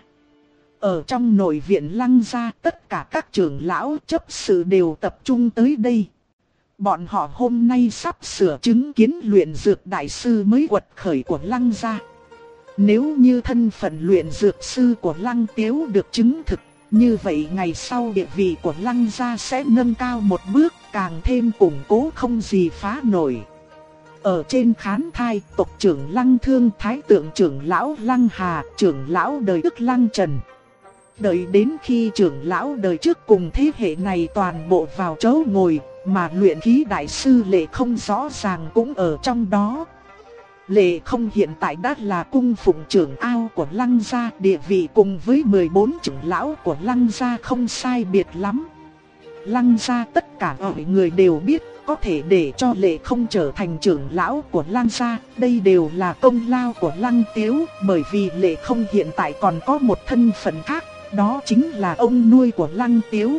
[SPEAKER 1] Ở trong nội viện Lăng gia, tất cả các trưởng lão chấp sự đều tập trung tới đây. Bọn họ hôm nay sắp sửa chứng kiến luyện dược đại sư mới quật khởi của Lăng gia. Nếu như thân phận luyện dược sư của Lăng Tiếu được chứng thực, như vậy ngày sau địa vị của Lăng gia sẽ nâng cao một bước, càng thêm củng cố không gì phá nổi. Ở trên khán thai, tộc trưởng Lăng Thương, thái tượng trưởng lão Lăng Hà, trưởng lão đời Đức Lăng Trần. Đợi đến khi trưởng lão đời trước cùng thế hệ này toàn bộ vào chỗ ngồi, mà luyện khí đại sư Lệ Không rõ ràng cũng ở trong đó. Lệ Không hiện tại đã là cung phụng trưởng ao của Lăng gia, địa vị cùng với 14 trưởng lão của Lăng gia không sai biệt lắm. Lăng gia tất cả mọi người đều biết, có thể để cho Lệ Không trở thành trưởng lão của Lăng gia, đây đều là công lao của Lăng Tiếu, bởi vì Lệ Không hiện tại còn có một thân phận khác, đó chính là ông nuôi của Lăng Tiếu.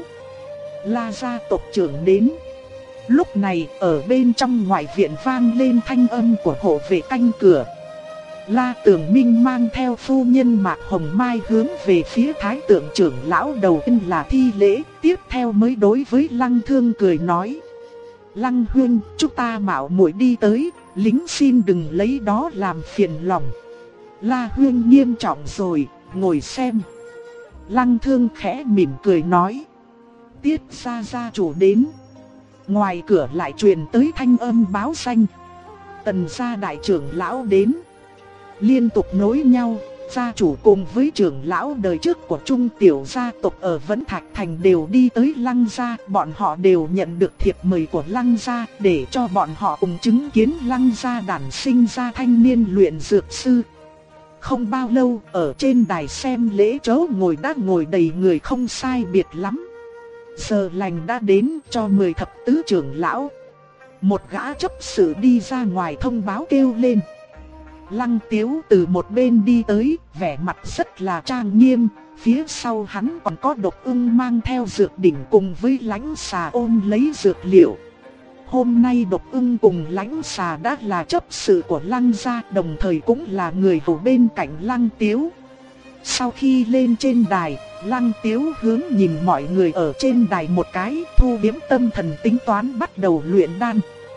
[SPEAKER 1] La gia tộc trưởng đến. Lúc này, ở bên trong ngoại viện vang lên thanh âm của hộ vệ canh cửa. La Tường Minh mang theo phu nhân Mạc Hồng Mai hướng về phía thái tượng trưởng lão đầu tiên là thi lễ, tiếp theo mới đối với Lăng Thương cười nói: Lăng huynh, chúng ta mạo muội đi tới, lính xin đừng lấy đó làm phiền lòng. La huynh nghiêm trọng rồi, ngồi xem. Lăng Thương khẽ mỉm cười nói: Tiết gia chủ đến. Ngoài cửa lại truyền tới thanh âm báo danh: Tần gia đại trưởng lão đến. Liên tục nối nhau, gia chủ cùng với trưởng lão đời trước của Trung tiểu gia tộc ở Vẫn Thạch Thành đều đi tới Lăng gia. Bọn họ đều nhận được thiệp mời của Lăng gia để cho bọn họ cùng chứng kiến Lăng gia đản sinh ra thanh niên luyện dược sư. Không bao lâu, ở trên đài xem lễ chỗ ngồi đã ngồi đầy người không sai biệt lắm. Giờ lành đã đến, cho 10 thập tứ trưởng lão. Một gã chấp sự đi ra ngoài thông báo kêu lên. Lăng Tiếu từ một bên đi tới, vẻ mặt rất là trang nghiêm. Phía sau hắn còn có Độc Ưng mang theo dược đỉnh cùng với Lãnh Xà ôm lấy dược liệu. Hôm nay Độc Ưng cùng Lãnh Xà đã là chấp sự của Lăng gia, đồng thời cũng là người hầu bên cạnh Lăng Tiếu. Sau khi lên trên đài, Lăng Tiếu hướng nhìn mọi người ở trên đài một cái, thu liễm tâm thần tính toán bắt đầu luyện đan.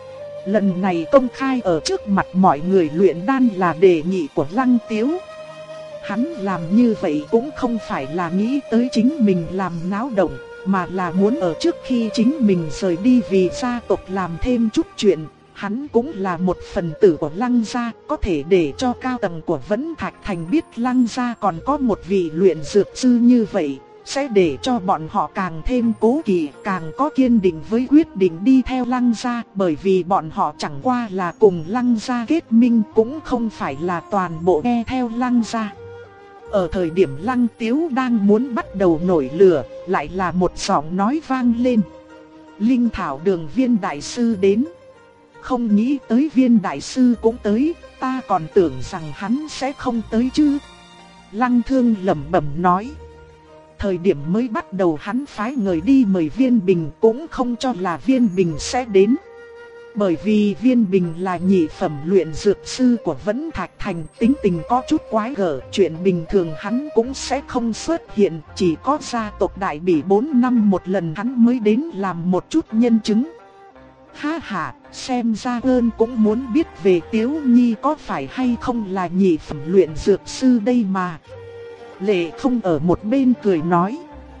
[SPEAKER 1] Lần này công khai ở trước mặt mọi người luyện đan là đề nghị của Lăng Tiếu. Hắn làm như vậy cũng không phải là nghĩ tới chính mình làm náo động, mà là muốn ở trước khi chính mình rời đi vì gia tộc làm thêm chút chuyện. Hắn cũng là một phần tử của Lăng gia, có thể để cho cao tầng của Vẫn Thạch Thành biết Lăng gia còn có một vị luyện dược sư như vậy, sẽ để cho bọn họ càng thêm cố kỵ, càng có kiên định với quyết định đi theo Lăng gia, bởi vì bọn họ chẳng qua là cùng Lăng gia kết minh, cũng không phải là toàn bộ nghe theo Lăng gia. Ở thời điểm Lăng Tiếu đang muốn bắt đầu nổi lửa, lại là một giọng nói vang lên: Linh Thảo Đường Viên đại sư đến. Không nghĩ tới Viên đại sư cũng tới, ta còn tưởng rằng hắn sẽ không tới chứ. Lăng Thương lẩm bẩm nói. Thời điểm mới bắt đầu hắn phái người đi mời Viên Bình, cũng không cho là Viên Bình sẽ đến. Bởi vì Viên Bình là nhị phẩm luyện dược sư của Vẫn Thạch Thành, tính tình có chút quái gở, chuyện bình thường hắn cũng sẽ không xuất hiện, chỉ có gia tộc Đại Bỉ 4 năm một lần hắn mới đến làm một chút nhân chứng. Ha ha, xem ra ơn cũng muốn biết về Tiếu Nhi có phải hay không là nhị phẩm luyện dược sư đây mà. Lệ Không ở một bên cười nói.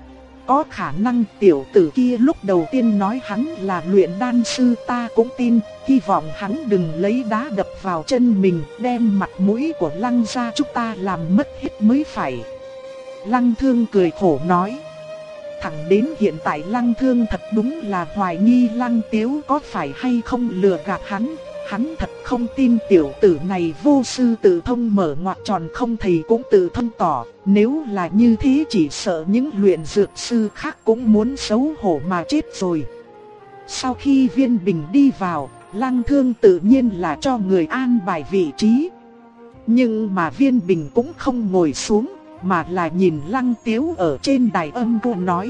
[SPEAKER 1] Có khả năng tiểu tử kia lúc đầu tiên nói hắn là luyện đan sư ta cũng tin, hy vọng hắn đừng lấy đá đập vào chân mình, đem mặt mũi của Lăng gia chúng ta làm mất hết mới phải. Lăng Thương cười khổ nói. Thẳng đến hiện tại Lăng Thương thật đúng là hoài nghi Lăng Tiếu có phải hay không lừa gạt hắn. Hắn thật không tin tiểu tử này vô sư tự thông mở ngoặc tròn, không thầy cũng tự thông tỏ. Nếu là như thế chỉ sợ những luyện dược sư khác cũng muốn xấu hổ mà chết rồi. Sau khi Viên Bình đi vào, Lăng Thương tự nhiên là cho người an bài vị trí. Nhưng mà Viên Bình cũng không ngồi xuống, mà là nhìn Lăng Tiếu ở trên đài âm cô nói.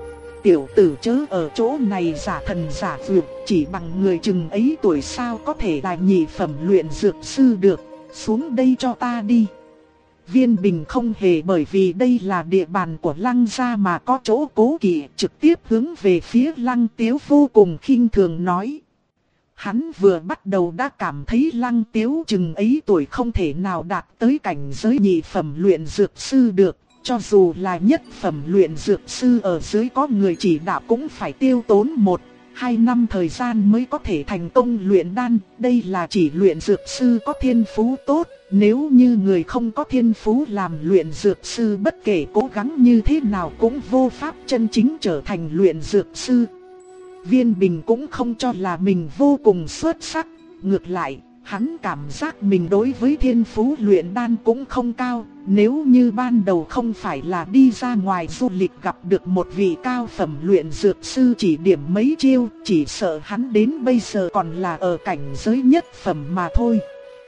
[SPEAKER 1] Tiểu tử chớ ở chỗ này giả thần giả vượt, chỉ bằng người chừng ấy tuổi sao có thể là nhị phẩm luyện dược sư được, xuống đây cho ta đi. Viên Bình không hề bởi vì đây là địa bàn của Lăng gia mà có chỗ cố kỵ, trực tiếp hướng về phía Lăng Tiếu vô cùng khinh thường nói. Hắn vừa bắt đầu đã cảm thấy Lăng Tiếu chừng ấy tuổi không thể nào đạt tới cảnh giới nhị phẩm luyện dược sư được. Cho dù là nhất phẩm luyện dược sư ở dưới có người chỉ đạo cũng phải tiêu tốn 1-2 năm thời gian mới có thể thành công luyện đan. Đây là chỉ luyện dược sư có thiên phú tốt. Nếu như người không có thiên phú làm luyện dược sư, bất kể cố gắng như thế nào cũng vô pháp chân chính trở thành luyện dược sư. Viên Bình cũng không cho là mình vô cùng xuất sắc. Ngược lại, hắn cảm giác mình đối với thiên phú luyện đan cũng không cao. Nếu như ban đầu không phải là đi ra ngoài du lịch gặp được một vị cao phẩm luyện dược sư chỉ điểm mấy chiêu, chỉ sợ hắn đến bây giờ còn là ở cảnh giới nhất phẩm mà thôi.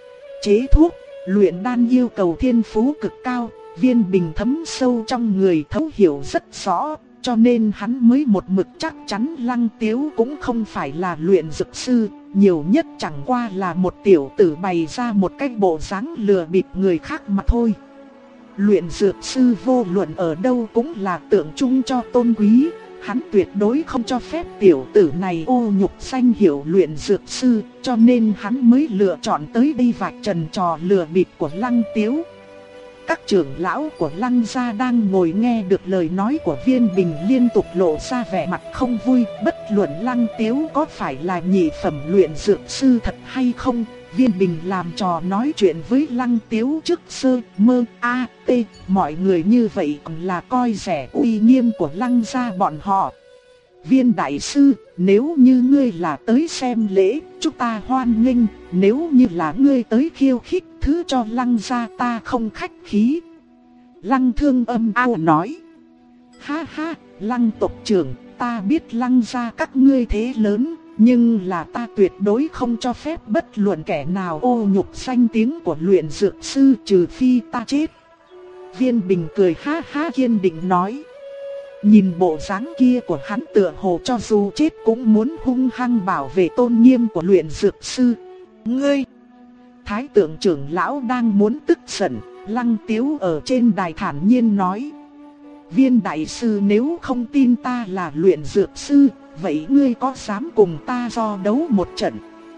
[SPEAKER 1] Chế thuốc, luyện đan yêu cầu thiên phú cực cao, Viên Bình thấm sâu trong người thấu hiểu rất rõ. Cho nên hắn mới một mực chắc chắn Lăng Tiếu cũng không phải là luyện dược sư, nhiều nhất chẳng qua là một tiểu tử bày ra một cách bộ dáng lừa bịp người khác mà thôi. Luyện dược sư vô luận ở đâu cũng là tượng trưng cho tôn quý, hắn tuyệt đối không cho phép tiểu tử này ô nhục danh hiệu luyện dược sư, cho nên hắn mới lựa chọn tới đây vạch trần trò lừa bịp của Lăng Tiếu. Các trưởng lão của Lăng gia đang ngồi nghe được lời nói của Viên Bình liên tục lộ ra vẻ mặt không vui, bất luận Lăng Tiếu có phải là nhị phẩm luyện dược sư thật hay không. Viên Bình làm trò nói chuyện với Lăng Tiếu trước sơ mơ a tê, mọi người như vậy còn là coi rẻ uy nghiêm của Lăng gia bọn họ. Viên đại sư, nếu như ngươi là tới xem lễ, chúng ta hoan nghênh, nếu như là ngươi tới khiêu khích, thứ cho Lăng gia ta không khách khí. Lăng Thương âm ao nói. Ha ha, Lăng tộc trưởng, ta biết Lăng gia các ngươi thế lớn, nhưng là ta tuyệt đối không cho phép bất luận kẻ nào ô nhục danh tiếng của luyện dược sư, trừ phi ta chết. Viên Bình cười ha ha kiên định nói. Nhìn bộ dáng kia của hắn tựa hồ cho dù chết cũng muốn hung hăng bảo vệ tôn nghiêm của luyện dược sư. Ngươi! Thái tượng trưởng lão đang muốn tức giận, Lăng Tiếu ở trên đài thản nhiên nói. Viên đại sư, nếu không tin ta là luyện dược sư, vậy ngươi có dám cùng ta so đấu một trận?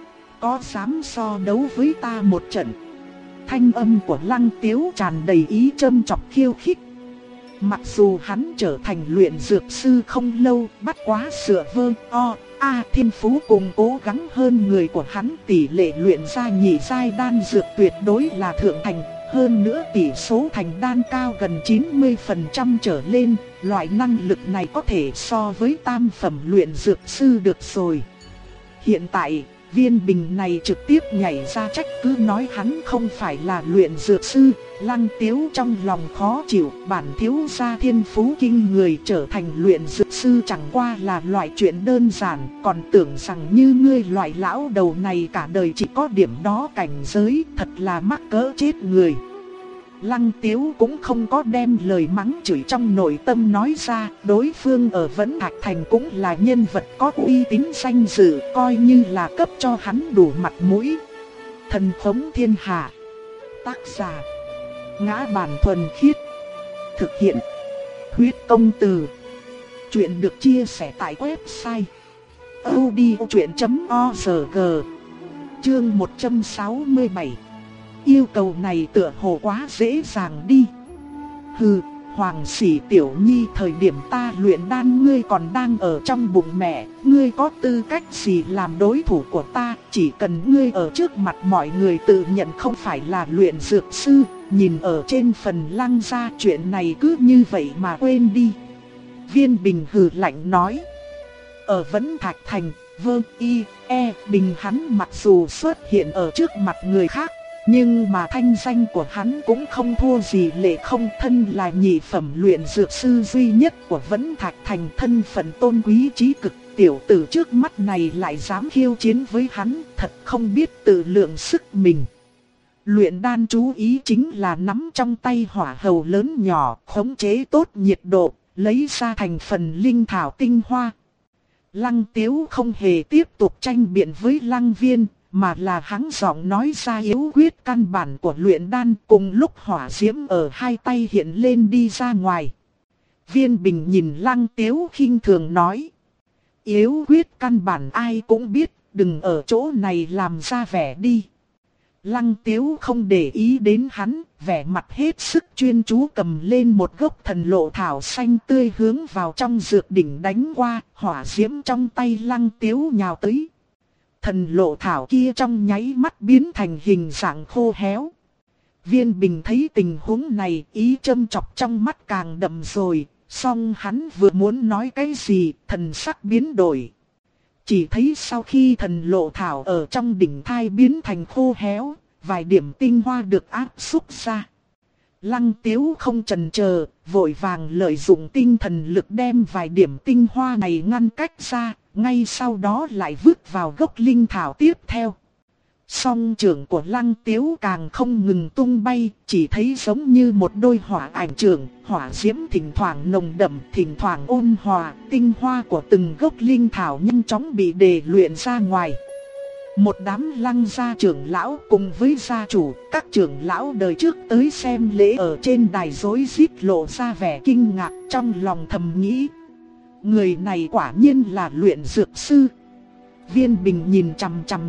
[SPEAKER 1] Có dám so đấu với ta một trận? Thanh âm của Lăng Tiếu tràn đầy ý châm chọc khiêu khích. Mặc dù hắn trở thành luyện dược sư không lâu, bắt quá sửa thiên phú cùng cố gắng hơn người của hắn, tỷ lệ luyện ra nhị giai đan dược tuyệt đối là thượng thành, hơn nữa tỷ số thành đan cao gần 90% trở lên, loại năng lực này có thể so với tam phẩm luyện dược sư được rồi. Hiện tại, Viên Bình này trực tiếp nhảy ra trách cứ nói hắn không phải là luyện dược sư. Lăng Tiếu trong lòng khó chịu, bản thiếu gia thiên phú kinh người trở thành luyện dược sư chẳng qua là loại chuyện đơn giản, còn tưởng rằng như ngươi loại lão đầu này cả đời chỉ có điểm đó cảnh giới, thật là mắc cỡ chết người. Lăng Tiếu cũng không có đem lời mắng chửi trong nội tâm nói ra, đối phương ở Vẫn Thạch Thành cũng là nhân vật có uy tín danh dự, coi như là cấp cho hắn đủ mặt mũi. Thần Phóng Thiên Hạ. Tác giả: Ngã Bản Thuần Khiết. Thực hiện: Huyết Công Từ. Chuyện được chia sẻ tại website audiochuyện.org. Chương 167. Yêu cầu này tựa hồ quá dễ dàng đi. Hừ, Hoàng Sĩ Tiểu Nhi, thời điểm ta luyện đan ngươi còn đang ở trong bụng mẹ, ngươi có tư cách gì làm đối thủ của ta? Chỉ cần ngươi ở trước mặt mọi người tự nhận không phải là luyện dược sư, nhìn ở trên phần Lăng gia, chuyện này cứ như vậy mà quên đi. Viên Bình hừ lạnh nói. Ở Vẫn Thạch Thành, Bình hắn mặc dù xuất hiện ở trước mặt người khác, nhưng mà thanh danh của hắn cũng không thua gì Lệ Không. Thân là nhị phẩm luyện dược sư duy nhất của Vẫn Thạch Thành, thân phận tôn quý chí cực, tiểu tử trước mắt này lại dám khiêu chiến với hắn, thật không biết tự lượng sức mình. Luyện đan chú ý chính là nắm trong tay hỏa hầu lớn nhỏ, khống chế tốt nhiệt độ, lấy ra thành phần linh thảo tinh hoa. Lăng Tiếu không hề tiếp tục tranh biện với Lăng Viên, mà là hắng giọng nói ra yếu quyết căn bản của luyện đan. Cùng lúc hỏa diễm ở hai tay hiện lên đi ra ngoài. Viên Bình nhìn Lăng Tiếu khinh thường nói. Yếu quyết căn bản ai cũng biết, đừng ở chỗ này làm ra vẻ đi. Lăng Tiếu không để ý đến hắn, vẻ mặt hết sức chuyên chú cầm lên một gốc thần lộ thảo xanh tươi hướng vào trong dược đỉnh đánh qua, hỏa diễm trong tay Lăng Tiếu nhào tới. Thần lộ thảo kia trong nháy mắt biến thành hình dạng khô héo. Viên Bình thấy tình huống này, ý châm chọc trong mắt càng đậm rồi, song hắn vừa muốn nói cái gì, thần sắc biến đổi. Chỉ thấy sau khi thần lộ thảo ở trong đỉnh thai biến thành khô héo, vài điểm tinh hoa được áp xúc ra. Lăng Tiếu không chần chờ, vội vàng lợi dụng tinh thần lực đem vài điểm tinh hoa này ngăn cách ra, ngay sau đó lại vứt vào gốc linh thảo tiếp theo. Song trưởng của Lăng Tiếu càng không ngừng tung bay, chỉ thấy giống như một đôi hỏa ảnh trưởng, hỏa diễm thỉnh thoảng nồng đậm, thỉnh thoảng ôn hòa, tinh hoa của từng gốc linh thảo nhanh chóng bị đề luyện ra ngoài. Một đám Lăng gia trưởng lão cùng với gia chủ, các trưởng lão đời trước tới xem lễ ở trên đài rối rít lộ ra vẻ kinh ngạc, trong lòng thầm nghĩ. Người này quả nhiên là luyện dược sư. Viên Bình nhìn chằm chằm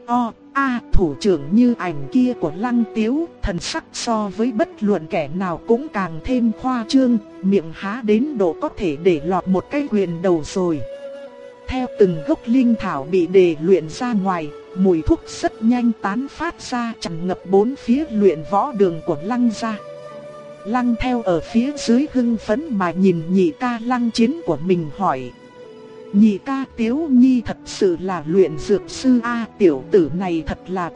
[SPEAKER 1] thủ trưởng như ảnh kia của Lăng Tiếu, thần sắc so với bất luận kẻ nào cũng càng thêm khoa trương, miệng há đến độ có thể để lọt một cái quyền đầu rồi. Theo từng gốc linh thảo bị đề luyện ra ngoài, mùi thuốc rất nhanh tán phát ra tràn ngập bốn phía luyện võ đường của Lăng gia. Lăng theo ở phía dưới hưng phấn mà nhìn nhị ca Lăng Chiến của mình hỏi. Nhị ca, Tiếu Nhi thật sự là luyện dược sư a, tiểu tử này thật là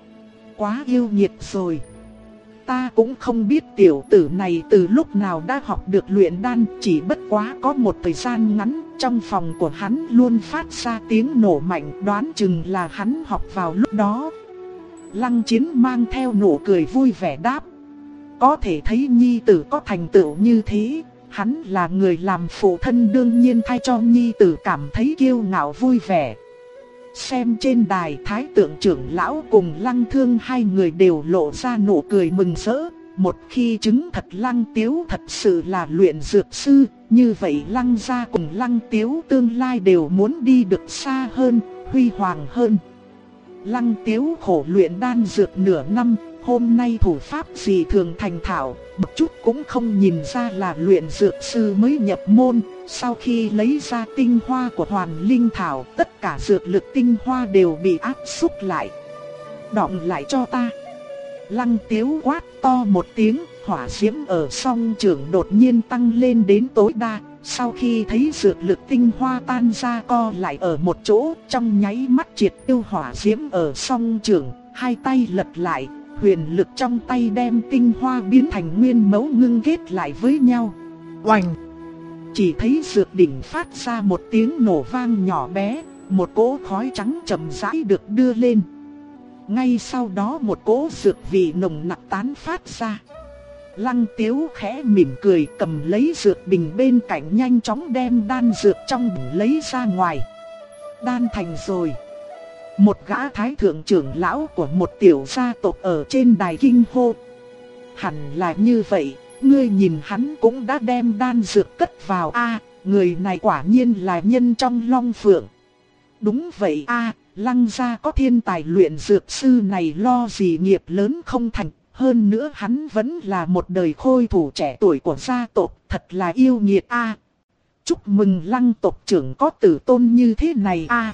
[SPEAKER 1] quá yêu nghiệt rồi. Ta cũng không biết tiểu tử này từ lúc nào đã học được luyện đan, chỉ bất quá có một thời gian ngắn, trong phòng của hắn luôn phát ra tiếng nổ mạnh, đoán chừng là hắn học vào lúc đó. Lăng Chiến mang theo nụ cười vui vẻ đáp. Có thể thấy nhi tử có thành tựu như thế, hắn là người làm phụ thân đương nhiên thay cho nhi tử cảm thấy kiêu ngạo vui vẻ. Xem trên đài, Thái Tượng trưởng lão cùng Lăng Thương hai người đều lộ ra nụ cười mừng rỡ. Một khi chứng thật Lăng Tiếu thật sự là luyện dược sư, như vậy Lăng gia cùng Lăng Tiếu tương lai đều muốn đi được xa hơn, huy hoàng hơn. Lăng Tiếu khổ luyện đan dược nửa năm, hôm nay thủ pháp gì thường thành thạo, một chút cũng không nhìn ra là luyện dược sư mới nhập môn. Sau khi lấy ra tinh hoa của Hoàn Linh Thảo, tất cả dược lực tinh hoa đều bị áp xúc lại. Đọng lại cho ta. Lăng Tiếu quát to một tiếng, hỏa diễm ở song trưởng đột nhiên tăng lên đến tối đa. Sau khi thấy dược lực tinh hoa tan ra co lại ở một chỗ, trong nháy mắt triệt tiêu hỏa diễm ở song trưởng, hai tay lật lại. Huyền lực trong tay đem tinh hoa biến thành nguyên mẫu ngưng kết lại với nhau. Oành! Chỉ thấy dược đỉnh phát ra một tiếng nổ vang nhỏ bé, một cỗ khói trắng chậm rãi được đưa lên. Ngay sau đó một cỗ dược vị nồng nặc tán phát ra. Lăng Tiếu khẽ mỉm cười cầm lấy dược bình bên cạnh nhanh chóng đem đan dược trong bình lấy ra ngoài. Đan thành rồi. Một gã thái thượng trưởng lão của một tiểu gia tộc ở trên đài kinh hô. Hẳn là như vậy, ngươi nhìn hắn cũng đã đem đan dược cất vào a, người này quả nhiên là nhân trong Long Phượng. Đúng vậy a, Lăng gia có thiên tài luyện dược sư này lo gì nghiệp lớn không thành. Hơn nữa hắn vẫn là một đời khôi thủ trẻ tuổi của gia tộc, thật là yêu nghiệt a. Chúc mừng Lăng tộc trưởng có tử tôn như thế này a.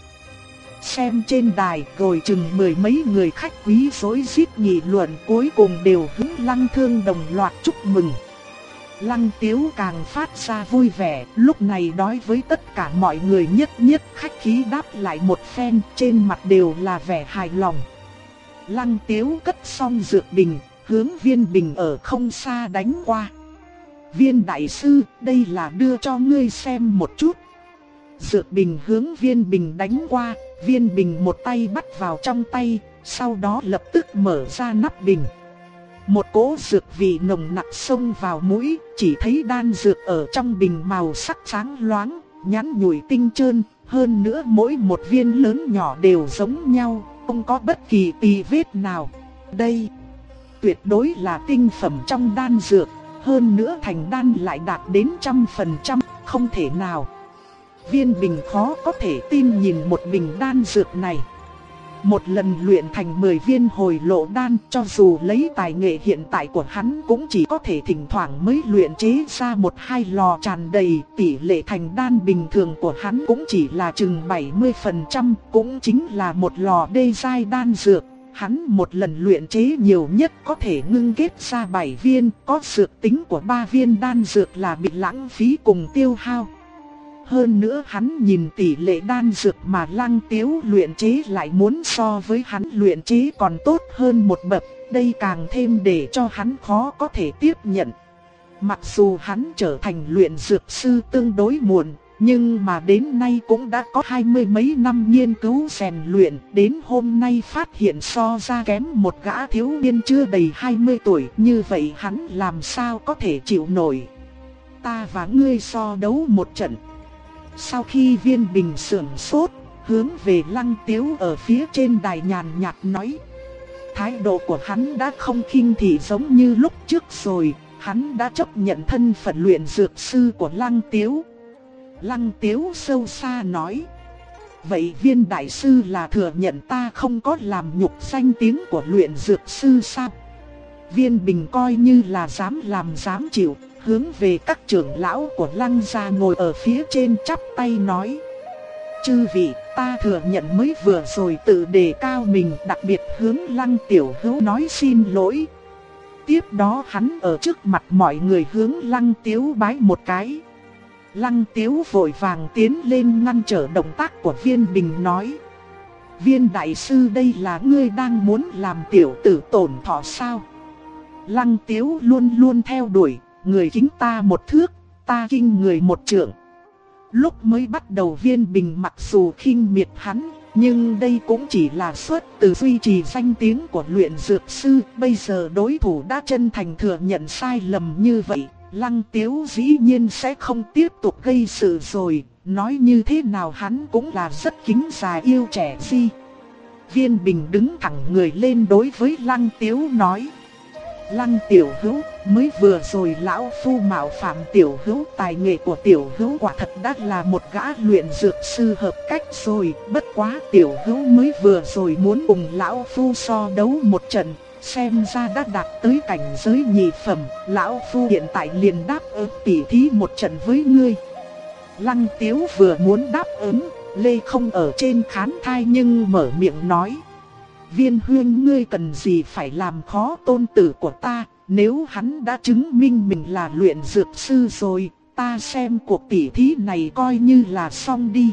[SPEAKER 1] Xem trên đài rồi chừng mười mấy người khách quý rối rít nghị luận, cuối cùng đều hướng Lăng Thương đồng loạt chúc mừng. Lăng Tiếu càng phát ra vui vẻ, lúc này đối với tất cả mọi người nhất nhất khách khí đáp lại một phen, trên mặt đều là vẻ hài lòng. Lăng Tiếu cất xong dược bình, hướng Viên Bình ở không xa đánh qua. Viên đại sư, đây là đưa cho ngươi xem một chút. Dược bình hướng Viên Bình đánh qua, Viên Bình một tay bắt vào trong tay, sau đó lập tức mở ra nắp bình. Một cỗ dược vị nồng nặc xông vào mũi, chỉ thấy đan dược ở trong bình màu sắc sáng loáng, nhẵn nhụi tinh trơn, hơn nữa mỗi một viên lớn nhỏ đều giống nhau, không có bất kỳ tì vết nào. Đây tuyệt đối là tinh phẩm trong đan dược, hơn nữa thành đan lại đạt đến 100%, không thể nào. Viên Bình khó có thể tin nhìn một bình đan dược này. Một lần luyện thành 10 viên hồi lộ đan, cho dù lấy tài nghệ hiện tại của hắn cũng chỉ có thể thỉnh thoảng mới luyện chế ra 1-2 lò tràn đầy. Tỷ lệ thành đan bình thường của hắn cũng chỉ là chừng 70%, cũng chính là một lò đê giai đan dược. Hắn một lần luyện chế nhiều nhất có thể ngưng kết ra 7 viên, có dược tính của 3 viên đan dược là bị lãng phí cùng tiêu hao. Hơn nữa hắn nhìn tỷ lệ đan dược mà Lăng Tiếu luyện chế lại muốn so với hắn luyện chế còn tốt hơn một bậc, đây càng thêm để cho hắn khó có thể tiếp nhận. Mặc dù hắn trở thành luyện dược sư tương đối muộn, nhưng mà đến nay cũng đã có 20 mấy năm nghiên cứu rèn luyện, đến hôm nay phát hiện so ra kém một gã thiếu niên chưa đầy 20 tuổi, như vậy hắn làm sao có thể chịu nổi. Ta và ngươi so đấu một trận. Sau khi Viên Bình sửng sốt, hướng về Lăng Tiếu ở phía trên đài nhàn nhạt nói. Thái độ của hắn đã không khinh thị giống như lúc trước rồi, hắn đã chấp nhận thân phận luyện dược sư của Lăng Tiếu. Lăng Tiếu sâu xa nói. Vậy Viên đại sư là thừa nhận ta không có làm nhục danh tiếng của luyện dược sư sao? Viên Bình coi như là dám làm dám chịu, hướng về các trưởng lão của Lăng gia ngồi ở phía trên chắp tay nói. Chư vị, ta thừa nhận mới vừa rồi tự đề cao mình, đặc biệt hướng Lăng tiểu hữu nói xin lỗi. Tiếp đó hắn ở trước mặt mọi người hướng Lăng Tiếu bái một cái. Lăng Tiếu vội vàng tiến lên ngăn trở động tác của Viên Bình nói. Viên đại sư, đây là ngươi đang muốn làm tiểu tử tổn thọ sao? Lăng Tiếu luôn luôn theo đuổi, người kính ta một thước, ta kinh người một trượng. Lúc mới bắt đầu Viên Bình mặc dù khinh miệt hắn, nhưng đây cũng chỉ là xuất từ duy trì danh tiếng của luyện dược sư. Bây giờ đối thủ đã chân thành thừa nhận sai lầm như vậy, Lăng Tiếu dĩ nhiên sẽ không tiếp tục gây sự rồi. Nói như thế nào hắn cũng là rất kính già yêu trẻ si. Viên Bình đứng thẳng người lên đối với Lăng Tiếu nói. Lăng tiểu hữu, mới vừa rồi lão phu mạo phạm tiểu hữu, tài nghệ của tiểu hữu quả thật đã là một gã luyện dược sư hợp cách rồi. Bất quá tiểu hữu mới vừa rồi muốn cùng lão phu so đấu một trận, xem ra đã đạt tới cảnh giới nhị phẩm. Lão phu hiện tại liền đáp ứng tỉ thí một trận với ngươi. Lăng Tiếu vừa muốn đáp ứng, Lê Không ở trên khán thai nhưng mở miệng nói. Viên huynh, ngươi cần gì phải làm khó tôn tử của ta, nếu hắn đã chứng minh mình là luyện dược sư rồi, ta xem cuộc tỉ thí này coi như là xong đi.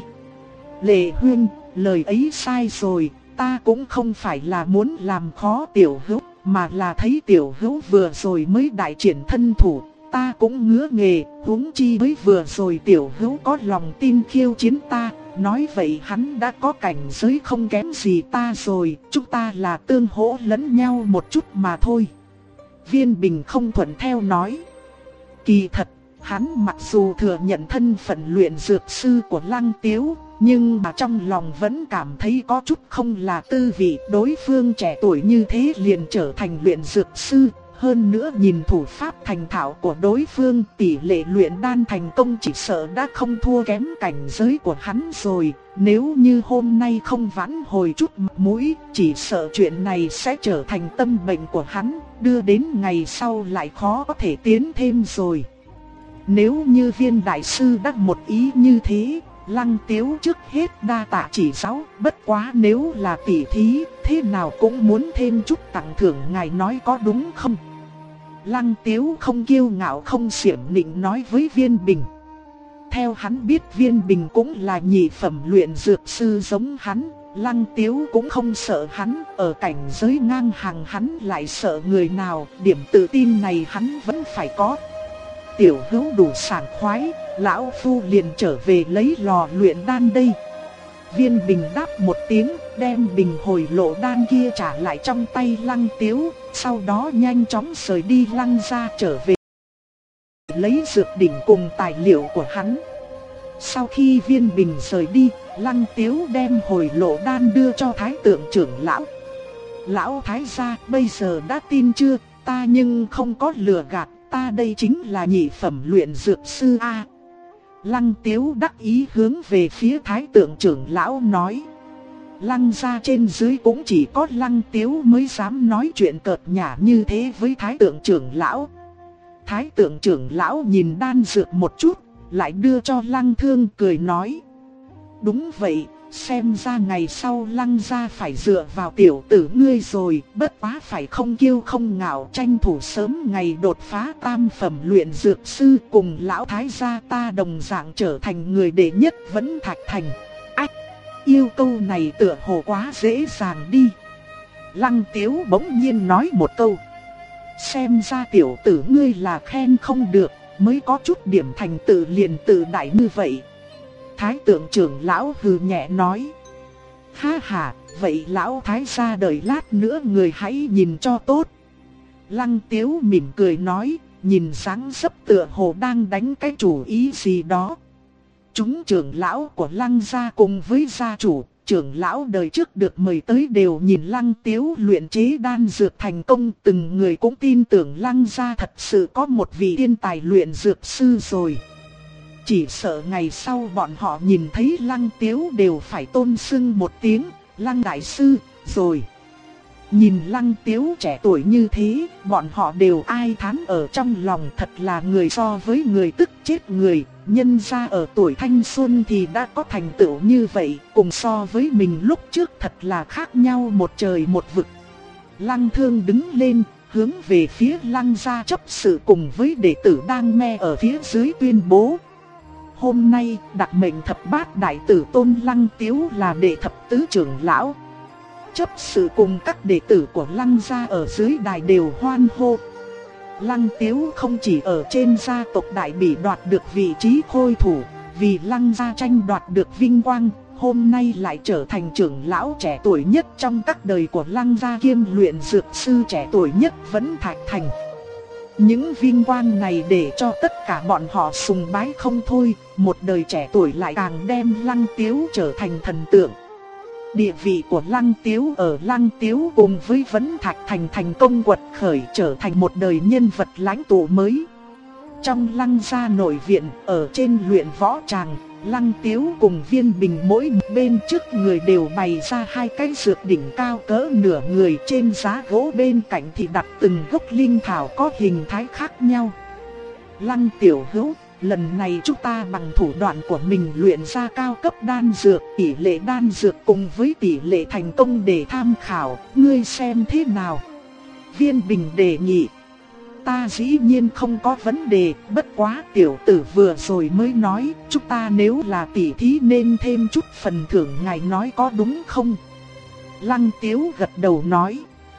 [SPEAKER 1] Lệ huynh, lời ấy sai rồi, ta cũng không phải là muốn làm khó tiểu hữu, mà là thấy tiểu hữu vừa rồi mới đại triển thân thủ, ta cũng ngứa nghề, huống chi mới vừa rồi tiểu hữu có lòng tin khiêu chiến ta. Nói vậy hắn đã có cảnh giới không kém gì ta rồi, chúng ta là tương hỗ lẫn nhau một chút mà thôi. Viên Bình không thuận theo nói. Kỳ thật, hắn mặc dù thừa nhận thân phận luyện dược sư của Lăng Tiếu, nhưng mà trong lòng vẫn cảm thấy có chút không là tư vị. Đối phương trẻ tuổi như thế liền trở thành luyện dược sư. Hơn nữa nhìn thủ pháp thành thạo của đối phương, tỷ lệ luyện đan thành công chỉ sợ đã không thua kém cảnh giới của hắn rồi. Nếu như hôm nay không vãn hồi chút mặt mũi, chỉ sợ chuyện này sẽ trở thành tâm bệnh của hắn, đưa đến ngày sau lại khó có thể tiến thêm rồi. Nếu như Viên đại sư đã một ý như thế, Lăng Tiếu trước hết đa tạ chỉ giáo, bất quá nếu là tỷ thí, thế nào cũng muốn thêm chút tặng thưởng, ngài nói có đúng không? Lăng Tiếu không kiêu ngạo không xiểm nịnh nói với Viên Bình. Theo hắn biết Viên Bình cũng là nhị phẩm luyện dược sư giống hắn, Lăng Tiếu cũng không sợ hắn, ở cảnh giới ngang hàng hắn lại sợ người nào, điểm tự tin này hắn vẫn phải có. Tiểu Hữu đủ sảng khoái, lão phu liền trở về lấy lò luyện đan đây. Viên Bình đáp một tiếng, đem bình hồi lộ đan kia trả lại trong tay Lăng Tiếu, sau đó nhanh chóng rời đi Lăng gia trở về lấy dược đỉnh cùng tài liệu của hắn. Sau khi Viên Bình rời đi, Lăng Tiếu đem hồi lộ đan đưa cho Thái Tượng trưởng lão. Lão Thái gia, bây giờ đã tin chưa? Ta nhưng không có lừa gạt, ta đây chính là nhị phẩm luyện dược sư A. Lăng Tiếu đắc ý hướng về phía Thái Tượng trưởng lão nói. Lăng gia trên dưới cũng chỉ có Lăng Tiếu mới dám nói chuyện cợt nhả như thế với Thái Tượng trưởng lão. Thái Tượng trưởng lão nhìn đan dược một chút, lại đưa cho Lăng Thương cười nói. Đúng vậy, xem ra ngày sau Lăng gia phải dựa vào tiểu tử ngươi rồi, bất quá phải không kiêu không ngạo, tranh thủ sớm ngày đột phá tam phẩm luyện dược sư, cùng lão Thái gia ta đồng dạng trở thành người đệ nhất Vẫn Thạch Thành. Ách, yêu câu này tựa hồ quá dễ dàng đi. Lăng Tiếu bỗng nhiên nói một câu. Xem ra tiểu tử ngươi là khen không được, mới có chút điểm thành tựu liền tự đại như vậy. Thái Tượng trưởng lão hừ nhẹ nói. Ha ha, vậy lão Thái gia đợi lát nữa người hãy nhìn cho tốt. Lăng Tiếu mỉm cười nói, nhìn dáng dấp tựa hồ đang đánh cái chủ ý gì đó. Chúng trưởng lão của Lăng gia cùng với gia chủ, trưởng lão đời trước được mời tới đều nhìn Lăng Tiếu luyện chế đan dược thành công, từng người cũng tin tưởng Lăng gia thật sự có một vị thiên tài luyện dược sư rồi. Chỉ sợ ngày sau bọn họ nhìn thấy Lăng Tiếu đều phải tôn xưng một tiếng, Lăng đại sư, rồi. Nhìn Lăng Tiếu trẻ tuổi như thế, bọn họ đều ai thán ở trong lòng, thật là người so với người tức chết người, nhân ra ở tuổi thanh xuân thì đã có thành tựu như vậy, cùng so với mình lúc trước thật là khác nhau một trời một vực. Lăng Thương đứng lên, hướng về phía Lăng gia chấp sự cùng với đệ tử đang me ở phía dưới tuyên bố. Hôm nay, đặc mệnh thập bát đại tử tôn Lăng Tiếu là đệ thập tứ trưởng lão. Chấp sự cùng các đệ tử của Lăng gia ở dưới đài đều hoan hô. Lăng Tiếu không chỉ ở trên gia tộc đại bỉ đoạt được vị trí khôi thủ, vì Lăng gia tranh đoạt được vinh quang, hôm nay lại trở thành trưởng lão trẻ tuổi nhất trong các đời của Lăng gia kiêm luyện dược sư trẻ tuổi nhất Vẫn Thạch Thành. Những vinh quang này để cho tất cả bọn họ sùng bái không thôi, một đời trẻ tuổi lại càng đem Lăng Tiếu trở thành thần tượng. Địa vị của Lăng Tiếu ở Lăng Tiếu cùng với Vẫn Thạch Thành thành công quật khởi, trở thành một đời nhân vật lãnh tụ mới. Trong Lăng gia nội viện, ở trên luyện võ tràng, Lăng Tiếu cùng Viên Bình mỗi bên trước người đều bày ra hai cái dược đỉnh cao cỡ nửa người, trên giá gỗ bên cạnh thì đặt từng gốc linh thảo có hình thái khác nhau. Lăng tiểu hữu, lần này chúng ta bằng thủ đoạn của mình luyện ra cao cấp đan dược, tỷ lệ đan dược cùng với tỷ lệ thành công để tham khảo, ngươi xem thế nào? Viên Bình đề nghị. Ta dĩ nhiên không có vấn đề, bất quá tiểu tử vừa rồi mới nói, chúng ta nếu là tỷ thí nên thêm chút phần thưởng, ngài nói có đúng không? Lăng Tiếu gật đầu nói.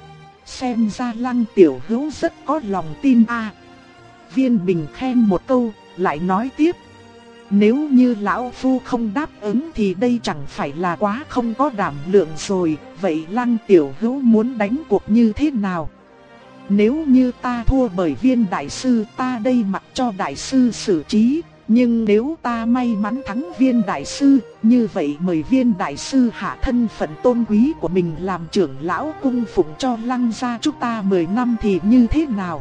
[SPEAKER 1] Xem ra Lăng tiểu hữu rất có lòng tin a. Viên Bình khen một câu, lại nói tiếp. Nếu như lão phu không đáp ứng thì đây chẳng phải là quá không có đảm lượng rồi, vậy Lăng tiểu hữu muốn đánh cuộc như thế nào? Nếu như ta thua bởi Viên đại sư, ta đây mặc cho đại sư xử trí. Nhưng nếu ta may mắn thắng Viên đại sư, như vậy mời Viên đại sư hạ thân phận tôn quý của mình làm trưởng lão cung phụng cho Lăng gia chúng ta 10 năm thì như thế nào?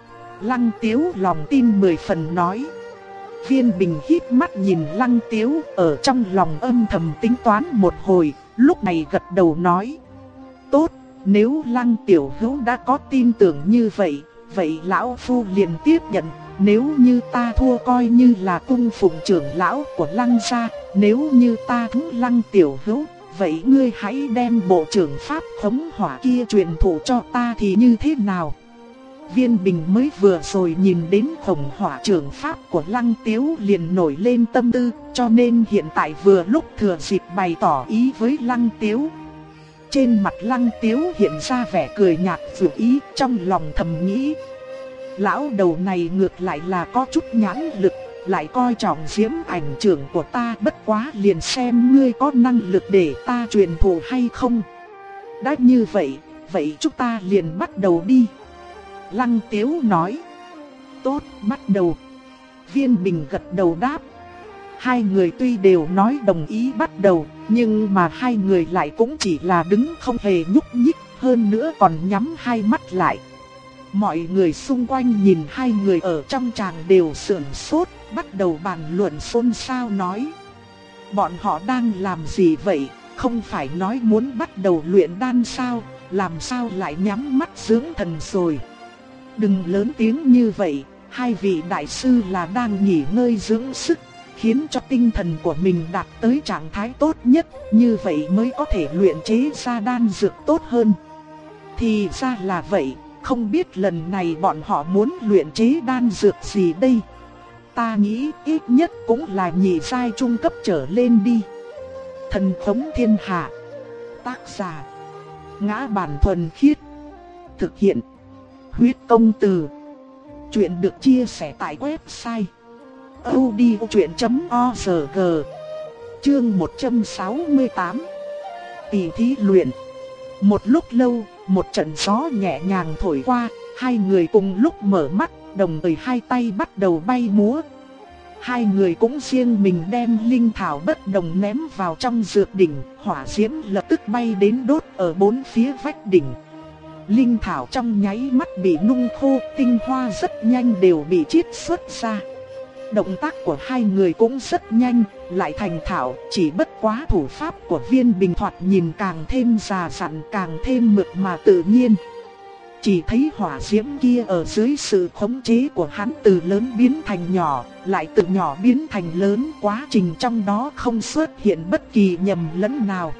[SPEAKER 1] Lăng Tiếu lòng tin 10 phần nói. Viên Bình híp mắt nhìn Lăng Tiếu, ở trong lòng âm thầm tính toán một hồi, lúc này gật đầu nói. Tốt, nếu Lăng tiểu hữu đã có tin tưởng như vậy, vậy lão phu liền tiếp nhận. Nếu như ta thua coi như là cung phụng trưởng lão của Lăng gia, nếu như ta thắng Lăng tiểu hữu, vậy ngươi hãy đem bộ trưởng pháp khống hỏa kia truyền thụ cho ta thì như thế nào? Viên Bình mới vừa rồi nhìn đến khổng hỏa trưởng pháp của Lăng Tiếu liền nổi lên tâm tư, cho nên hiện tại vừa lúc thừa dịp bày tỏ ý với Lăng Tiếu. Trên mặt Lăng Tiếu hiện ra vẻ cười nhạt vừa ý, trong lòng thầm nghĩ. Lão đầu này ngược lại là có chút nhãn lực, lại coi trọng Diễm Ảnh trưởng của ta, bất quá liền xem ngươi có năng lực để ta truyền thụ hay không. Đã như vậy, vậy chúng ta liền bắt đầu đi. Lăng Tiếu nói. Tốt, bắt đầu. Viên Bình gật đầu đáp. Hai người tuy đều nói đồng ý bắt đầu, nhưng mà hai người lại cũng chỉ là đứng không hề nhúc nhích, hơn nữa còn nhắm hai mắt lại. Mọi người xung quanh nhìn hai người ở trong tràng đều sửng sốt, bắt đầu bàn luận xôn xao nói. Bọn họ đang làm gì vậy, không phải nói muốn bắt đầu luyện đan sao, làm sao lại nhắm mắt dưỡng thần rồi. Đừng lớn tiếng như vậy, hai vị đại sư là đang nghỉ ngơi dưỡng sức, khiến cho tinh thần của mình đạt tới trạng thái tốt nhất, như vậy mới có thể luyện chế ra đan dược tốt hơn. Thì ra là vậy, không biết lần này bọn họ muốn luyện chế đan dược gì đây? Ta nghĩ ít nhất cũng là nhị giai trung cấp trở lên đi. Thần Khống Thiên Hạ. Tác giả Ngã Bản Thuần Khiết. Thực hiện Huyết Công Từ. Chuyện được chia sẻ tại website audiochuyện.org. Chương 168. Tỷ thí luyện. Một lúc lâu, một trận gió nhẹ nhàng thổi qua, hai người cùng lúc mở mắt, đồng thời hai tay bắt đầu bay múa. Hai người cũng riêng mình đem linh thảo bất đồng ném vào trong dược đỉnh, hỏa diễm lập tức bay đến đốt ở bốn phía vách đỉnh. Linh thảo trong nháy mắt bị nung khô, tinh hoa rất nhanh đều bị chiết xuất ra. Động tác của hai người cũng rất nhanh, lại thành thạo, chỉ bất quá thủ pháp của Viên Bình thoạt nhìn càng thêm già dặn, càng thêm mượt mà tự nhiên. Chỉ thấy hỏa diễm kia ở dưới sự khống chế của hắn từ lớn biến thành nhỏ, lại từ nhỏ biến thành lớn, quá trình trong đó không xuất hiện bất kỳ nhầm lẫn nào.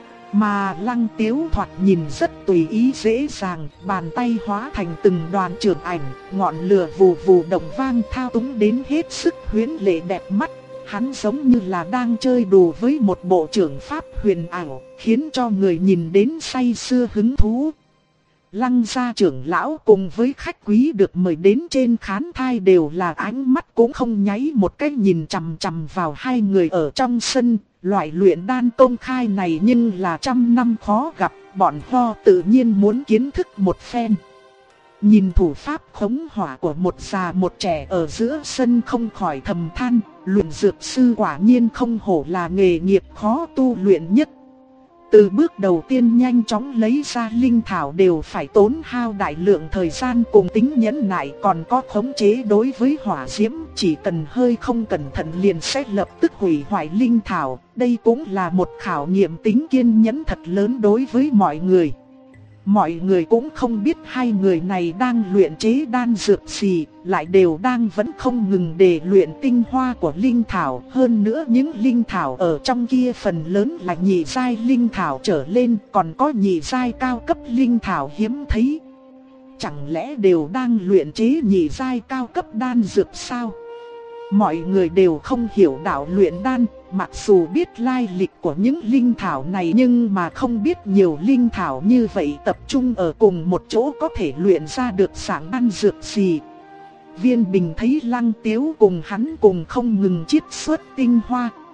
[SPEAKER 1] Mà Lăng Tiếu thoạt nhìn rất tùy ý dễ dàng, bàn tay hóa thành từng đoàn trường ảnh, ngọn lửa vù vù động vang thao túng đến hết sức huyễn lệ đẹp mắt. Hắn giống như là đang chơi đùa với một bộ trưởng pháp huyền ảo, khiến cho người nhìn đến say sưa hứng thú. Lăng gia trưởng lão cùng với khách quý được mời đến trên khán thai đều là ánh mắt cũng không nháy một cái nhìn chằm chằm vào hai người ở trong sân. Loại luyện đan công khai này nhưng là trăm năm khó gặp, bọn họ tự nhiên muốn kiến thức một phen. Nhìn thủ pháp khống hỏa của một già một trẻ ở giữa sân không khỏi thầm than, luyện dược sư quả nhiên không hổ là nghề nghiệp khó tu luyện nhất. Từ bước đầu tiên nhanh chóng lấy ra linh thảo đều phải tốn hao đại lượng thời gian cùng tính nhẫn nại, còn có khống chế đối với hỏa diễm, chỉ cần hơi không cẩn thận liền sẽ lập tức hủy hoại linh thảo. Đây cũng là một khảo nghiệm tính kiên nhẫn thật lớn đối với mọi người. Mọi người cũng không biết hai người này đang luyện chế đan dược gì, lại đều đang vẫn không ngừng để luyện tinh hoa của linh thảo. Hơn nữa những linh thảo ở trong kia phần lớn là nhị giai linh thảo trở lên, còn có nhị giai cao cấp linh thảo hiếm thấy. Chẳng lẽ đều đang luyện chế nhị giai cao cấp đan dược sao? Mọi người đều không hiểu đạo luyện đan, mặc dù biết lai lịch của những linh thảo này nhưng mà không biết nhiều linh thảo như vậy tập trung ở cùng một chỗ có thể luyện ra được dạng đan dược gì. Viên Bình thấy Lăng Tiếu cùng hắn cùng không ngừng chiết xuất tinh hoa,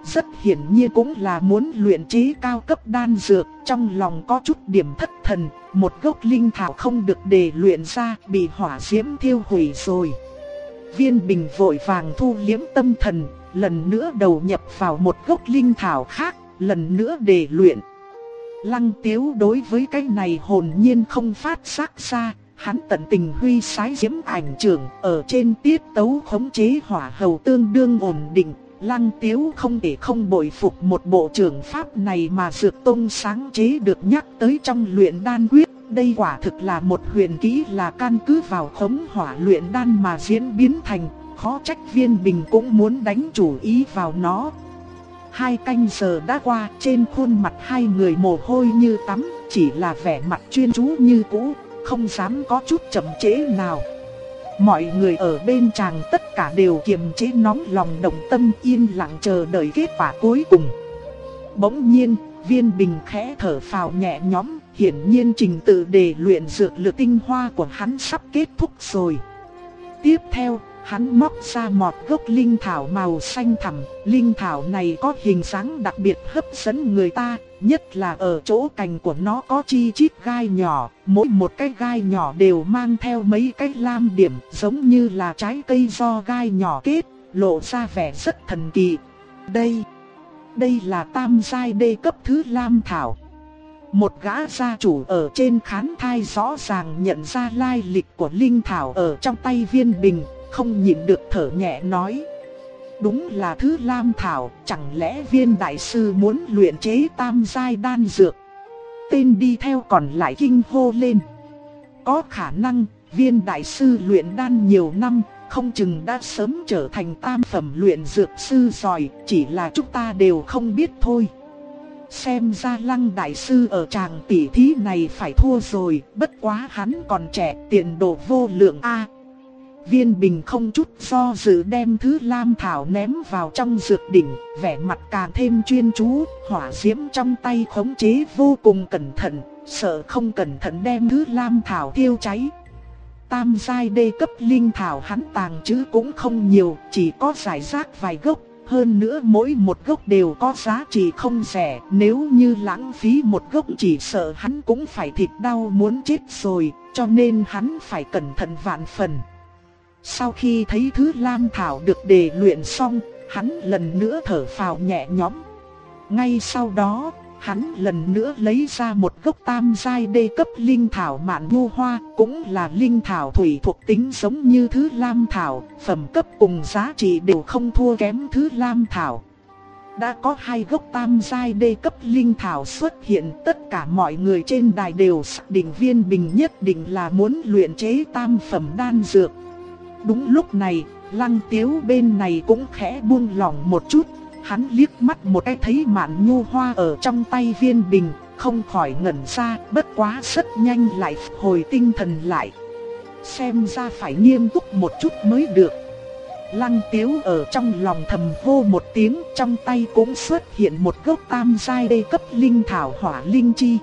[SPEAKER 1] rất hiển nhiên cũng là muốn luyện chế cao cấp đan dược, trong lòng có chút điểm thất thần, một gốc linh thảo không được để luyện ra, bị hỏa diễm thiêu hủy rồi. Viên Bình vội vàng thu liếm tâm thần, lần nữa đầu nhập vào một gốc linh thảo khác, lần nữa để luyện. Lăng Tiếu đối với cái này hồn nhiên không phát giác ra, hắn tận tình huy sái diễm ảnh trưởng, ở trên tiết tấu khống chế hỏa hầu tương đương ổn định. Lăng Tiếu không thể không bội phục một bộ trưởng pháp này mà Dược Tông sáng chế được nhắc tới trong luyện đan quyết. Đây quả thực là một huyền kỹ, là căn cứ vào khống hỏa luyện đan mà diễn biến thành, khó trách Viên Bình cũng muốn đánh chủ ý vào nó. 2 canh giờ đã qua, trên khuôn mặt hai người mồ hôi như tắm, chỉ là vẻ mặt chuyên chú như cũ, không dám có chút chậm trễ nào. Mọi người ở bên chàng tất cả đều kiềm chế nóng lòng động tâm, yên lặng chờ đợi kết quả cuối cùng. Bỗng nhiên, Viên Bình khẽ thở phào nhẹ nhõm, hiển nhiên trình tự để luyện dược lực tinh hoa của hắn sắp kết thúc rồi. Tiếp theo, hắn móc ra một gốc linh thảo màu xanh thẳm. Linh thảo này có hình dáng đặc biệt hấp dẫn người ta, nhất là ở chỗ cành của nó có chi chít gai nhỏ, mỗi một cái gai nhỏ đều mang theo mấy cái lam điểm, giống như là trái cây do gai nhỏ kết, lộ ra vẻ rất thần kỳ. Đây là tam giai đê cấp thứ lam thảo. Một gã gia chủ ở trên khán thai rõ ràng nhận ra lai lịch của linh thảo ở trong tay Viên Bình, không nhịn được thở nhẹ nói: đúng là thứ lam thảo, chẳng lẽ Viên đại sư muốn luyện chế tam giai đan dược? Tên đi theo còn lại kinh hô lên: có khả năng, Viên đại sư luyện đan nhiều năm, không chừng đã sớm trở thành tam phẩm luyện dược sư giỏi, chỉ là chúng ta đều không biết thôi. Xem ra Lăng đại sư ở tràng tỷ thí này phải thua rồi, bất quá hắn còn trẻ, tiền đồ vô lượng a. Viên Bình không chút do dự đem thứ lam thảo ném vào trong dược đỉnh, vẻ mặt càng thêm chuyên chú, hỏa diễm trong tay khống chế vô cùng cẩn thận, sợ không cẩn thận đem thứ lam thảo thiêu cháy. Tam giai đê cấp linh thảo hắn tàng trữ cũng không nhiều, chỉ có rải rác vài gốc, hơn nữa mỗi một gốc đều có giá trị không rẻ, nếu như lãng phí một gốc chỉ sợ hắn cũng phải thịt đau muốn chết rồi, cho nên hắn phải cẩn thận vạn phần. Sau khi thấy thứ lam thảo được đề luyện xong, hắn lần nữa thở phào nhẹ nhõm. Ngay sau đó, hắn lần nữa lấy ra một gốc tam giai đê cấp linh thảo mạn nhu hoa, cũng là linh thảo thủy thuộc tính giống như thứ lam thảo, phẩm cấp cùng giá trị đều không thua kém thứ lam thảo. Đã có 2 gốc tam giai đê cấp linh thảo xuất hiện, tất cả mọi người trên đài đều xác định Viên Bình nhất định là muốn luyện chế tam phẩm đan dược. Đúng lúc này, Lăng Tiếu bên này cũng khẽ buông lỏng một chút, hắn liếc mắt một cái thấy mạn nhu hoa ở trong tay Viên Bình, không khỏi ngẩn ra, bất quá rất nhanh lại hồi tinh thần lại. Xem ra phải nghiêm túc một chút mới được. Lăng Tiếu ở trong lòng thầm hô một tiếng, trong tay cũng xuất hiện một gốc tam giai đê cấp linh thảo hỏa linh chi.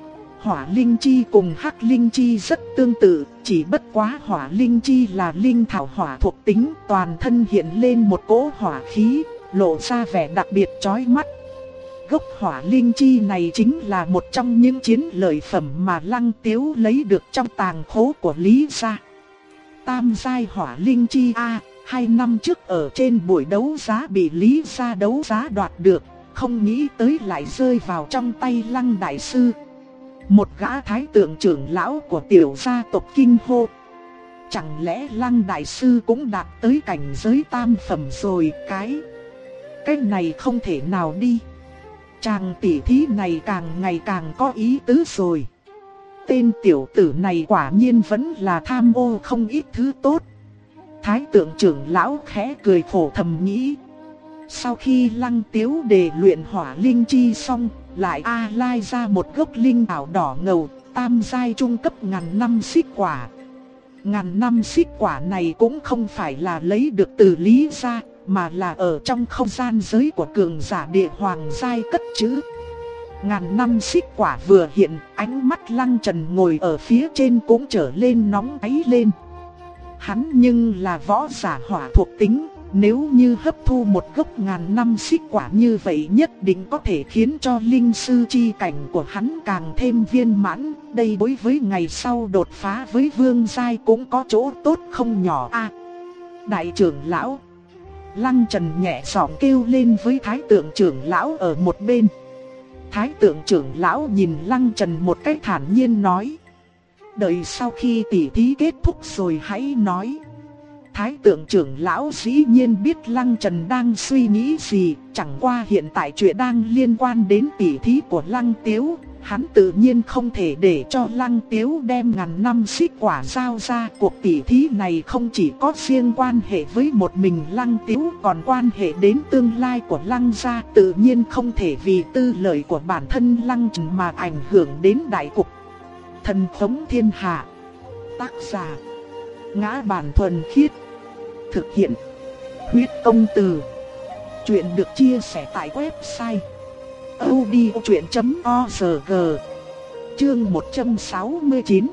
[SPEAKER 1] Hỏa linh chi cùng hắc linh chi rất tương tự, chỉ bất quá hỏa linh chi là linh thảo hỏa thuộc tính, toàn thân hiện lên một cỗ hỏa khí, lộ ra vẻ đặc biệt chói mắt. Gốc hỏa linh chi này chính là một trong những chiến lợi phẩm mà Lăng Tiếu lấy được trong tàng khố của Lý gia. Tam giai hỏa linh chi a, 2 năm trước ở trên buổi đấu giá bị Lý gia đấu giá đoạt được, không nghĩ tới lại rơi vào trong tay Lăng đại sư. Một gã thái tượng trưởng lão của tiểu gia tộc kinh hô: chẳng lẽ Lăng đại sư cũng đạt tới cảnh giới tam phẩm rồi? Cái này không thể nào đi. Chàng tỷ thí này càng ngày càng có ý tứ rồi. Tên tiểu tử này quả nhiên vẫn là tham ô không ít thứ tốt. Thái tượng trưởng lão khẽ cười khổ thầm nghĩ. Sau khi Lăng Tiếu đề luyện hỏa linh chi xong, lại lai ra một gốc linh thảo đỏ ngầu, tam giai trung cấp ngàn năm xích quả. Ngàn năm xích quả này cũng không phải là lấy được từ Lý gia, mà là ở trong không gian giới của cường giả địa hoàng giai cất trữ. Ngàn năm xích quả vừa hiện, ánh mắt Lăng Trần ngồi ở phía trên cũng trở lên nóng cháy lên. Hắn nhưng là võ giả hỏa thuộc tính, Nếu như hấp thu một gốc ngàn năm xích quả như vậy nhất định có thể khiến cho linh sư chi cảnh của hắn càng thêm viên mãn. Đây đối với ngày sau đột phá với vương giai cũng có chỗ tốt không nhỏ a. Đại trưởng lão, Lăng Trần nhẹ giọng kêu lên với thái tượng trưởng lão ở một bên. Thái tượng trưởng lão nhìn Lăng Trần một cách thản nhiên nói: đợi sau khi tỉ thí kết thúc rồi hãy nói. Thái tượng trưởng lão dĩ nhiên biết Lăng Trần đang suy nghĩ gì, chẳng qua hiện tại chuyện đang liên quan đến tỉ thí của Lăng Tiếu, hắn tự nhiên không thể để cho Lăng Tiếu đem ngàn năm xích quả giao ra. Cuộc tỉ thí này không chỉ có riêng quan hệ với một mình Lăng Tiếu, còn quan hệ đến tương lai của Lăng gia, tự nhiên không thể vì tư lợi của bản thân Lăng Trần mà ảnh hưởng đến đại cục. Thần thống thiên hạ. Tác giả: Ngã Bản Thuần Khiết. Thực hiện: Huyết Công Từ. Chuyện được chia sẻ tại website audiochuyện.org. Chương 169.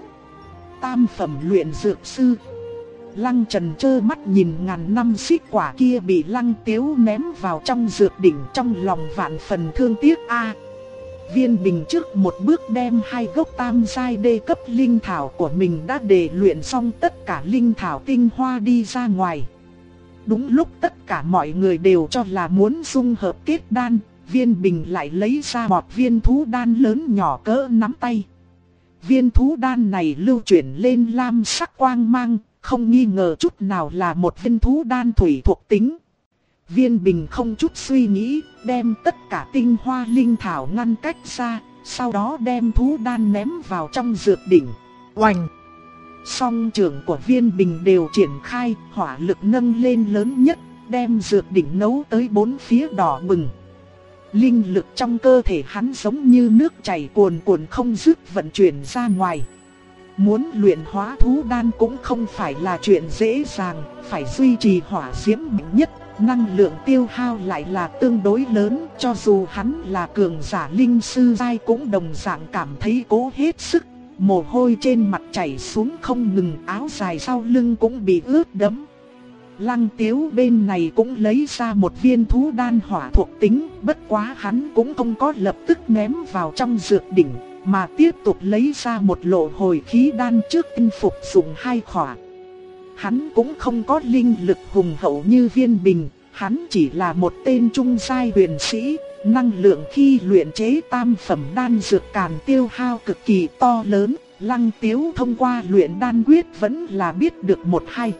[SPEAKER 1] Tam phẩm luyện dược sư. Lăng Trần trơ mắt nhìn ngàn năm xích quả kia bị Lăng Tiếu ném vào trong dược đỉnh, trong lòng vạn phần thương tiếc a. Viên Bình trước một bước đem hai gốc tam giai đê cấp linh thảo của mình đã để luyện xong tất cả linh thảo tinh hoa đi ra ngoài. Đúng lúc tất cả mọi người đều cho là muốn dung hợp kết đan, Viên Bình lại lấy ra một viên thú đan lớn nhỏ cỡ nắm tay. Viên thú đan này lưu chuyển lên lam sắc quang mang, không nghi ngờ chút nào là một viên thú đan thủy thuộc tính. Viên Bình không chút suy nghĩ, đem tất cả tinh hoa linh thảo ngăn cách ra, sau đó đem thú đan ném vào trong dược đỉnh. Oành! Song trưởng của Viên Bình đều triển khai, hỏa lực nâng lên lớn nhất, đem dược đỉnh nấu tới bốn phía đỏ bừng. Linh lực trong cơ thể hắn giống như nước chảy cuồn cuộn không dứt vận chuyển ra ngoài. Muốn luyện hóa thú đan cũng không phải là chuyện dễ dàng, phải duy trì hỏa diễm mạnh nhất. Năng lượng tiêu hao lại là tương đối lớn, cho dù hắn là cường giả linh sư giai cũng đồng dạng cảm thấy cố hết sức. Mồ hôi trên mặt chảy xuống không ngừng, áo dài sau lưng cũng bị ướt đẫm. Lăng Tiếu bên này cũng lấy ra một viên thú đan hỏa thuộc tính, bất quá hắn cũng không có lập tức ném vào trong dược đỉnh, mà tiếp tục lấy ra một lộ hồi khí đan trước tiên phục dụng 2 khỏa. Hắn cũng không có linh lực hùng hậu như Viên Bình, hắn chỉ là một tên trung giai huyền sĩ, năng lượng khi luyện chế tam phẩm đan dược càn tiêu hao cực kỳ to lớn. Lăng Tiếu thông qua luyện đan quyết vẫn là biết được một hai.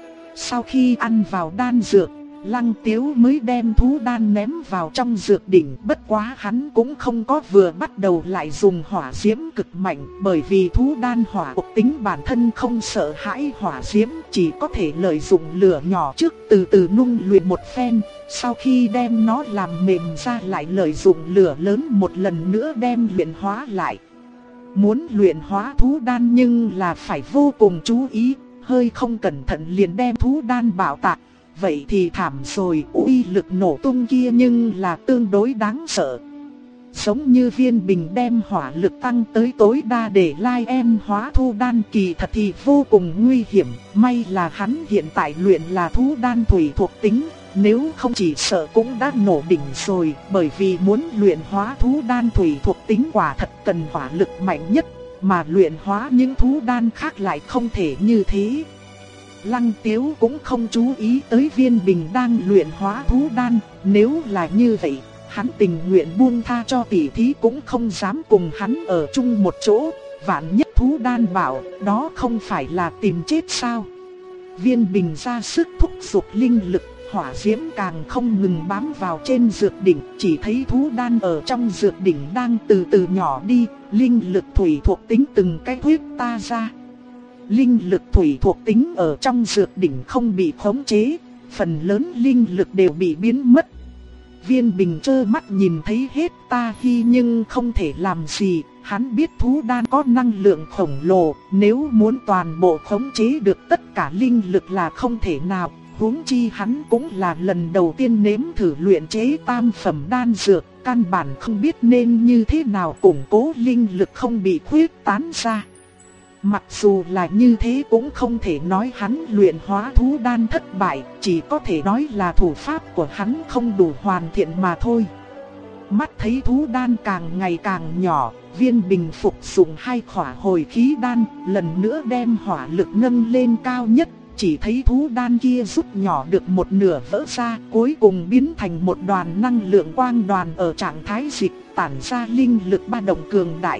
[SPEAKER 1] Sau khi ăn vào đan dược, Lăng Tiếu mới đem thú đan ném vào trong dược đỉnh. Bất quá hắn cũng không có vừa bắt đầu lại dùng hỏa diễm cực mạnh, bởi vì thú đan hỏa thuộc tính bản thân không sợ hãi hỏa diễm, chỉ có thể lợi dụng lửa nhỏ trước từ từ nung luyện một phen. Sau khi đem nó làm mềm ra lại lợi dụng lửa lớn một lần nữa đem luyện hóa lại. Muốn luyện hóa thú đan nhưng là phải vô cùng chú ý, hơi không cẩn thận liền đem thú đan bạo tạc, vậy thì thảm rồi. Uy lực nổ tung kia nhưng là tương đối đáng sợ. Giống như Viên Bình đem hỏa lực tăng tới tối đa để lai em hóa thú đan, kỳ thật thì vô cùng nguy hiểm. May là hắn hiện tại luyện là thú đan thủy thuộc tính, nếu không chỉ sợ cũng đã nổ đỉnh rồi. Bởi vì muốn luyện hóa thú đan thủy thuộc tính quả thật cần hỏa lực mạnh nhất, mà luyện hóa những thú đan khác lại không thể như thế. Lăng Tiếu cũng không chú ý tới Viên Bình đang luyện hóa thú đan, nếu là như vậy, hắn tình nguyện buông tha cho tỷ thí cũng không dám cùng hắn ở chung một chỗ. Vạn nhất thú đan bảo, đó không phải là tìm chết sao? Viên Bình ra sức thúc giục linh lực, hỏa diễm càng không ngừng bám vào trên dược đỉnh, chỉ thấy thú đan ở trong dược đỉnh đang từ từ nhỏ đi, linh lực thủy thuộc tính từng cái huyết ta ra. Linh lực thủy thuộc tính ở trong dược đỉnh không bị khống chế, phần lớn linh lực đều bị biến mất. Viên Bình trơ mắt nhìn thấy hết ta khi nhưng không thể làm gì, hắn biết thú đan có năng lượng khổng lồ, nếu muốn toàn bộ khống chế được tất cả linh lực là không thể nào. Huống chi hắn cũng là lần đầu tiên nếm thử luyện chế tam phẩm đan dược, căn bản không biết nên như thế nào củng cố linh lực không bị khuyết tán ra. Mặc dù là như thế cũng không thể nói hắn luyện hóa thú đan thất bại, chỉ có thể nói là thủ pháp của hắn không đủ hoàn thiện mà thôi. Mắt thấy thú đan càng ngày càng nhỏ, Viên Bình phục dụng 2 khỏa hồi khí đan, lần nữa đem hỏa lực nâng lên cao nhất. Chỉ thấy thú đan kia rút nhỏ được một nửa vỡ ra, cuối cùng biến thành một đoàn năng lượng quang đoàn ở trạng thái dịch, tản ra linh lực ba động cường đại.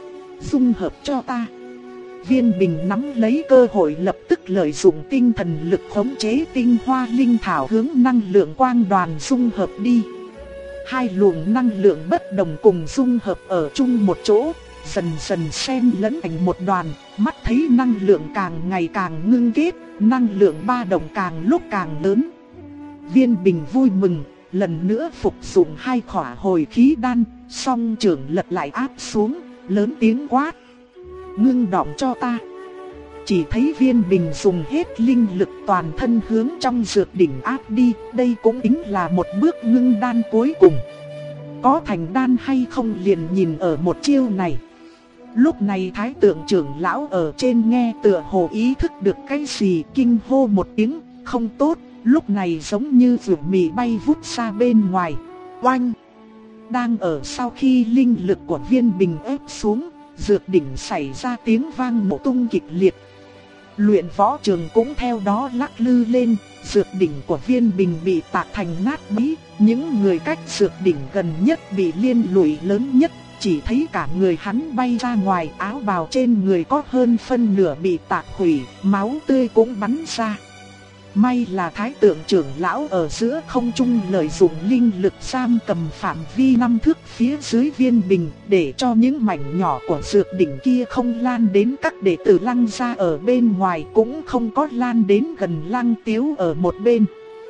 [SPEAKER 1] Dung hợp cho ta. Viên Bình nắm lấy cơ hội lập tức lợi dụng tinh thần lực khống chế tinh hoa linh thảo hướng năng lượng quang đoàn dung hợp đi. 2 luồng năng lượng bất đồng cùng dung hợp ở chung một chỗ, dần dần xen lẫn thành một đoàn, mắt thấy năng lượng càng ngày càng ngưng kết, năng lượng ba động càng lúc càng lớn. Viên Bình vui mừng, lần nữa phục dụng 2 khỏa hồi khí đan, song trưởng lật lại áp xuống, lớn tiếng quát: ngưng đọng cho ta. Chỉ thấy Viên Bình dùng hết linh lực toàn thân hướng trong dược đỉnh áp đi, đây cũng tính là một bước ngưng đan cuối cùng. Có thành đan hay không liền nhìn ở một chiêu này. Lúc này Thái Tượng trưởng lão ở trên nghe tựa hồ ý thức được cái gì, kinh hô một tiếng, không tốt, lúc này giống như vụt mì bay vút xa bên ngoài. Oanh! Đang ở sau khi linh lực của Viên Bình ép xuống, dược đỉnh xảy ra tiếng vang nổ tung kịch liệt. Luyện võ trường cũng theo đó lắc lư lên, dược đỉnh của Viên Bình bị tạc thành nát bấy, những người cách dược đỉnh gần nhất bị liên lụy lớn nhất, chỉ thấy cả người hắn bay ra ngoài, áo bào trên người có hơn phân nửa bị tạc hủy, máu tươi cũng bắn ra. May là Thái Tượng trưởng lão ở giữa không trung lợi dụng linh lực giam cầm phạm vi 5 thước phía dưới Viên Bình, để cho những mảnh nhỏ của dược đỉnh kia không lan đến các đệ tử Lăng gia ở bên ngoài, cũng không có lan đến gần Lăng Tiếu ở một bên.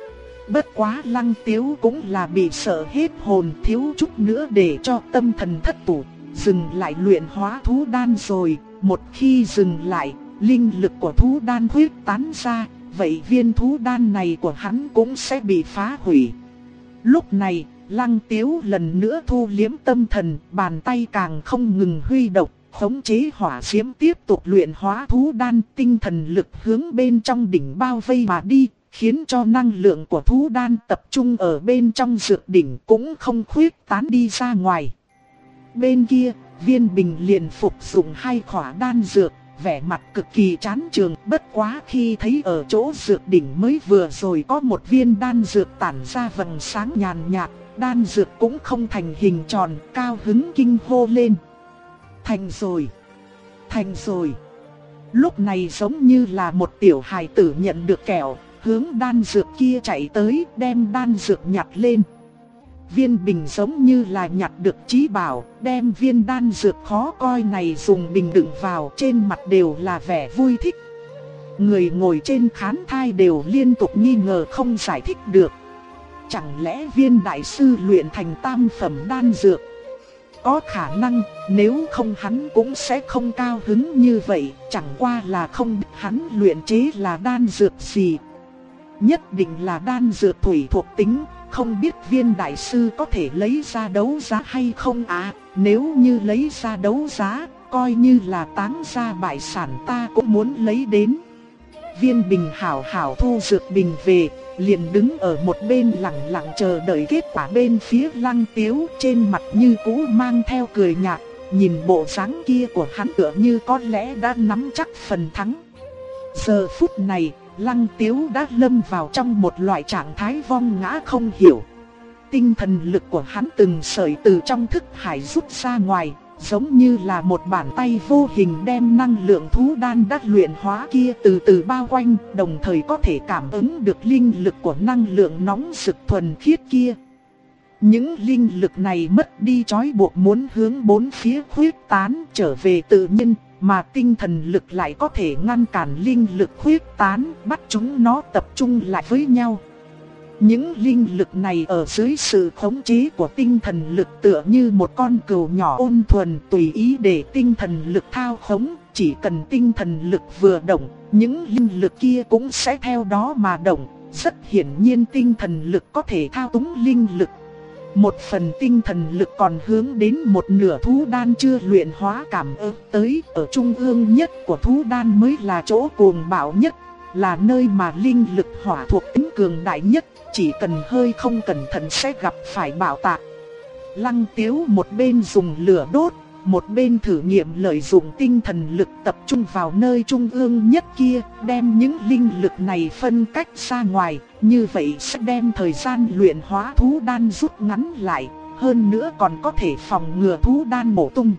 [SPEAKER 1] Bất quá Lăng Tiếu cũng là bị sợ hết hồn, thiếu chút nữa để cho tâm thần thất thủ, dừng lại luyện hóa thú đan rồi. Một khi dừng lại, linh lực của thú đan huyết tán ra, vậy viên thú đan này của hắn cũng sẽ bị phá hủy. Lúc này, Lăng Tiếu lần nữa thu liếm tâm thần, bàn tay càng không ngừng huy động, khống chế hỏa diễm tiếp tục luyện hóa thú đan, tinh thần lực hướng bên trong đỉnh bao vây mà đi, khiến cho năng lượng của thú đan tập trung ở bên trong dược đỉnh cũng không khuyết tán đi ra ngoài. Bên kia, Viên Bình liền phục dụng 2 khỏa đan dược, vẻ mặt cực kỳ chán chường, bất quá khi thấy ở chỗ dược đỉnh mới vừa rồi có một viên đan dược tản ra vầng sáng nhàn nhạt, đan dược cũng không thành hình tròn, cao hứng kinh hô lên. Thành rồi! Thành rồi! Lúc này giống như là một tiểu hài tử nhận được kẹo, hướng đan dược kia chạy tới, đem đan dược nhặt lên. Viên Bình giống như là nhặt được chí bảo, đem viên đan dược khó coi này dùng bình đựng vào, trên mặt đều là vẻ vui thích. Người ngồi trên khán thai đều liên tục nghi ngờ không giải thích được. Chẳng lẽ viên đại sư luyện thành tam phẩm đan dược? Có khả năng, nếu không hắn cũng sẽ không cao hứng như vậy, chẳng qua là không biết hắn luyện chế là đan dược gì. Nhất định là đan dược thủy thuộc tính, không biết viên đại sư có thể lấy ra đấu giá hay không à? Nếu như lấy ra đấu giá, coi như là táng ra bại sản ta cũng muốn lấy đến. Viên Bình hảo hảo thu dược bình về, liền đứng ở một bên lặng lặng chờ đợi kết quả. Bên phía Lăng Tiếu trên mặt như cũ mang theo cười nhạt, nhìn bộ dáng kia của hắn tựa như có lẽ đã nắm chắc phần thắng. Giờ phút này, Lăng Tiếu đã lâm vào trong một loại trạng thái vong ngã không hiểu. Tinh thần lực của hắn từng sợi từ trong thức hải rút ra ngoài, giống như là một bàn tay vô hình đem năng lượng thú đan đã luyện hóa kia từ từ bao quanh, đồng thời có thể cảm ứng được linh lực của năng lượng nóng rực thuần khiết kia. Những linh lực này mất đi trói buộc muốn hướng bốn phía khuyết tán trở về tự nhiên, mà tinh thần lực lại có thể ngăn cản linh lực khuyết tán, bắt chúng nó tập trung lại với nhau. Những linh lực này ở dưới sự khống chế của tinh thần lực tựa như một con cừu nhỏ ôn thuần, tùy ý để tinh thần lực thao khống, chỉ cần tinh thần lực vừa động, những linh lực kia cũng sẽ theo đó mà động. Rất hiển nhiên tinh thần lực có thể thao túng linh lực. Một phần tinh thần lực còn hướng đến một nửa thú đan chưa luyện hóa cảm ứng tới, ở trung ương nhất của thú đan mới là chỗ cuồng bạo nhất, là nơi mà linh lực hỏa thuộc tính cường đại nhất, chỉ cần hơi không cẩn thận sẽ gặp phải bạo tạc. Lăng Tiếu một bên dùng lửa đốt, một bên thử nghiệm lợi dụng tinh thần lực tập trung vào nơi trung ương nhất kia, đem những linh lực này phân cách ra ngoài, như vậy sẽ đem thời gian luyện hóa thú đan rút ngắn lại, hơn nữa còn có thể phòng ngừa thú đan nổ tung.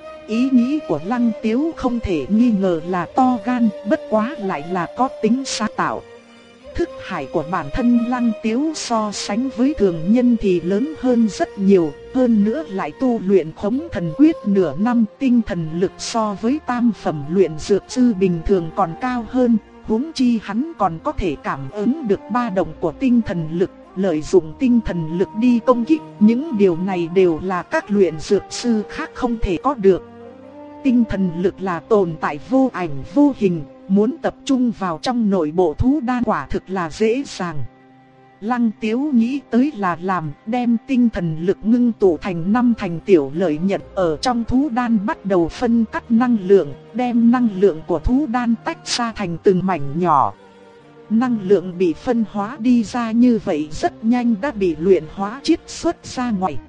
[SPEAKER 1] Ý nghĩ của Lăng Tiếu không thể nghi ngờ là to gan, bất quá lại là có tính sáng tạo. Thức hải của bản thân Lăng Tiếu so sánh với thường nhân thì lớn hơn rất nhiều, hơn nữa lại tu luyện Khống Thần Quyết nửa năm, tinh thần lực so với tam phẩm luyện dược sư bình thường còn cao hơn, huống chi hắn còn có thể cảm ứng được ba động của tinh thần lực, lợi dụng tinh thần lực đi công kích, những điều này đều là các luyện dược sư khác không thể có được. Tinh thần lực là tồn tại vô ảnh vô hình, muốn tập trung vào trong nội bộ thú đan quả thực là dễ dàng. Lăng Tiếu nghĩ tới là đem tinh thần lực ngưng tụ thành 5 thành tiểu lợi nhận ở trong thú đan, bắt đầu phân cắt năng lượng, đem năng lượng của thú đan tách ra thành từng mảnh nhỏ. Năng lượng bị phân hóa đi ra như vậy rất nhanh đã bị luyện hóa chiết xuất ra ngoài.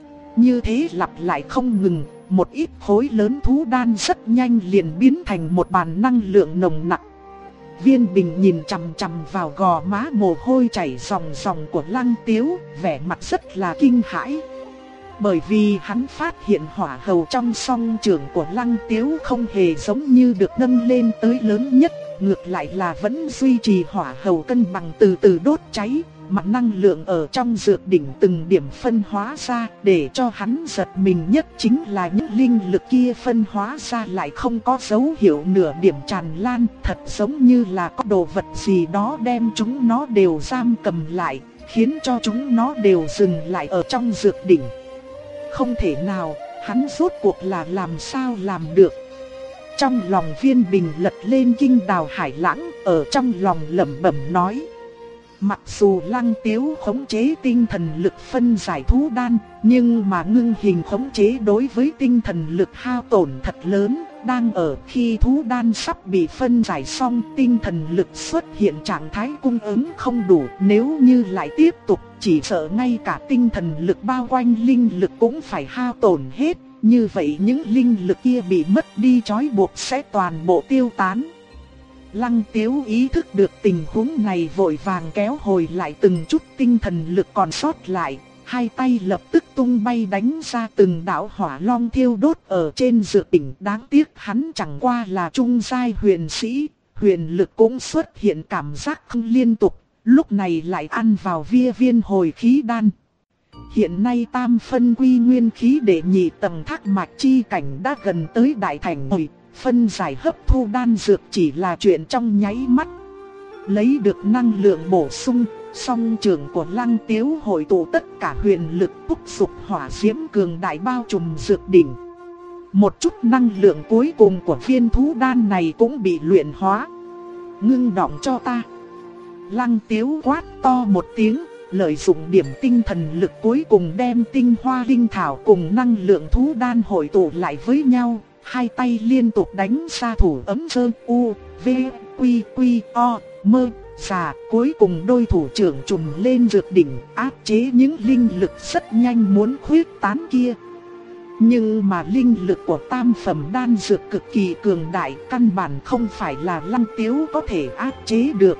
[SPEAKER 1] Như thế lặp lại không ngừng, một ít khối lớn thú đan rất nhanh liền biến thành một bàn năng lượng nồng nặc. Viên Bình nhìn chằm chằm vào gò má mồ hôi chảy ròng ròng của Lăng Tiếu, vẻ mặt rất là kinh hãi. Bởi vì hắn phát hiện hỏa hầu trong song trưởng của Lăng Tiếu không hề giống như được nâng lên tới lớn nhất, ngược lại là vẫn duy trì hỏa hầu cân bằng từ từ đốt cháy. Mà năng lượng ở trong dược đỉnh từng điểm phân hóa ra, để cho hắn giật mình nhất chính là những linh lực kia phân hóa ra lại không có dấu hiệu nửa điểm tràn lan, thật giống như là có đồ vật gì đó đem chúng nó đều giam cầm lại, khiến cho chúng nó đều dừng lại ở trong dược đỉnh. Không thể nào, hắn rốt cuộc là làm sao làm được? Trong lòng Viên Bình lật lên kinh đào hải lãng, ở trong lòng lẩm bẩm nói. Mặc dù Lăng Tiếu khống chế tinh thần lực phân giải thú đan, nhưng mà ngưng hình khống chế đối với tinh thần lực hao tổn thật lớn. Đang ở khi thú đan sắp bị phân giải xong, tinh thần lực xuất hiện trạng thái cung ứng không đủ. Nếu như lại tiếp tục, chỉ sợ ngay cả tinh thần lực bao quanh linh lực cũng phải hao tổn hết. Như vậy những linh lực kia bị mất đi trói buộc sẽ toàn bộ tiêu tán. Lăng Tiếu ý thức được tình huống này, vội vàng kéo hồi lại từng chút tinh thần lực còn sót lại, hai tay lập tức tung bay đánh ra từng đạo hỏa long thiêu đốt ở trên dược đỉnh. Đáng tiếc hắn chẳng qua là trung giai huyền sĩ, huyền lực cũng xuất hiện cảm giác không liên tục, lúc này lại ăn vào viên hồi khí đan. Hiện nay tam phân quy nguyên khí đệ nhị tầng thác mạch chi cảnh đã gần tới đại thành rồi. Phân giải hấp thu đan dược chỉ là chuyện trong nháy mắt. Lấy được năng lượng bổ sung, song trưởng của Lăng Tiếu hội tụ tất cả huyền lực, thúc giục hỏa diễm cường đại bao trùm dược đỉnh. Một chút năng lượng cuối cùng của viên thú đan này cũng bị luyện hóa. Ngưng đọng cho ta. Lăng Tiếu quát to một tiếng, lợi dụng điểm tinh thần lực cuối cùng đem tinh hoa linh thảo cùng năng lượng thú đan hội tụ lại với nhau. Hai tay liên tục đánh ra thủ ấm sơn u, v, quy quy o, mơ, xà. Cuối cùng đôi thủ trưởng trùm lên dược đỉnh, áp chế những linh lực rất nhanh muốn khuyết tán kia. Nhưng mà linh lực của tam phẩm đan dược cực kỳ cường đại, căn bản không phải là Lăng Tiếu có thể áp chế được.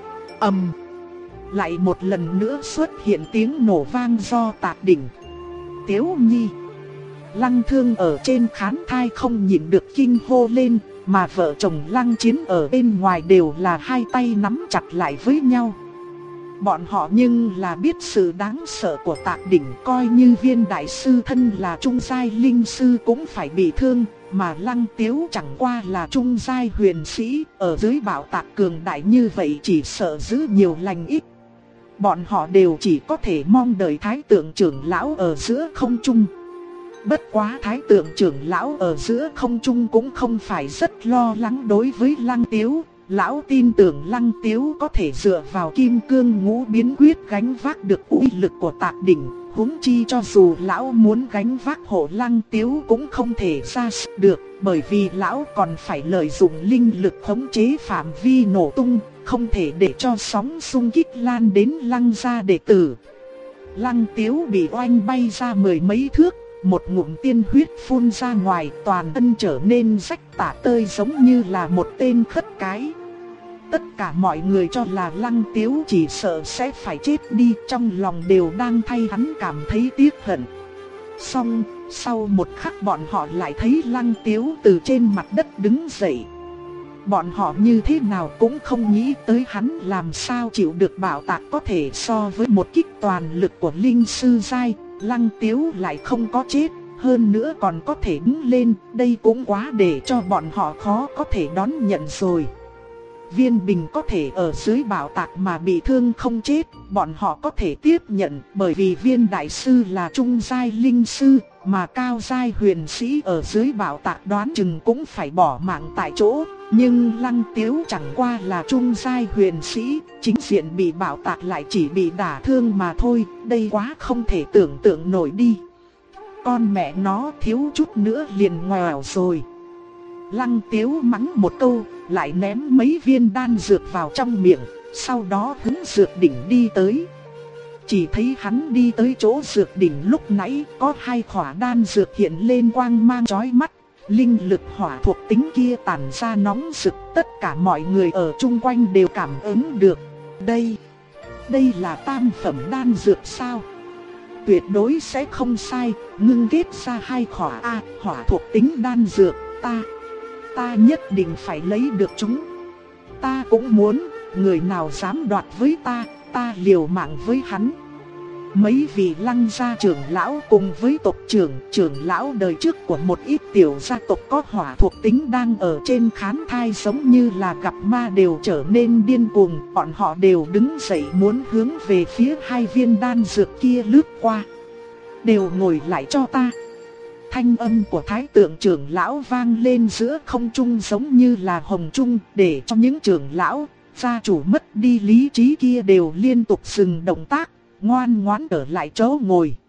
[SPEAKER 1] Lại một lần nữa xuất hiện tiếng nổ vang do tạc đỉnh. Tiếu Nhi. Lăng Thương ở trên khán thai không nhịn được kinh hô lên, mà vợ chồng Lăng Chiến ở bên ngoài đều là hai tay nắm chặt lại với nhau. Bọn họ nhưng là biết sự đáng sợ của tạc đỉnh, coi như Viên đại sư thân là trung giai linh sư cũng phải bị thương, mà Lăng Tiếu chẳng qua là trung giai huyền sĩ, ở dưới bạo tạc cường đại như vậy chỉ sợ giữ nhiều lành ít. Bọn họ đều chỉ có thể mong đợi Thái Tượng trưởng lão ở giữa không trung. Bất quá Thái Tượng trưởng lão ở giữa không trung cũng không phải rất lo lắng đối với Lăng Tiếu. Lão tin tưởng Lăng Tiếu có thể dựa vào kim cương ngũ biến quyết gánh vác được uy lực của tạc đỉnh. Huống chi cho dù lão muốn gánh vác hộ Lăng Tiếu cũng không thể ra sức được, bởi vì lão còn phải lợi dụng linh lực khống chế phạm vi nổ tung, không thể để cho sóng xung kích lan đến Lăng gia đệ tử. Lăng Tiếu bị oanh bay ra mười mấy thước, một ngụm tiên huyết phun ra ngoài, toàn thân trở nên rách tả tơi giống như là một tên khất cái. Tất cả mọi người cho là Lăng Tiếu chỉ sợ sẽ phải chết đi, trong lòng đều đang thay hắn cảm thấy tiếc hận. Xong, sau một khắc bọn họ lại thấy Lăng Tiếu từ trên mặt đất đứng dậy. Bọn họ như thế nào cũng không nghĩ tới hắn làm sao chịu được bạo tạc có thể so với một kích toàn lực của linh sư giai. Lăng Tiếu lại không có chết, hơn nữa còn có thể đứng lên, đây cũng quá để cho bọn họ khó có thể đón nhận rồi. Viên Bình có thể ở dưới bạo tạc mà bị thương không chết, bọn họ có thể tiếp nhận, bởi vì Viên đại sư là trung giai linh sư, mà cao giai huyền sĩ ở dưới bạo tạc đoán chừng cũng phải bỏ mạng tại chỗ. Nhưng Lăng Tiếu chẳng qua là trung giai huyền sĩ, chính diện bị bạo tạc lại chỉ bị đả thương mà thôi, đây quá không thể tưởng tượng nổi đi. Con mẹ nó thiếu chút nữa liền ngoèo rồi. Lăng Tiếu mắng một câu, lại ném mấy viên đan dược vào trong miệng, sau đó hướng dược đỉnh đi tới. Chỉ thấy hắn đi tới chỗ dược đỉnh lúc nãy, có hai khỏa đan dược hiện lên quang mang chói mắt. Linh lực hỏa thuộc tính kia tản ra nóng rực, tất cả mọi người ở chung quanh đều cảm ứng được. Đây là tam phẩm đan dược sao? Tuyệt đối sẽ không sai, ngưng kết ra hai khỏa hỏa thuộc tính đan dược, ta nhất định phải lấy được chúng. Ta cũng muốn, người nào dám đoạt với ta liều mạng với hắn. Mấy vị Lăng gia trưởng lão cùng với tộc trưởng lão đời trước của một ít tiểu gia tộc có hỏa thuộc tính đang ở trên khán thai giống như là gặp ma đều trở nên điên cuồng. Bọn họ đều đứng dậy muốn hướng về phía hai viên đan dược kia lướt qua. Đều ngồi lại cho ta. Thanh âm của thái tượng trưởng lão vang lên giữa không trung giống như là hồng trung, để cho những trưởng lão, gia chủ mất đi lý trí kia đều liên tục dừng động tác, ngoan ngoãn ở lại chỗ ngồi.